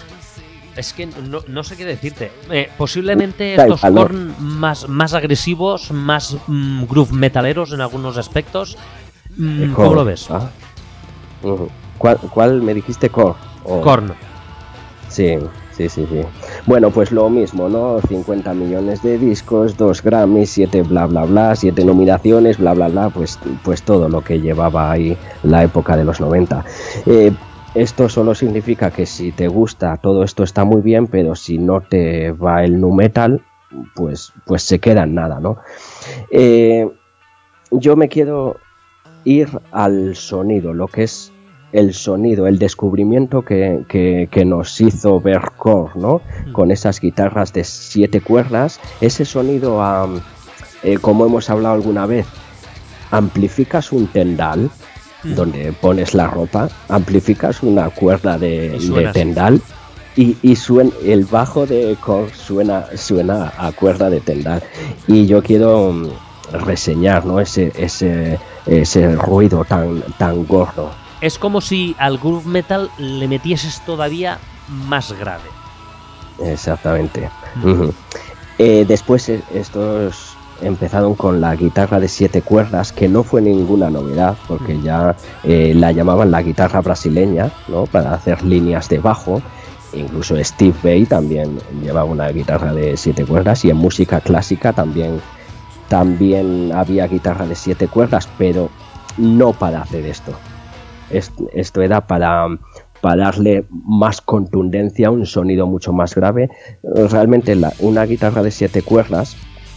es que no, no sé qué decirte. Eh, posiblemente Da estos igual, ¿no? Korn más, más agresivos, más mm, groove metaleros en algunos aspectos. Mm, ¿Cómo Korn, lo ves? ¿ah? Ujú. ¿Cuál, ¿Cuál me dijiste, Korn? O- Korn. Sí, sí, sí, sí. Bueno, pues lo mismo, ¿no? cincuenta millones de discos, dos Grammys, siete bla bla bla, siete nominaciones, bla bla bla, pues, pues todo lo que llevaba ahí la época de los noventa. Eh, esto solo significa que si te gusta todo esto está muy bien, pero si no te va el nu metal, pues, pues se queda en nada, ¿no? Eh, yo me quiero ir al sonido, lo que es el sonido, el descubrimiento que, que, que nos hizo ver Korn, ¿no? Con esas guitarras de siete cuerdas, ese sonido, um, eh, como hemos hablado alguna vez, amplificas un tendal, Mm. donde pones la ropa, amplificas una cuerda de, Y suena de así. tendal y, y suena, el bajo de Korn suena, suena a cuerda de tendal. Y yo quiero um, reseñar, ¿no? ese, ese, ese ruido tan, tan gordo. Es como si al groove metal le metieses todavía más grave. Exactamente. Ujú. Eh, después eh, estos empezaron con la guitarra de siete cuerdas, que no fue ninguna novedad, porque ya eh, la llamaban la guitarra brasileña, ¿no? Para hacer líneas de bajo. Incluso Steve Vai también llevaba una guitarra de siete cuerdas, y en música clásica también, también había guitarra de siete cuerdas, pero no para hacer esto. Es- Esto era para, para darle más contundencia, un sonido mucho más grave. Realmente la- una guitarra de siete cuerdas,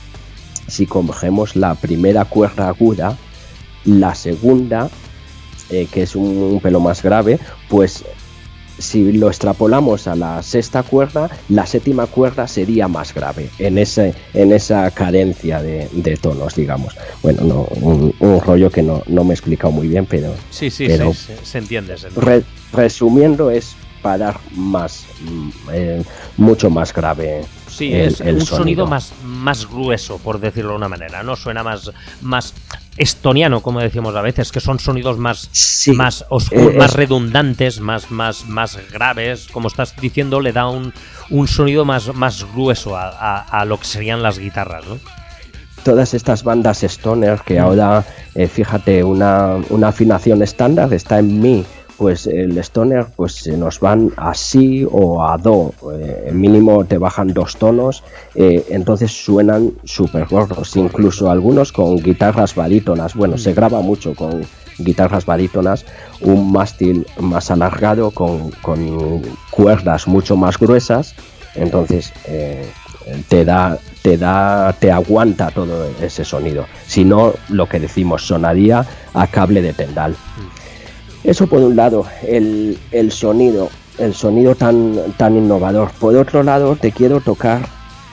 si cogemos la primera cuerda aguda, la segunda, eh, que es un, un pelo más grave, pues si lo extrapolamos a la sexta cuerda, la séptima cuerda sería más grave en ese en esa carencia de, de tonos, digamos. Bueno, no, un, un rollo que no, no me he explicado muy bien, pero Sí, sí, Pero- sí, se, se entiende. se entiende. re- resumiendo es para dar más, mm, eh, mucho más grave. Sí, el- es el un sonido, sonido. más, más grueso, por decirlo de una manera, ¿no? Suena más, más estoniano, como decimos a veces, que son sonidos más, Sí, más oscuros, eh, más es- redundantes, más, más, más graves. Como estás diciendo, le da un, un sonido más, más grueso a, a- a lo que serían las guitarras, ¿no? Todas estas bandas stoner que ahora, eh, fíjate, una, una afinación estándar está en mi, pues el stoner pues se nos van a si o a do, eh, mínimo te bajan dos tonos, eh, entonces suenan súper gordos, incluso algunos con guitarras barítonas. Bueno, se graba mucho con guitarras barítonas, un mástil más alargado con, con cuerdas mucho más gruesas, entonces eh, te da, te da, te aguanta todo ese sonido. Si no, lo que decimos, sonaría a cable de tendal. Eso por un lado, el, el sonido, el sonido tan, tan innovador. Por otro lado, te quiero tocar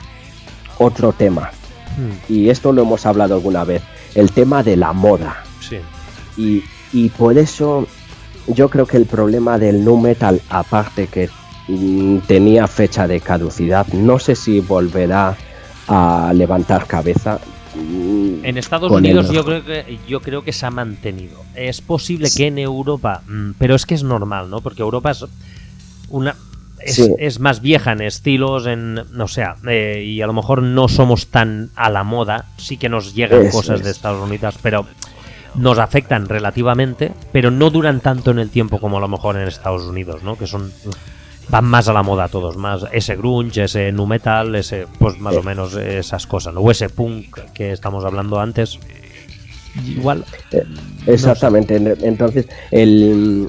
otro tema, y esto lo hemos hablado alguna vez, el tema de la moda. Sí. Y, y por eso yo creo que el problema del nu metal, aparte que mm, tenía fecha de caducidad, no sé si volverá a levantar cabeza. mm, En Estados con Unidos el- yo creo que yo creo que se ha mantenido. Es posible que en Europa, mm, pero es que es normal, ¿no? Porque Europa es una es, Sí. es más vieja en estilos, en no sé, eh, y a lo mejor no somos tan a la moda. Sí que nos llegan Eso cosas es. de Estados Unidos, pero nos afectan relativamente, pero no duran tanto en el tiempo como a lo mejor en Estados Unidos, ¿no? Que son van más a la moda todos, más ese grunge, ese nu metal, ese pues más o menos esas cosas, ¿no? O ese punk que estamos hablando antes. Igual Exactamente, entonces el,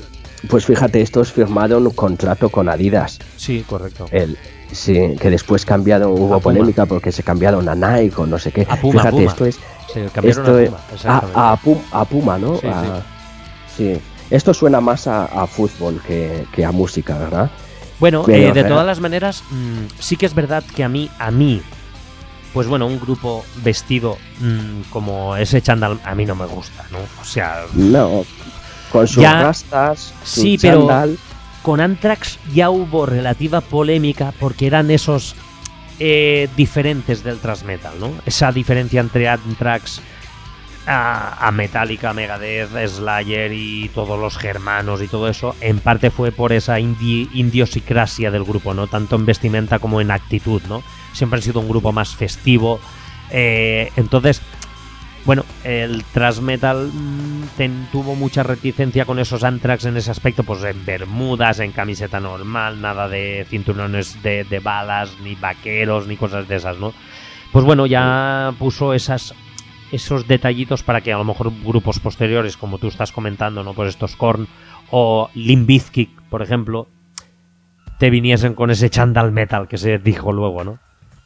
pues fíjate, estos firmaron un contrato con Adidas. Sí, correcto. El, sí, que después cambiaron, hubo polémica porque se cambiaron a Nike o no sé qué. A Puma, fíjate, Puma. esto es... Sí, cambiaron esto a es- Puma, exactamente. a, a, Pum- a Puma, ¿no? Sí, A- sí. Esto suena más a, a fútbol que, que a música, ¿verdad? Bueno, Pero, eh, de real- todas las maneras, mmm, sí que es verdad que a mí, a mí, pues bueno, un grupo vestido mmm, como ese chándal a mí no me gusta, ¿no? O sea, No, con sus Ya- rastas, su sí, pero- chándal. con Anthrax ya hubo relativa polémica porque eran esos eh, diferentes del thrash metal, ¿no? Esa diferencia entre Anthrax a, a Metallica, Megadeth, Slayer y todos los germanos y todo eso, en parte fue por esa indi- indiosicrasia del grupo, ¿no? Tanto en vestimenta como en actitud, ¿no? Siempre han sido un grupo más festivo. eh, entonces, bueno, el thrash metal mmm, ten- tuvo mucha reticencia con esos Anthrax en ese aspecto, pues en bermudas, en camiseta normal, nada de cinturones de, de balas, ni vaqueros, ni cosas de esas, ¿no? Pues bueno, ya puso esas esos detallitos para que a lo mejor grupos posteriores, como tú estás comentando, ¿no? Pues estos Korn o Limp Bizkit, por ejemplo, te viniesen con ese chandal metal que se dijo luego, ¿no?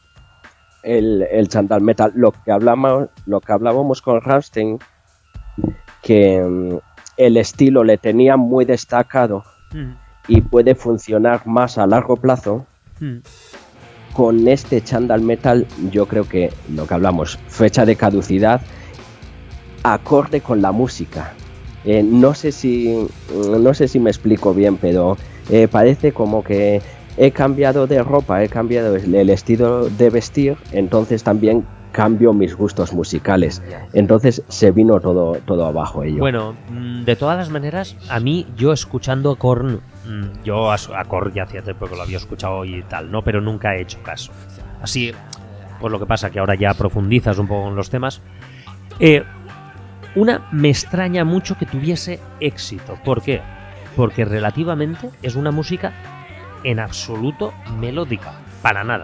el, el chandal metal. Lo que hablamos, lo que hablábamos con Rammstein, que mm, el estilo le tenía muy destacado y puede funcionar más a largo plazo. Con este chandal metal, yo creo que lo que hablamos, fecha de caducidad, acorde con la música. Eh, no sé si no sé si me explico bien, pero eh, parece como que he cambiado de ropa, he cambiado el estilo de vestir, entonces también cambio mis gustos musicales. Entonces se vino todo, todo abajo ello. Bueno, mm, de todas las maneras, a mí, yo escuchando a Korn, mm, yo a, a Korn ya hacía tiempo que lo había escuchado y tal, ¿no? Pero nunca he hecho caso. Así, pues lo que pasa que ahora ya profundizas un poco en los temas. Eh, una, me extraña mucho que tuviese éxito. ¿Por qué? Porque relativamente es una música en absoluto melódica, para nada.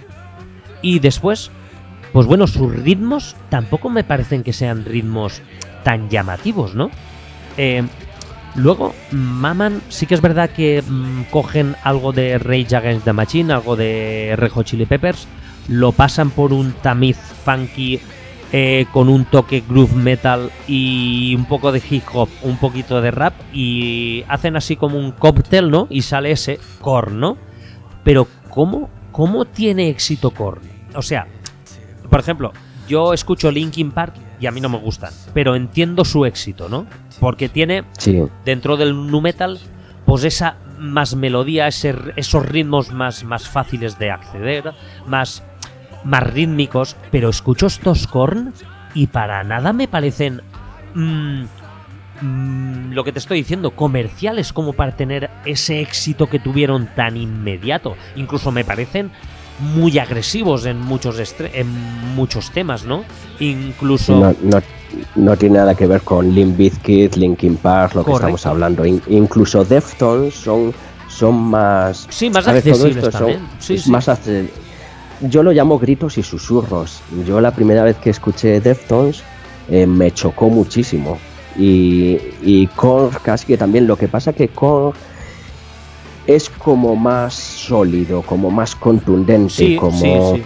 Y después, pues bueno, sus ritmos tampoco me parecen que sean ritmos tan llamativos, ¿no? Eh, luego, maman, sí que es verdad que mmm, cogen algo de Rage Against the Machine, algo de Red Hot Chili Peppers, lo pasan por un tamiz funky eh, con un toque groove metal y un poco de hip hop, un poquito de rap, y hacen así como un cóctel, ¿no? Y sale ese Korn, ¿no? Pero ¿cómo, cómo tiene éxito Korn? O sea, por ejemplo, yo escucho Linkin Park y a mí no me gustan, pero entiendo su éxito, ¿no? Porque tiene, sí, dentro del nu metal, pues esa más melodía, ese, esos ritmos más, más fáciles de acceder, más, más rítmicos, pero escucho estos Korn y para nada me parecen mmm, mmm, lo que te estoy diciendo, comerciales como para tener ese éxito que tuvieron tan inmediato. Incluso me parecen muy agresivos en muchos estre- en muchos temas, ¿no? Incluso no, no, no tiene nada que ver con Limp Bizkit, Linkin Park, lo que Correcto. estamos hablando. In- incluso Deftones son, son más... sí, más ¿sabes? Todo accesibles esto son- también. Sí, es sí. más acce- Yo lo llamo gritos y susurros. Yo la primera vez que escuché Deftones eh, me chocó muchísimo. Y, y Korn casi que también. Lo que pasa que Korn es como más sólido, como más contundente, Sí, como... sí, sí.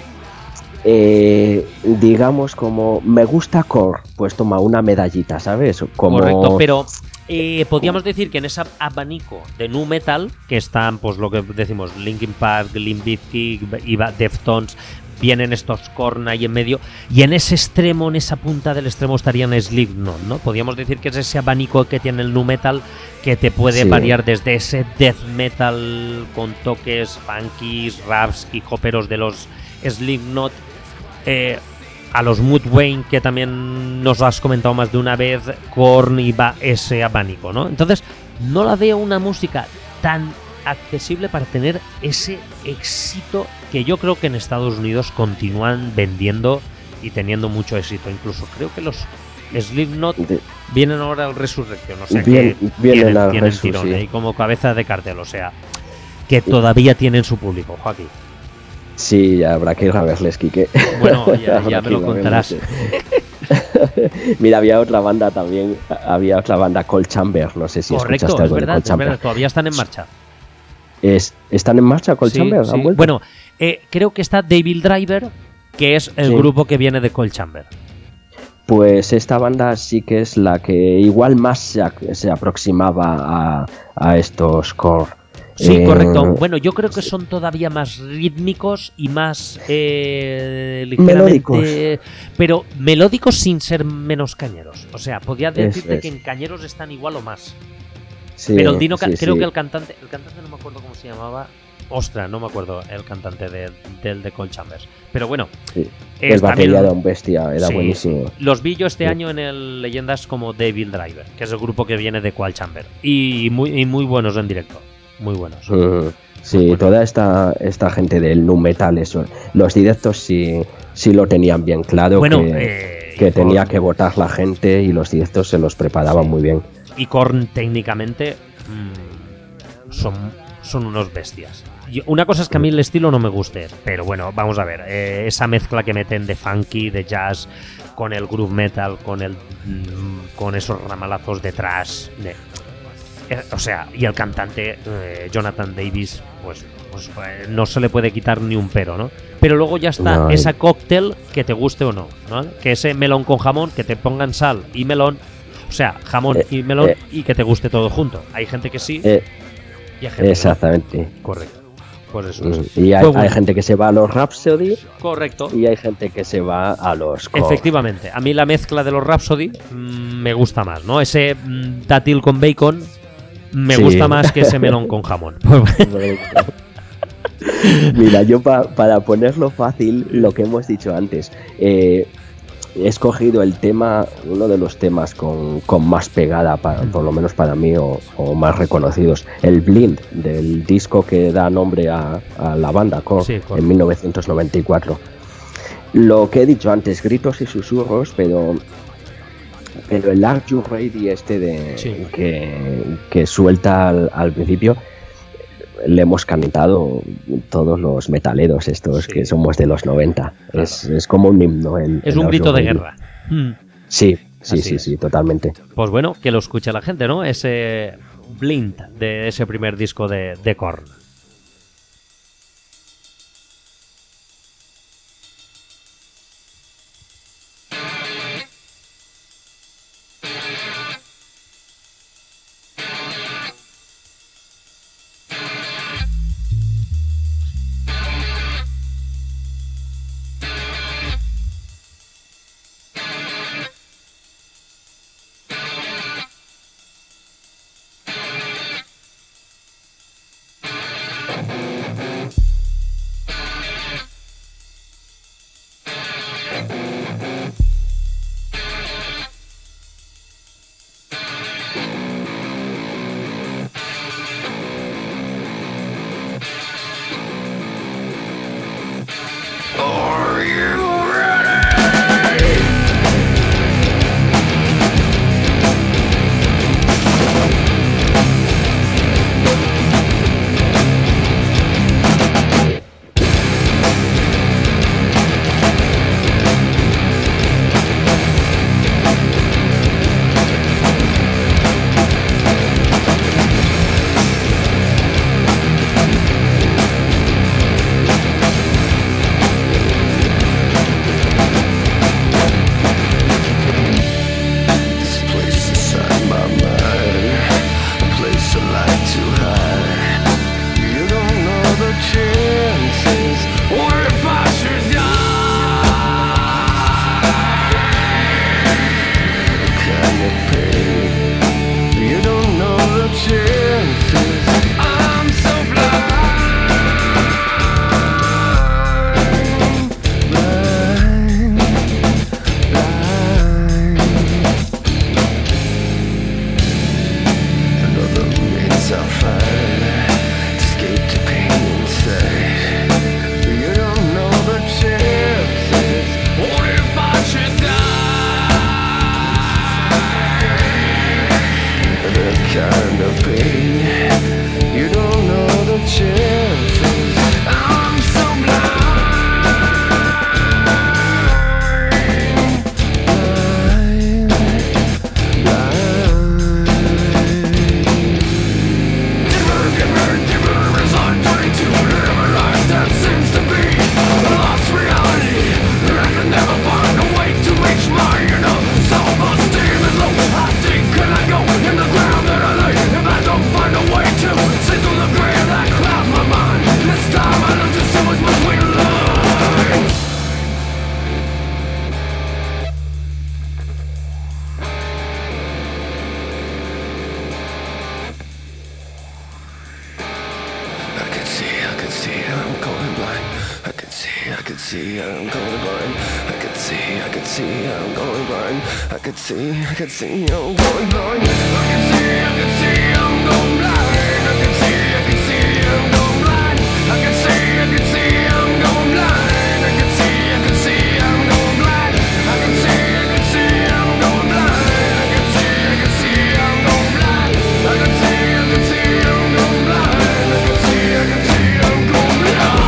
Eh, digamos como me gusta Korn, pues toma una medallita, ¿sabes? Como... Correcto, pero eh, podríamos decir que en ese abanico de nu metal, que están, pues lo que decimos, Linkin Park, Limp Bizkit y Deftones, vienen estos Korn ahí en medio, y en ese extremo, en esa punta del extremo estarían Slipknot, ¿no? Podríamos decir que es ese abanico que tiene el nu metal que te puede Sí. variar desde ese death metal con toques funkies, raps y hoperos de los Slipknot, eh, a los Mudvayne, que también nos lo has comentado más de una vez, Korn y va ese abanico, ¿no? Entonces, no la veo una música tan accesible para tener ese éxito que yo creo que en Estados Unidos continúan vendiendo y teniendo mucho éxito. Incluso creo que los Slipknot de- vienen ahora al Resurrección, o sea Bien- que vienen tienen, al tienen Resu, tirón sí. ahí como cabeza de cartel, o sea que todavía tienen su público, Joaquín. Sí, ya habrá que ir a verles, Quique. Bueno, ya, Habrá ya me que lo ir a contarás. verles. Mira, había otra banda también, había otra banda, Cold Chamber, no sé si Correcto, escuchaste es algo de verdad, Cold es Chamber. verdad, todavía están en marcha. Es, ¿Están en marcha Cold Sí, Chamber? sí. ¿Han vuelto? Bueno, eh, creo que está Devil Driver, que es el Sí. grupo que viene de Cold Chamber. Pues esta banda sí que es la que igual más se, ac- se aproximaba a, a estos core. Sí, Eh, correcto. Bueno, yo creo que son todavía más rítmicos y más eh, ligeramente, Melódicos. pero melódicos sin ser menos cañeros. O sea, podría Eso decirte es. que en cañeros están igual o más. sí, pero el Dino, Ca- sí, creo sí. que el cantante, el cantante no me acuerdo cómo se llamaba. Ostras, no me acuerdo el cantante de- del de Cold Chambers. Pero bueno, Sí. es El batería también- era un bestia, era sí, buenísimo. sí. Los vi yo este Sí. año en el Leyendas como Devil Driver, que es el grupo que viene de Cold Chamber. Y muy, y muy buenos en directo. Muy buenos. Mm, Sí, Bueno. toda esta, esta gente del nu metal, eso, los directos sí, sí lo tenían bien claro, Bueno, que, eh, que y tenía Korn- que votar la gente y los directos se los preparaban Sí. muy bien. Y Korn técnicamente mm, son, son unos bestias. Yo- una cosa es que a mí el estilo no me guste, pero bueno, vamos a ver, eh, esa mezcla que meten de funky, de jazz, con el groove metal, con el mm, con esos ramalazos de thrash, de- eh, o sea, y el cantante eh, Jonathan Davis, pues, pues, eh, no se le puede quitar ni un pero, ¿no? Pero luego ya está No, esa y- cóctel que te guste o no, ¿no? Que ese melón con jamón, que te pongan sal y melón, o sea, jamón Eh, y melón eh. y que te guste todo junto. Hay gente que sí Eh, y hay gente exactamente. que no. Correcto. Pues eso. Mm, Y hay, Pues bueno. hay gente que se va a los Rhapsody Correcto. y hay gente que se va a los Korn. Efectivamente. A mí la mezcla de los Rhapsody mm, me gusta más, ¿no? Ese mm, dátil con bacon me Sí. gusta más que ese melón con jamón. Mira, yo pa- para ponerlo fácil, lo que hemos dicho antes, eh, he escogido el tema, uno de los temas con, con más pegada, para, por lo menos para mí, o, o más reconocidos, el Blind, del disco que da nombre a, a la banda, Korn, Sí, Korn. en mil novecientos noventa y cuatro. Lo que he dicho antes, gritos y susurros, pero... Pero el Are You Ready este de Sí. que, que suelta al, al principio, le hemos cantado todos los metaleros estos Sí. que somos de los noventa. Claro. Es, es como un himno. El, Es el un Are grito You de Ready. guerra. Mm. Sí, sí, Así sí, es. sí, totalmente. Pues bueno, que lo escuche la gente, ¿no? Ese Blind de ese primer disco de, de Korn. see I'm going blind. I could see, I could see I'm going blind. I could see, I could see I'm going blind. I could see, I could see I'm going blind. I could see, I could see I'm going blind. I could see, I could see I'm going blind. I could see, I could see I'm going blind. I could see, I could see I'm going blind. I could see, I could see I'm going blind. I could see, I could see I'm going blind. I could see, I could see I'm going blind.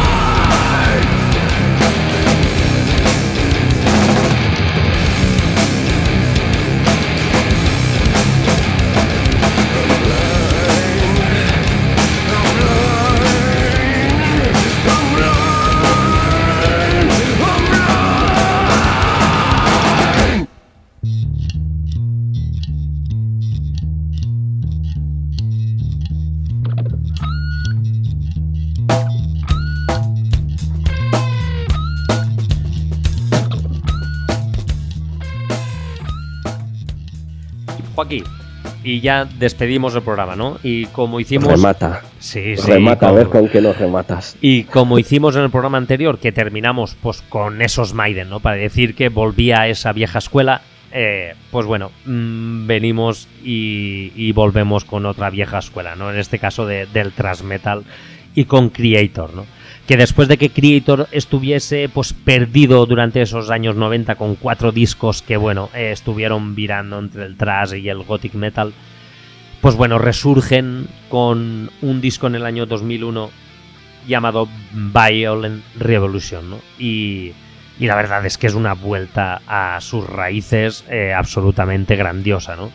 Joaquín, y ya despedimos el programa, ¿no? Y como hicimos... Remata. Sí, sí. Remata, como... a ver con qué nos rematas. Y como hicimos en el programa anterior, que terminamos pues con esos Maiden, ¿no? Para decir que volvía a esa vieja escuela, eh, pues bueno, mmm, venimos y, y volvemos con otra vieja escuela, ¿no? En este caso de, del thrash metal y con Kreator, ¿no? Que después de que Kreator estuviese pues perdido durante esos años noventa con cuatro discos que bueno eh, estuvieron virando entre el thrash y el gothic metal, pues bueno, resurgen con un disco en el año dos mil uno llamado Violent Revolution, ¿no? Y, y la verdad es que es una vuelta a sus raíces eh, absolutamente grandiosa, ¿no?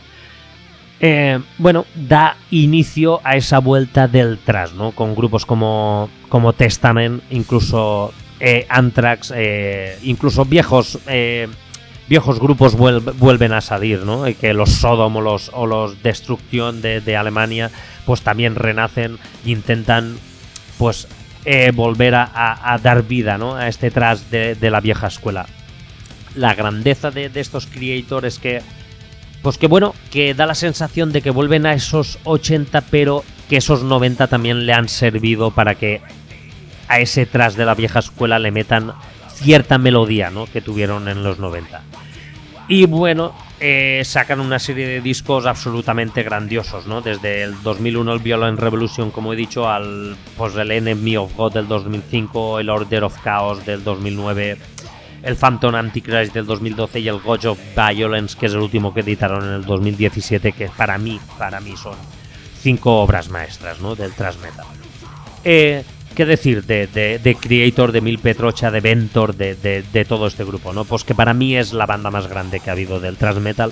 Eh, bueno, da inicio a esa vuelta del thrash, ¿no? Con grupos como, como Testament, incluso eh, Anthrax, eh, incluso viejos eh, viejos grupos vuel- vuelven a salir, ¿no? Y que los Sodom o los, o los Destruction de, de Alemania, pues también renacen e intentan, pues, eh, volver a, a, a dar vida, ¿no? A este thrash de, de la vieja escuela. La grandeza de, de estos creators es que Pues que bueno, que da la sensación de que vuelven a esos ochenta, pero que esos noventa también le han servido para que a ese thrash de la vieja escuela le metan cierta melodía, ¿no? Que tuvieron en los noventa. Y bueno, eh, sacan una serie de discos absolutamente grandiosos, ¿no? Desde el dos mil uno el Violent Revolution, como he dicho, al pues el Enemy of God del dos mil cinco, el Order of Chaos del dos mil nueve, el Phantom Antichrist del dos mil doce y el God of Violence, que es el último que editaron en el dos mil diecisiete, que para mí, para mí son cinco obras maestras, ¿no? Del thrash metal. Eh, ¿Qué decir de, de, de Kreator, de Mil Petrocha, de Ventor, de, de, de todo este grupo, ¿no? Pues que para mí es la banda más grande que ha habido del thrash metal.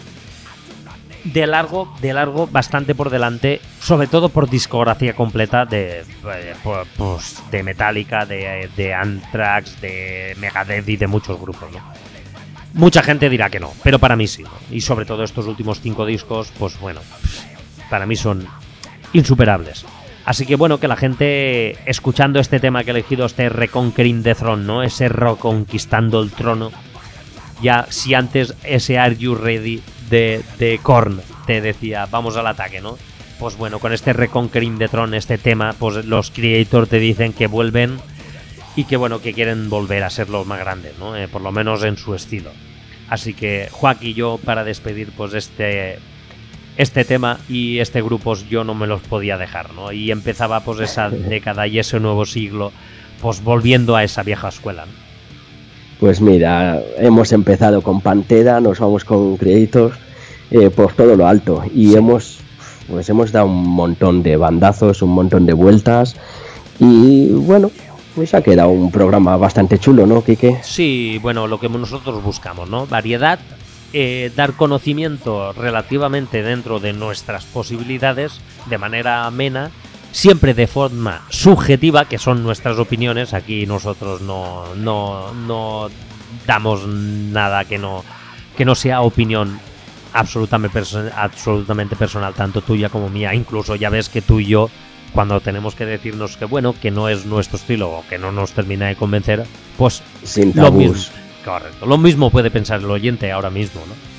De largo, de largo, bastante por delante, sobre todo por discografía completa de, pues, de Metallica, de, de Anthrax, de Megadeth y de muchos grupos, ¿no? Mucha gente dirá que no, pero para mí sí, ¿no? Y sobre todo estos últimos cinco discos, pues bueno, para mí son insuperables. Así que bueno, que la gente, escuchando este tema que he elegido, este Reconquering the Throne, ¿no? Ese reconquistando el trono. Ya, si antes ese Are You Ready de, de Korn te decía, vamos al ataque, ¿no? Pues bueno, con este Reconquering the Throne, este tema, pues los Kreator te dicen que vuelven y que bueno, que quieren volver a ser los más grandes, ¿no? Eh, por lo menos en su estilo. Así que, Joaquín y yo, para despedir, pues este... este tema y este grupo yo no me los podía dejar, ¿no? Y empezaba pues esa década y ese nuevo siglo pues volviendo a esa vieja escuela, ¿no? Pues mira, hemos empezado con Pantera, nos vamos con Kreator, eh, por todo lo alto y sí. hemos pues hemos dado un montón de bandazos, un montón de vueltas y bueno, pues ha quedado un programa bastante chulo, ¿no, Quique? Sí, bueno, lo que nosotros buscamos, ¿no? Variedad. Eh, dar conocimiento relativamente dentro de nuestras posibilidades de manera amena, siempre de forma subjetiva, que son nuestras opiniones. Aquí nosotros no, no, no damos nada que no, que no sea opinión absolutamente, perso- absolutamente personal, tanto tuya como mía. Incluso ya ves que tú y yo, cuando tenemos que decirnos que bueno, que no es nuestro estilo o que no nos termina de convencer, pues sin lo mismo. tabús. Correcto. Lo mismo puede pensar el oyente ahora mismo, ¿no?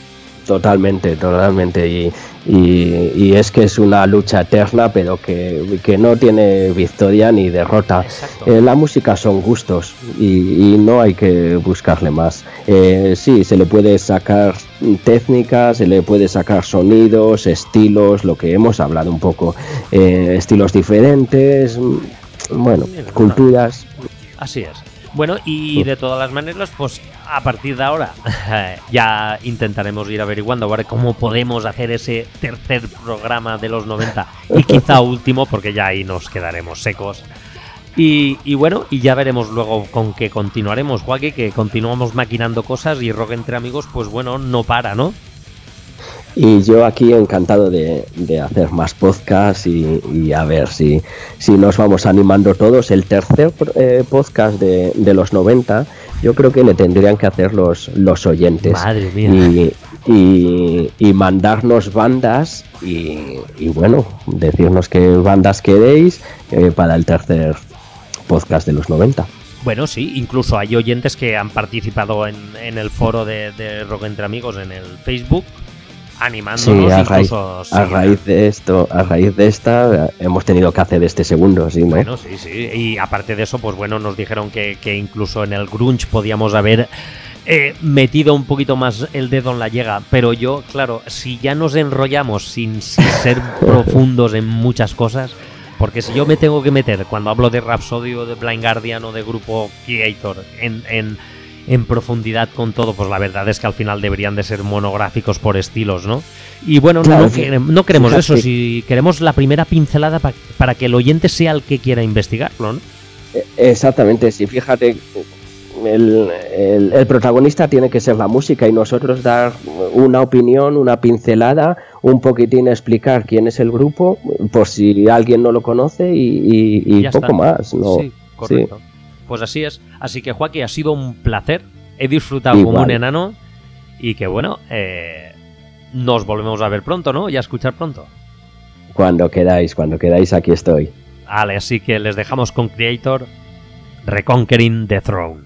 Totalmente, totalmente. Y, y, y es que es una lucha eterna, pero que, que no tiene victoria ni derrota. Eh, la música son gustos y, y no hay que buscarle más. Eh, sí, se le puede sacar técnicas, se le puede sacar sonidos, estilos, lo que hemos hablado un poco. Eh, estilos diferentes, bueno, culturas. Así es. Bueno, y de todas las maneras, pues a partir de ahora ya intentaremos ir averiguando a ver cómo podemos hacer ese tercer programa de los noventa y quizá último, porque ya ahí nos quedaremos secos. Y, y bueno, y ya veremos luego con qué continuaremos, Joaquín, que continuamos maquinando cosas y Rock Entre Amigos, pues bueno, no para, ¿no? Y yo aquí encantado de, de hacer más podcasts y, y a ver si, si nos vamos animando todos. El tercer eh, podcast de, de los noventa, yo creo que le tendrían que hacer los, los oyentes. Madre mía. Y, y, y mandarnos bandas y, y bueno, decirnos qué bandas queréis eh, para el tercer podcast de los noventa. Bueno, sí, incluso hay oyentes que han participado en, en el foro de, de Rock Entre Amigos en el Facebook, animándonos. Sí, a raíz, incluso, sí, a raíz de esto, a raíz de esta, hemos tenido que hacer este segundo, sí, ¿no? Bueno, sí, sí. Y aparte de eso, pues bueno, nos dijeron que, que incluso en el grunge podíamos haber eh, metido un poquito más el dedo en la llaga. Pero yo, claro, si ya nos enrollamos sin, sin ser profundos en muchas cosas, porque si yo me tengo que meter cuando hablo de Rhapsody o de Blind Guardian o de Grupo Creator en, en, en profundidad con todo, pues la verdad es que al final deberían de ser monográficos por estilos, ¿no? Y bueno, claro, no, sí. no, no queremos Fíjate. eso, si queremos la primera pincelada pa, para que el oyente sea el que quiera investigarlo, ¿no? Exactamente, sí, fíjate, el, el, el protagonista tiene que ser la música y nosotros dar una opinión, una pincelada, un poquitín explicar quién es el grupo, por si alguien no lo conoce y, y, y Ya poco está. más, ¿no? Sí, correcto. Sí. Pues así es. Así que, Joaquín, ha sido un placer. He disfrutado Igual. como un enano. Y que, bueno, eh, nos volvemos a ver pronto, ¿no? Y a escuchar pronto. Cuando queráis, cuando queráis, aquí estoy. Vale, así que les dejamos con Creator, Reconquering the Throne.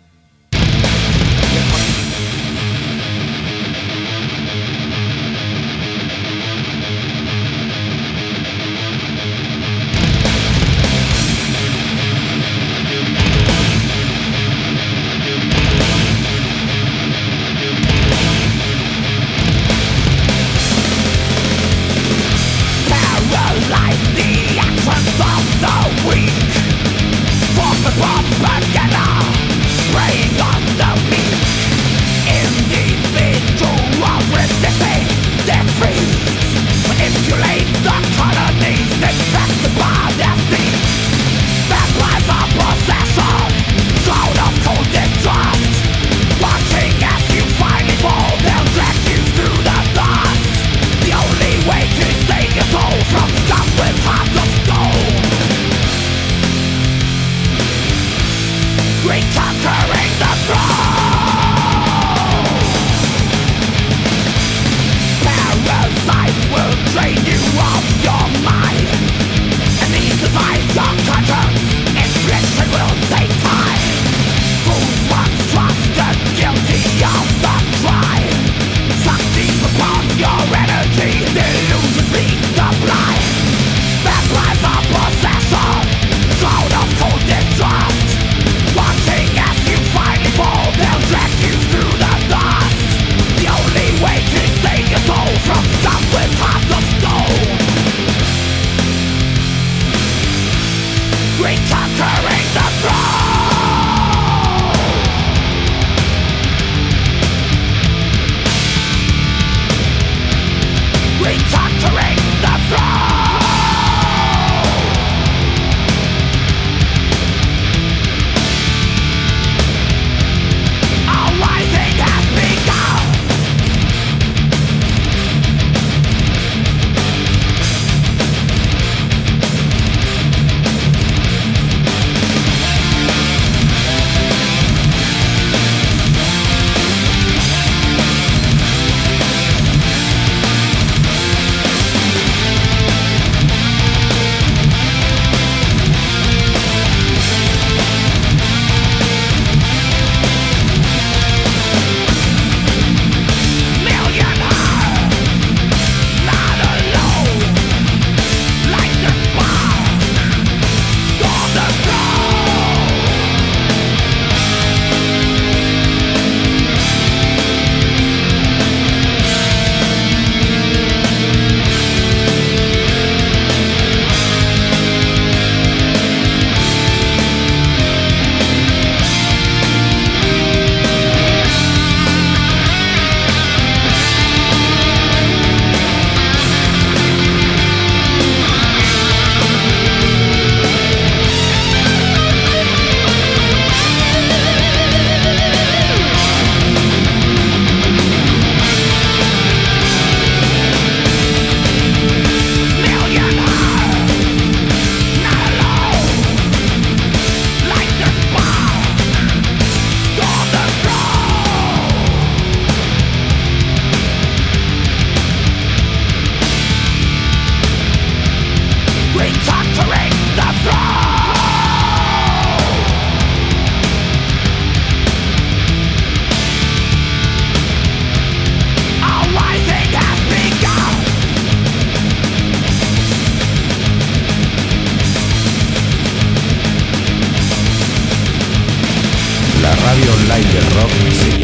Paralyze the actions of the weak. Force the propaganda, preying on the meek. Individuals resisting defeat. Manipulate the colonies, infected by their seeds. Vampires of possession, cloud of cold distrust. Watching as you finally fall, they'll drag you through the dust. The only way to save your soul from scum with hearts of stone. Reconquering the throne.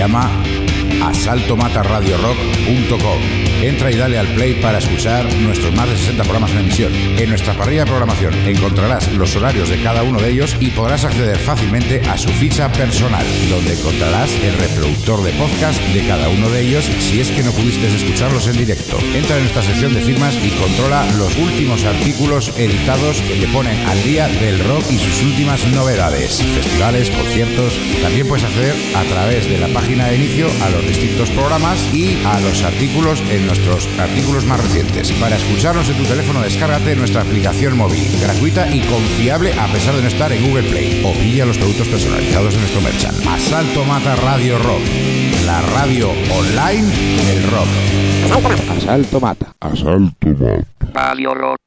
llama asalto mata radio rock punto com. Entra y dale al play para escuchar nuestros más de sesenta programas en emisión. En nuestra parrilla de programación encontrarás los horarios de cada uno de ellos y podrás acceder fácilmente a su ficha personal, donde encontrarás el reproductor de podcast de cada uno de ellos si es que no pudiste escucharlos en directo. Entra en nuestra sección de firmas y controla los últimos artículos editados que te ponen al día del rock y sus últimas novedades, festivales, conciertos. También puedes acceder a través de la página de inicio a los distintos programas y a los artículos en nuestros artículos más recientes. Para escucharnos en tu teléfono, descárgate nuestra aplicación móvil, gratuita y confiable a pesar de no estar en Google Play. O pilla los productos personalizados de nuestro merchant. Asalto Mata Radio Rock, la radio online del rock. Asalto Mata. Asalto Mata. Radio Rock.